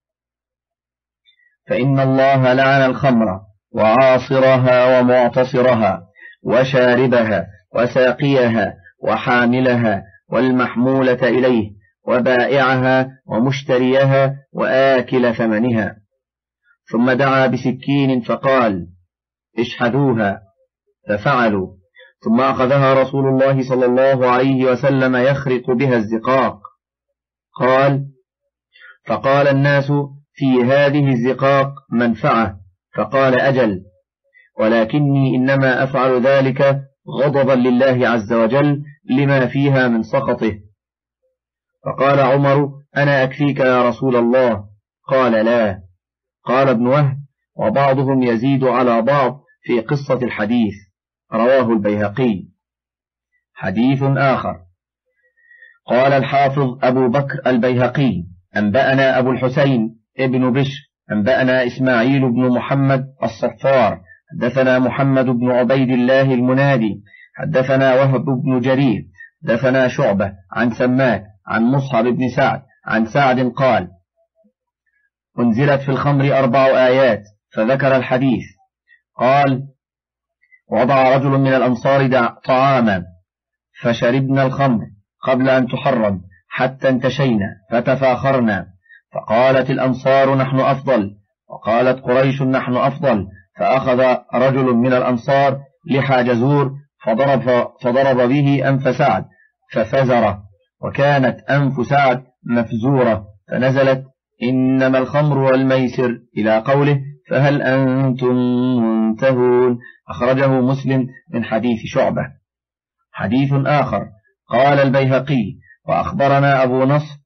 فإن الله لعن الخمر وعاصرها ومعتصرها وشاربها وساقيها وحاملها والمحمولة إليه وبائعها ومشتريها وآكل ثمنها. ثم دعا بسكين فقال اشحذوها، ففعلوا، ثم أخذها رسول الله صلى الله عليه وسلم يخرق بها الزقاق. قال فقال الناس في هذه الزقاق منفعة، فقال أجل، ولكني إنما أفعل ذلك غضبا لله عز وجل لما فيها من سخطه. فقال عمر أنا أكفيك يا رسول الله؟ قال لا. قال ابن وهب وبعضهم يزيد على بعض في قصة الحديث، رواه البيهقي. حديث آخر. قال الحافظ أبو بكر البيهقي أنبأنا أبو الحسين ابن بشر أنبأنا إسماعيل بن محمد الصفار حدثنا محمد بن عبيد الله المنادي حدثنا وهب بن جرير حدثنا شعبة عن سماك عن مصعب بن سعد عن سعد قال أنزلت في الخمر أربع آيات، فذكر الحديث. قال وضع رجل من الأنصار طعاما فشربنا الخمر قبل أن تحرم حتى انتشينا فتفاخرنا، فقالت الأنصار نحن أفضل، وقالت قريش نحن أفضل، فأخذ رجل من الأنصار لحى جزور فضرب, فضرب به أنف سعد ففزره، وكانت أنف سعد مفزورة، فنزلت إنما الخمر والميسر إلى قوله فهل أنتم منتهون، أخرجه مسلم من حديث شعبة. حديث آخر. قال البيهقي وأخبرنا أبو نصر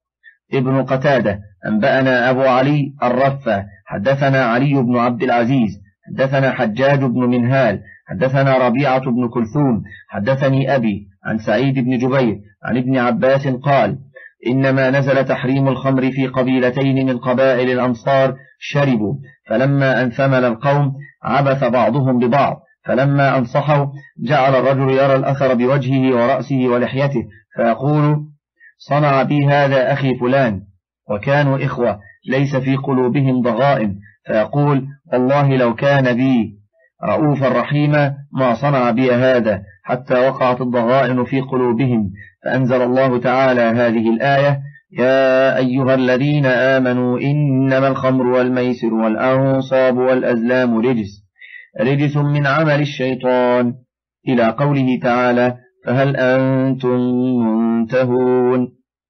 ابن قتادة أنبأنا أبو علي الرفة حدثنا علي بن عبد العزيز حدثنا حجاج بن منهال حدثنا ربيعة بن كلثوم حدثني أبي عن سعيد بن جبير عن ابن عباس قال إنما نزل تحريم الخمر في قبيلتين من قبائل الأنصار شربوا، فلما أن ثمل القوم عبث بعضهم ببعض، فلما أنصحوا جعل الرجل يرى الأثر بوجهه ورأسه ولحيته فيقول صنع بي هذا أخي فلان، وكانوا إخوة ليس في قلوبهم ضغائن، فيقول والله لو كان بي رؤوفا رحيما ما صنع بي هذا، حتى وقعت الضغائن في قلوبهم، فأنزل الله تعالى هذه الآية يا أيها الذين آمنوا إنما الخمر والميسر والأنصاب والأزلام رجس رجس من عمل الشيطان إلى قوله تعالى فهل أنتم منتهون.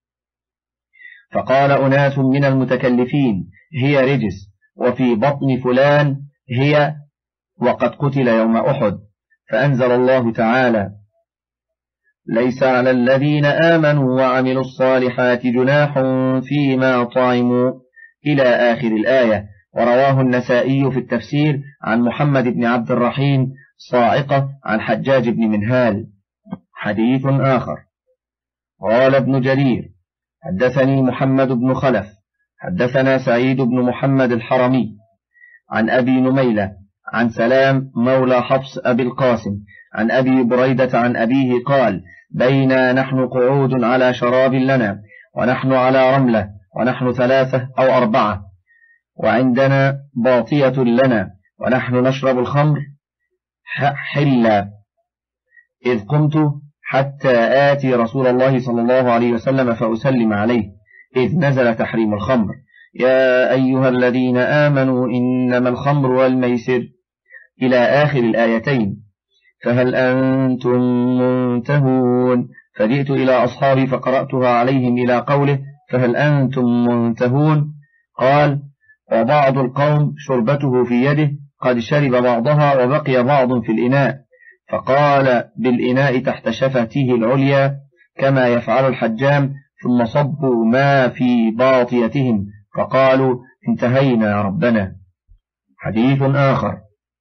فقال أناس من المتكلفين هي رجس، وفي بطن فلان هي وقد قتل يوم أحد، فأنزل الله تعالى ليس على الذين آمنوا وعملوا الصالحات جناح فيما طعموا إلى آخر الآية. ورواه النسائي في التفسير عن محمد بن عبد الرحيم صاعقة عن حجاج بن منهال. حديث آخر قال ابن جرير حدثني محمد بن خلف حدثنا سعيد بن محمد الحرمي عن أبي نميلة عن سلام مولى حفص أبي القاسم عن أبي بريدة عن أبيه قال بينا نحن قعود على شراب لنا ونحن على رملة ونحن ثلاثة أو أربعة وعندنا باطية لنا ونحن نشرب الخمر حلا، إذ قمت حتى آتي رسول الله صلى الله عليه وسلم فأسلم عليه، إذ نزل تحريم الخمر يا أيها الذين آمنوا إنما الخمر والميسر إلى آخر الآيتين، فهل أنتم منتهون؟ فجئت إلى أصحابي فقرأتها عليهم إلى قوله فهل أنتم منتهون؟ قال وبعض القوم شربته في يده قد شرب بعضها وبقي بعض في الإناء، فقال بالإناء تحت شفته العليا كما يفعل الحجام، ثم صبوا ما في باطيتهم فقالوا انتهينا يا ربنا. حديث آخر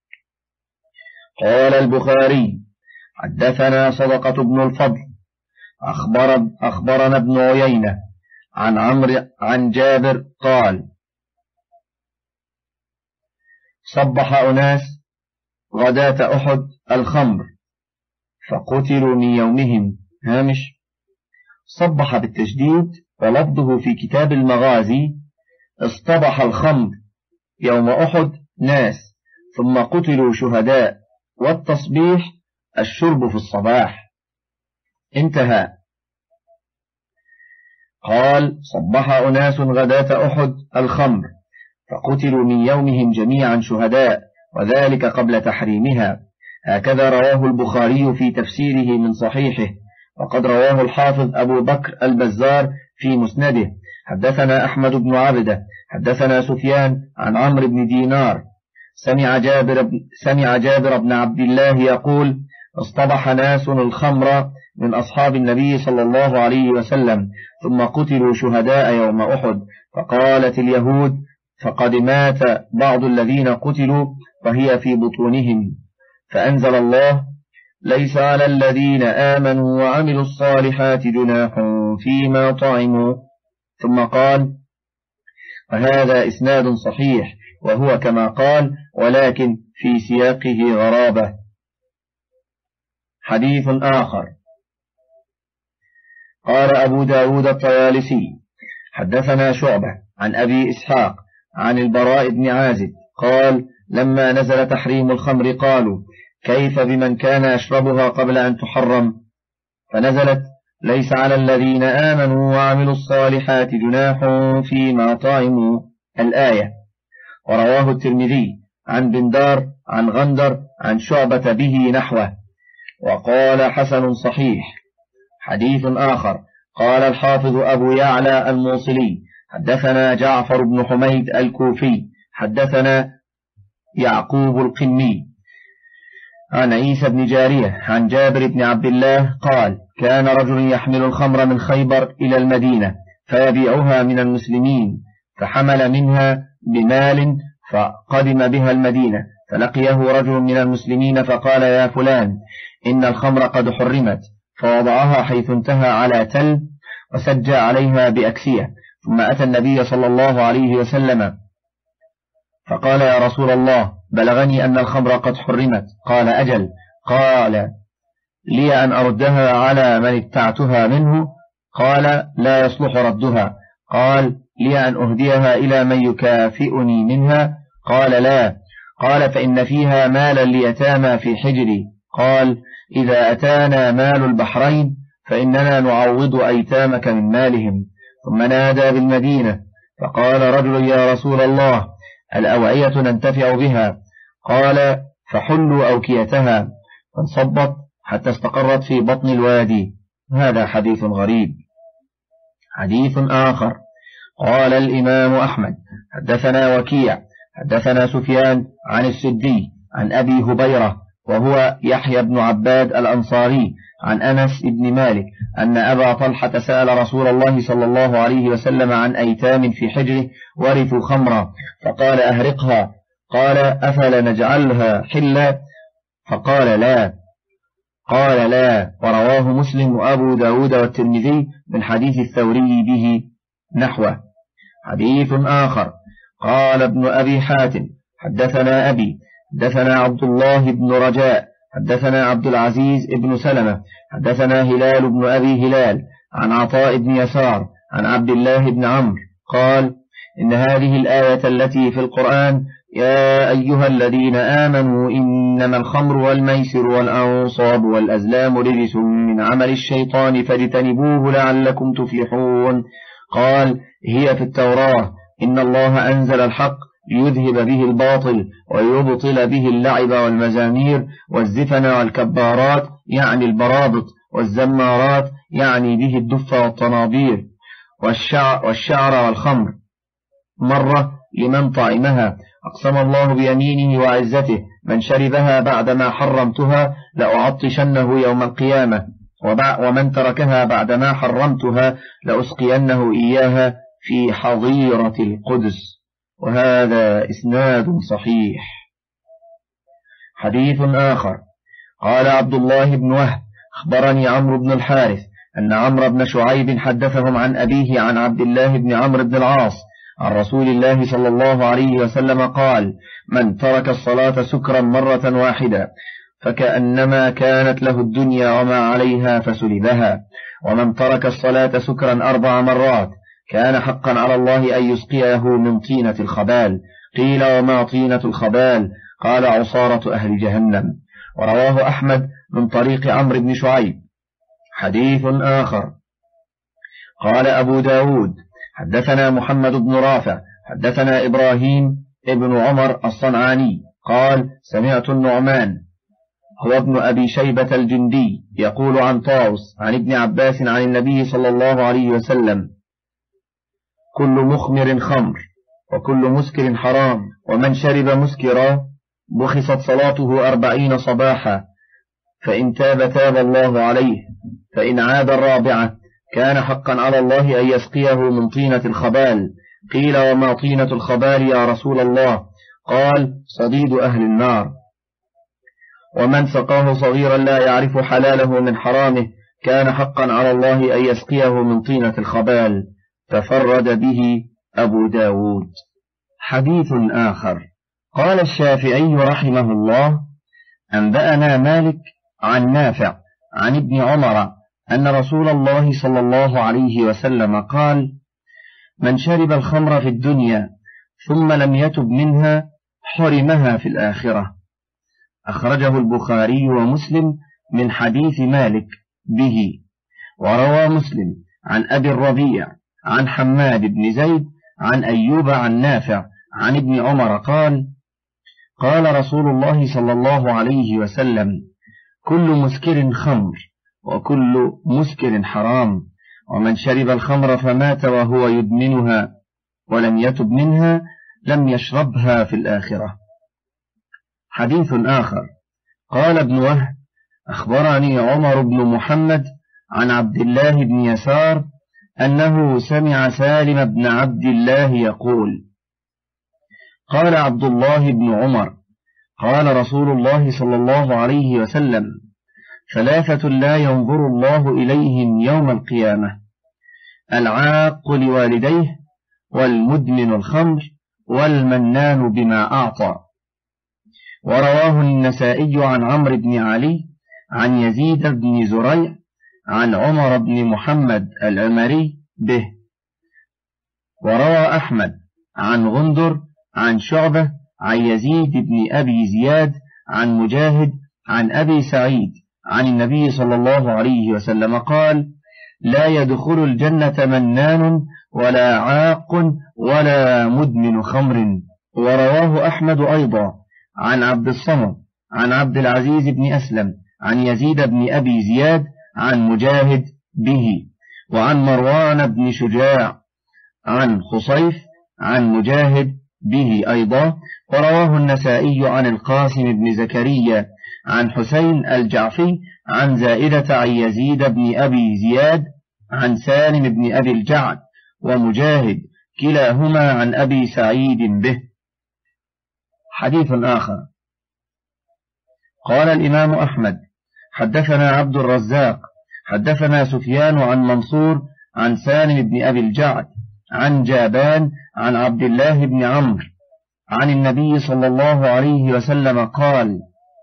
قال البخاري حدثنا صدقة بن الفضل أخبر أخبرنا ابن عيينة عن عمرو عن جابر قال صبح أناس غداة أحد الخمر فقتلوا من يومهم. هامش صبح بالتشديد، ولفظه في كتاب المغازي اصطبح الخمر يوم أحد ناس ثم قتلوا شهداء، والتصبيح الشرب في الصباح. انتهى. قال صبح أناس غداة أحد الخمر فقتلوا من يومهم جميعا شهداء، وذلك قبل تحريمها. هكذا رواه البخاري في تفسيره من صحيحه، وقد رواه الحافظ أبو بكر البزار في مسنده. حدثنا أحمد بن عبده حدثنا سفيان عن عمرو بن دينار سمع جابر بن, سمع جابر بن عبد الله يقول اصطبح ناس الخمر من أصحاب النبي صلى الله عليه وسلم ثم قتلوا شهداء يوم أحد، فقالت اليهود فقد مات بعض الذين قتلوا وهي في بطونهم، فأنزل الله ليس على الذين آمنوا وعملوا الصالحات جناح فيما طعموا، ثم قال وهذا إسناد صحيح وهو كما قال ولكن في سياقه غرابة. حديث آخر قال أبو داود الطيالسي حدثنا شعبة عن أبي إسحاق عن البراء بن عازب قال لما نزل تحريم الخمر قالوا كيف بمن كان يشربها قبل أن تحرم، فنزلت ليس على الذين آمنوا وعملوا الصالحات جناح فيما طعموا الآية. ورواه الترمذي عن بندار عن غندر عن شعبة به نحوه، وقال حسن صحيح. حديث آخر قال الحافظ أبو يعلى الموصلي حدثنا جعفر بن حميد الكوفي حدثنا يعقوب القني عن عيسى بن جارية عن جابر بن عبد الله قال كان رجل يحمل الخمر من خيبر إلى المدينة فيبيعها من المسلمين، فحمل منها بمال فقدم بها المدينة، فلقيه رجل من المسلمين فقال: يا فلان، إن الخمر قد حرمت، فوضعها حيث انتهى على تل وسجى عليها بأكسية، ثم أتى النبي صلى الله عليه وسلم فقال: يا رسول الله، بلغني أن الخمر قد حرمت. قال: أجل. قال: لي أن أردها على من ابتعتها منه؟ قال: لا يصلح ردها. قال: لي أن أهديها إلى من يكافئني منها؟ قال: لا. قال: فإن فيها مالا ليتامى في حجري. قال: إذا أتانا مال البحرين فإننا نعوض أيتامك من مالهم. ثم نادى بالمدينة فقال رجل: يا رسول الله، الأوعية ننتفع بها. قال: فحلوا أوكيتها، فانصبت حتى استقرت في بطن الوادي. هذا حديث غريب. حديث آخر: قال الإمام أحمد: حدثنا وكيع حدثنا سفيان عن السدي عن أبي هبيرة وهو يحيى بن عباد الأنصاري عن أنس بن مالك أن أبا طلحة سأل رسول الله صلى الله عليه وسلم عن أيتام في حجره ورثوا خمرا، فقال: أهرقها. قال: أفلا نجعلها حلا؟ فقال: لا. قال: لا. ورواه مسلم وأبو داود والترمذي من حديث الثوري به نحوه. حديث آخر: قال ابن أبي حاتم: حدثنا أبي حدثنا عبد الله بن رجاء حدثنا عبد العزيز بن سلمة حدثنا هلال بن أبي هلال عن عطاء بن يسار عن عبد الله بن عمرو قال: إن هذه الآية التي في القرآن: يا أيها الذين آمنوا إنما الخمر والميسر والأنصاب والأزلام رجس من عمل الشيطان فاجتنبوه لعلكم تفلحون، قال: هي في التوراة، إن الله أنزل الحق ليذهب به الباطل ويبطل به اللعب والمزامير والزفن والكبارات، يعني البرابط، والزمارات، يعني به الدف والطنابير، والشعر, والشعر والخمر، مرة لمن طعمها. أقسم الله بيمينه وعزته: من شربها بعدما حرمتها لأعطشنه يوم القيامة، ومن تركها بعدما حرمتها لأسقينه إياها في حظيرة القدس. وهذا إسناد صحيح. حديث آخر: قال عبد الله بن وهب: أخبرني عمرو بن الحارث أن عمرو بن شعيب حدثهم عن أبيه عن عبد الله بن عمرو بن العاص عن رسول الله صلى الله عليه وسلم قال: من ترك الصلاة سكرا مرة واحدة فكأنما كانت له الدنيا وما عليها فسلبها، ومن ترك الصلاة سكرا أربع مرات كان حقا على الله أن يسقيه من طينة الخبال. قيل: وما طينة الخبال؟ قال: عصارة أهل جهنم. ورواه أحمد من طريق عمرو بن شعيب. حديث آخر: قال أبو داود: حدثنا محمد بن رافع حدثنا إبراهيم ابن عمر الصنعاني قال: سمعت النعمان هو ابن أبي شيبة الجندي يقول عن طاوس عن ابن عباس عن النبي صلى الله عليه وسلم: كل مخمر خمر وكل مسكر حرام، ومن شرب مسكرا بخصت صلاته أربعين صباحا، فإن تاب تاب الله عليه، فإن عاد الرابعة كان حقا على الله أن يسقيه من طينة الخبال. قيل: وما طينة الخبال يا رسول الله؟ قال: صديد أهل النار. ومن سقاه صغيرا لا يعرف حلاله من حرامه كان حقا على الله أن يسقيه من طينة الخبال. تفرد به أبو داود. حديث آخر: قال الشافعي رحمه الله: أنبأنا مالك عن نافع عن ابن عمر أن رسول الله صلى الله عليه وسلم قال: من شرب الخمر في الدنيا ثم لم يتب منها حرمها في الآخرة. أخرجه البخاري ومسلم من حديث مالك به. وروى مسلم عن أبي الربيع عن حماد بن زيد عن أيوب عن نافع عن ابن عمر قال: قال رسول الله صلى الله عليه وسلم: كل مسكر خمر وكل مسكر حرام، ومن شرب الخمر فمات وهو يدمنها ولم يتب منها لم يشربها في الآخرة. حديث آخر: قال ابن وهب: أخبرني عمر بن محمد عن عبد الله بن يسار أنه سمع سالم بن عبد الله يقول: قال عبد الله بن عمر: قال رسول الله صلى الله عليه وسلم: ثلاثة لا ينظر الله إليهم يوم القيامة: العاق لوالديه، والمدمن الخمر، والمنان بما أعطى. ورواه النسائي عن عمرو بن علي عن يزيد بن زريع عن عمر بن محمد العمري به. وروى أحمد عن غندر عن شعبة عن يزيد بن أبي زياد عن مجاهد عن أبي سعيد عن النبي صلى الله عليه وسلم قال: لا يدخل الجنة منان ولا عاق ولا مدمن خمر. ورواه أحمد أيضا عن عبد الصمد عن عبد العزيز بن أسلم عن يزيد بن أبي زياد عن مجاهد به. وعن مروان بن شجاع عن خصيف عن مجاهد به أيضا. ورواه النسائي عن القاسم بن زكريا عن حسين الجعفي عن زائدة عن يزيد بن أبي زياد عن سالم بن أبي الجعد ومجاهد كلاهما عن أبي سعيد به. حديث آخر: قال الإمام أحمد: حدثنا عبد الرزاق حدثنا سفيان عن منصور عن سالم بن أبي الجعد عن جابان عن عبد الله بن عمرو عن النبي صلى الله عليه وسلم قال: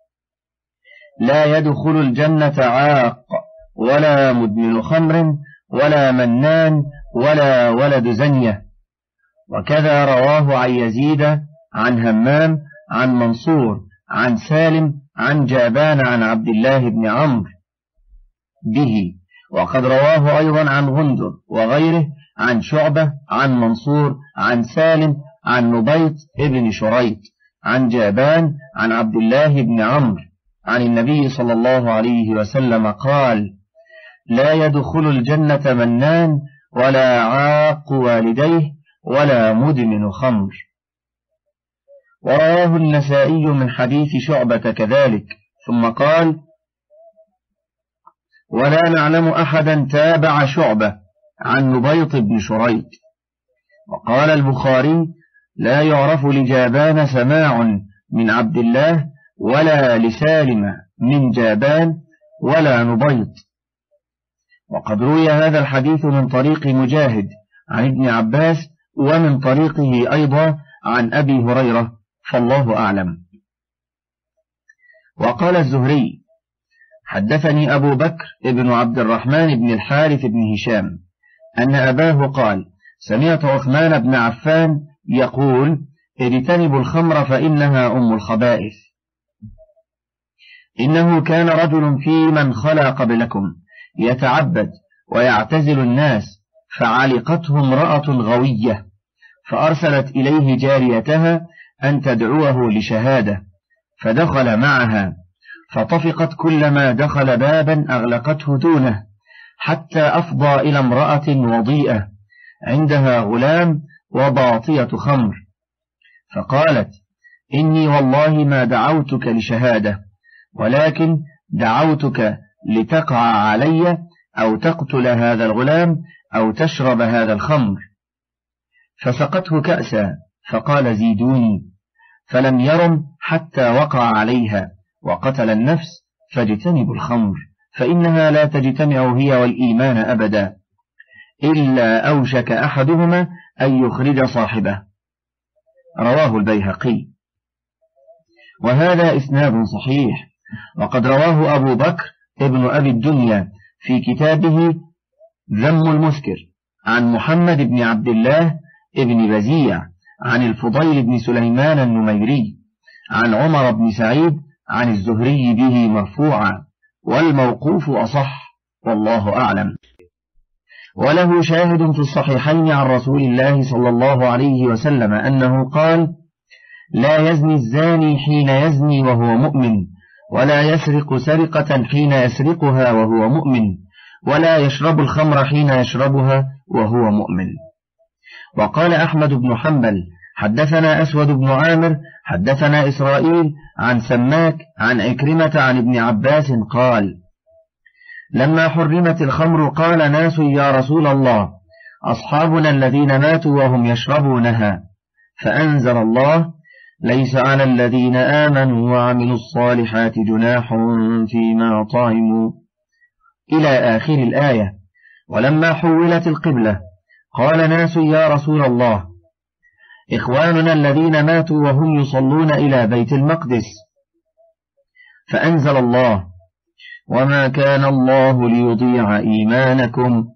لا يدخل الجنة عاق ولا مدمن خمر ولا منان ولا ولد زنية. وكذا رواه عن يزيد عن همام عن منصور عن سالم عن جابان عن عبد الله بن عمرو به. وقد رواه أيضا عن غندر وغيره عن شعبة عن منصور عن سالم عن نبيط ابن شريط عن جابان عن عبد الله بن عمرو عن النبي صلى الله عليه وسلم قال: لا يدخل الجنة منان ولا عاق والديه ولا مدمن خمر. ورواه النسائي من حديث شعبة كذلك، ثم قال: ولا نعلم أحدا تابع شعبة عن نبيط بن شريط. وقال البخاري: لا يعرف لجابان سماع من عبد الله ولا لسالم من جابان ولا نبيط. وقد روي هذا الحديث من طريق مجاهد عن ابن عباس ومن طريقه أيضا عن أبي هريرة، فالله أعلم. وقال الزهري: حدثني أبو بكر ابن عبد الرحمن بن الحارث بن هشام أن أباه قال: سمعت عثمان بن عفان يقول: اجتنبوا الخمر فإنها أم الخبائث. إنه كان رجل في من خلا قبلكم يتعبد ويعتزل الناس، فعلقته امرأة غوية، فأرسلت إليه جاريتها أن تدعوه لشهادة، فدخل معها، فطفقت كلما دخل بابا أغلقته دونه، حتى أفضى إلى امرأة وضيئة عندها غلام وباطية خمر، فقالت: إني والله ما دعوتك لشهادة، ولكن دعوتك لتقع علي أو تقتل هذا الغلام أو تشرب هذا الخمر. فسقته كأسا، فقال: زيدوني، فلم يرم حتى وقع عليها وقتل النفس. فاجتنبوا الخمر فإنها لا تجتمع هي والإيمان أبدا، إلا أوشك أحدهما أن يخرج صاحبه. رواه البيهقي. وهذا إسناد صحيح. وقد رواه أبو بكر ابن أبي الدنيا في كتابه ذم المسكر عن محمد بن عبد الله ابن بزيع عن الفضيل بن سليمان النميري عن عمر بن سعيد عن الزهري به مرفوعا، والموقوف أصح، والله أعلم. وله شاهد في الصحيحين عن رسول الله صلى الله عليه وسلم أنه قال: لا يزني الزاني حين يزني وهو مؤمن، ولا يسرق سرقة حين يسرقها وهو مؤمن، ولا يشرب الخمر حين يشربها وهو مؤمن. وقال أحمد بن حنبل: حدثنا أسود بن عامر حدثنا إسرائيل عن سماك عن عكرمة عن ابن عباس قال: لما حرمت الخمر قال ناس: يا رسول الله، أصحابنا الذين ماتوا وهم يشربونها، فأنزل الله: ليس على الذين آمنوا وعملوا الصالحات جناح فيما طعموا، إلى آخر الآية. ولما حولت القبلة قال ناس: يا رسول الله، إخواننا الذين ماتوا وهم يصلون إلى بيت المقدس، فأنزل الله: وما كان الله ليضيع إيمانكم.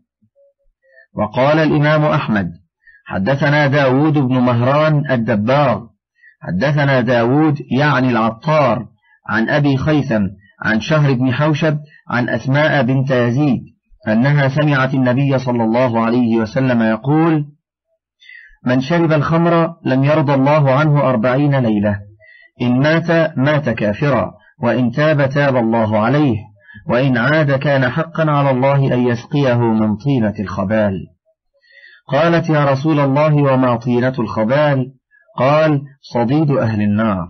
وقال الإمام أحمد: حدثنا داود بن مهران الدبار حدثنا داود يعني العطار عن أبي خيثم عن شهر بن حوشب عن أسماء بنت يزيد أنها سمعت النبي صلى الله عليه وسلم يقول: من شرب الخمر لم يرضى الله عنه أربعين ليلة، إن مات مات كافرا، وإن تاب تاب الله عليه، وإن عاد كان حقا على الله أن يسقيه من طينة الخبال. قالت: يا رسول الله، وما طينة الخبال؟ قال: صديد أهل النار.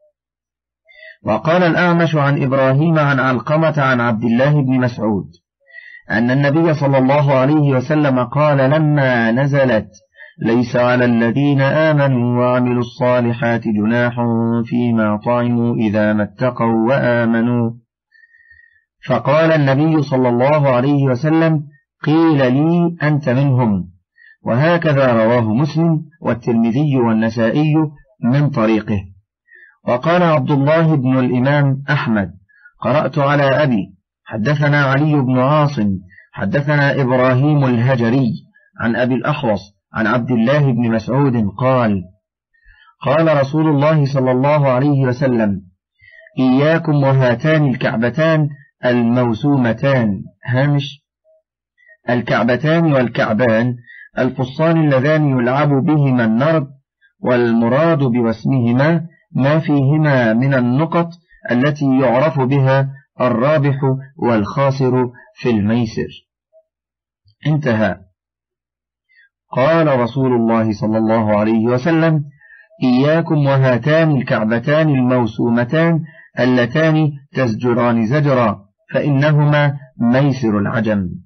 وقال الأعمش عن إبراهيم عن علقمة عن عبد الله بن مسعود أن النبي صلى الله عليه وسلم قال لما نزلت: ليس على الذين آمنوا وعملوا الصالحات جناح فيما طعموا إذا ما اتقوا وآمنوا، فقال النبي صلى الله عليه وسلم: قيل لي أنت منهم. وهكذا رواه مسلم والترمذي والنسائي من طريقه. وقال عبد الله بن الإمام أحمد: قرأت على أبي، حدثنا علي بن عاصم حدثنا إبراهيم الهجري عن أبي الأحوص عن عبد الله بن مسعود قال: قال رسول الله صلى الله عليه وسلم: إياكم وهاتان الكعبتان الموسومتان. هامش: الكعبتان والكعبان الفصان اللذان يلعب بهما النرد، والمراد بوسمهما ما فيهما من النقط التي يعرف بها الرابح والخاسر في الميسر. انتهى. قال رسول الله صلى الله عليه وسلم: إياكم وهاتان الكعبتان الموسومتان اللتان تزجران زجرا، فإنهما ميسر العجم.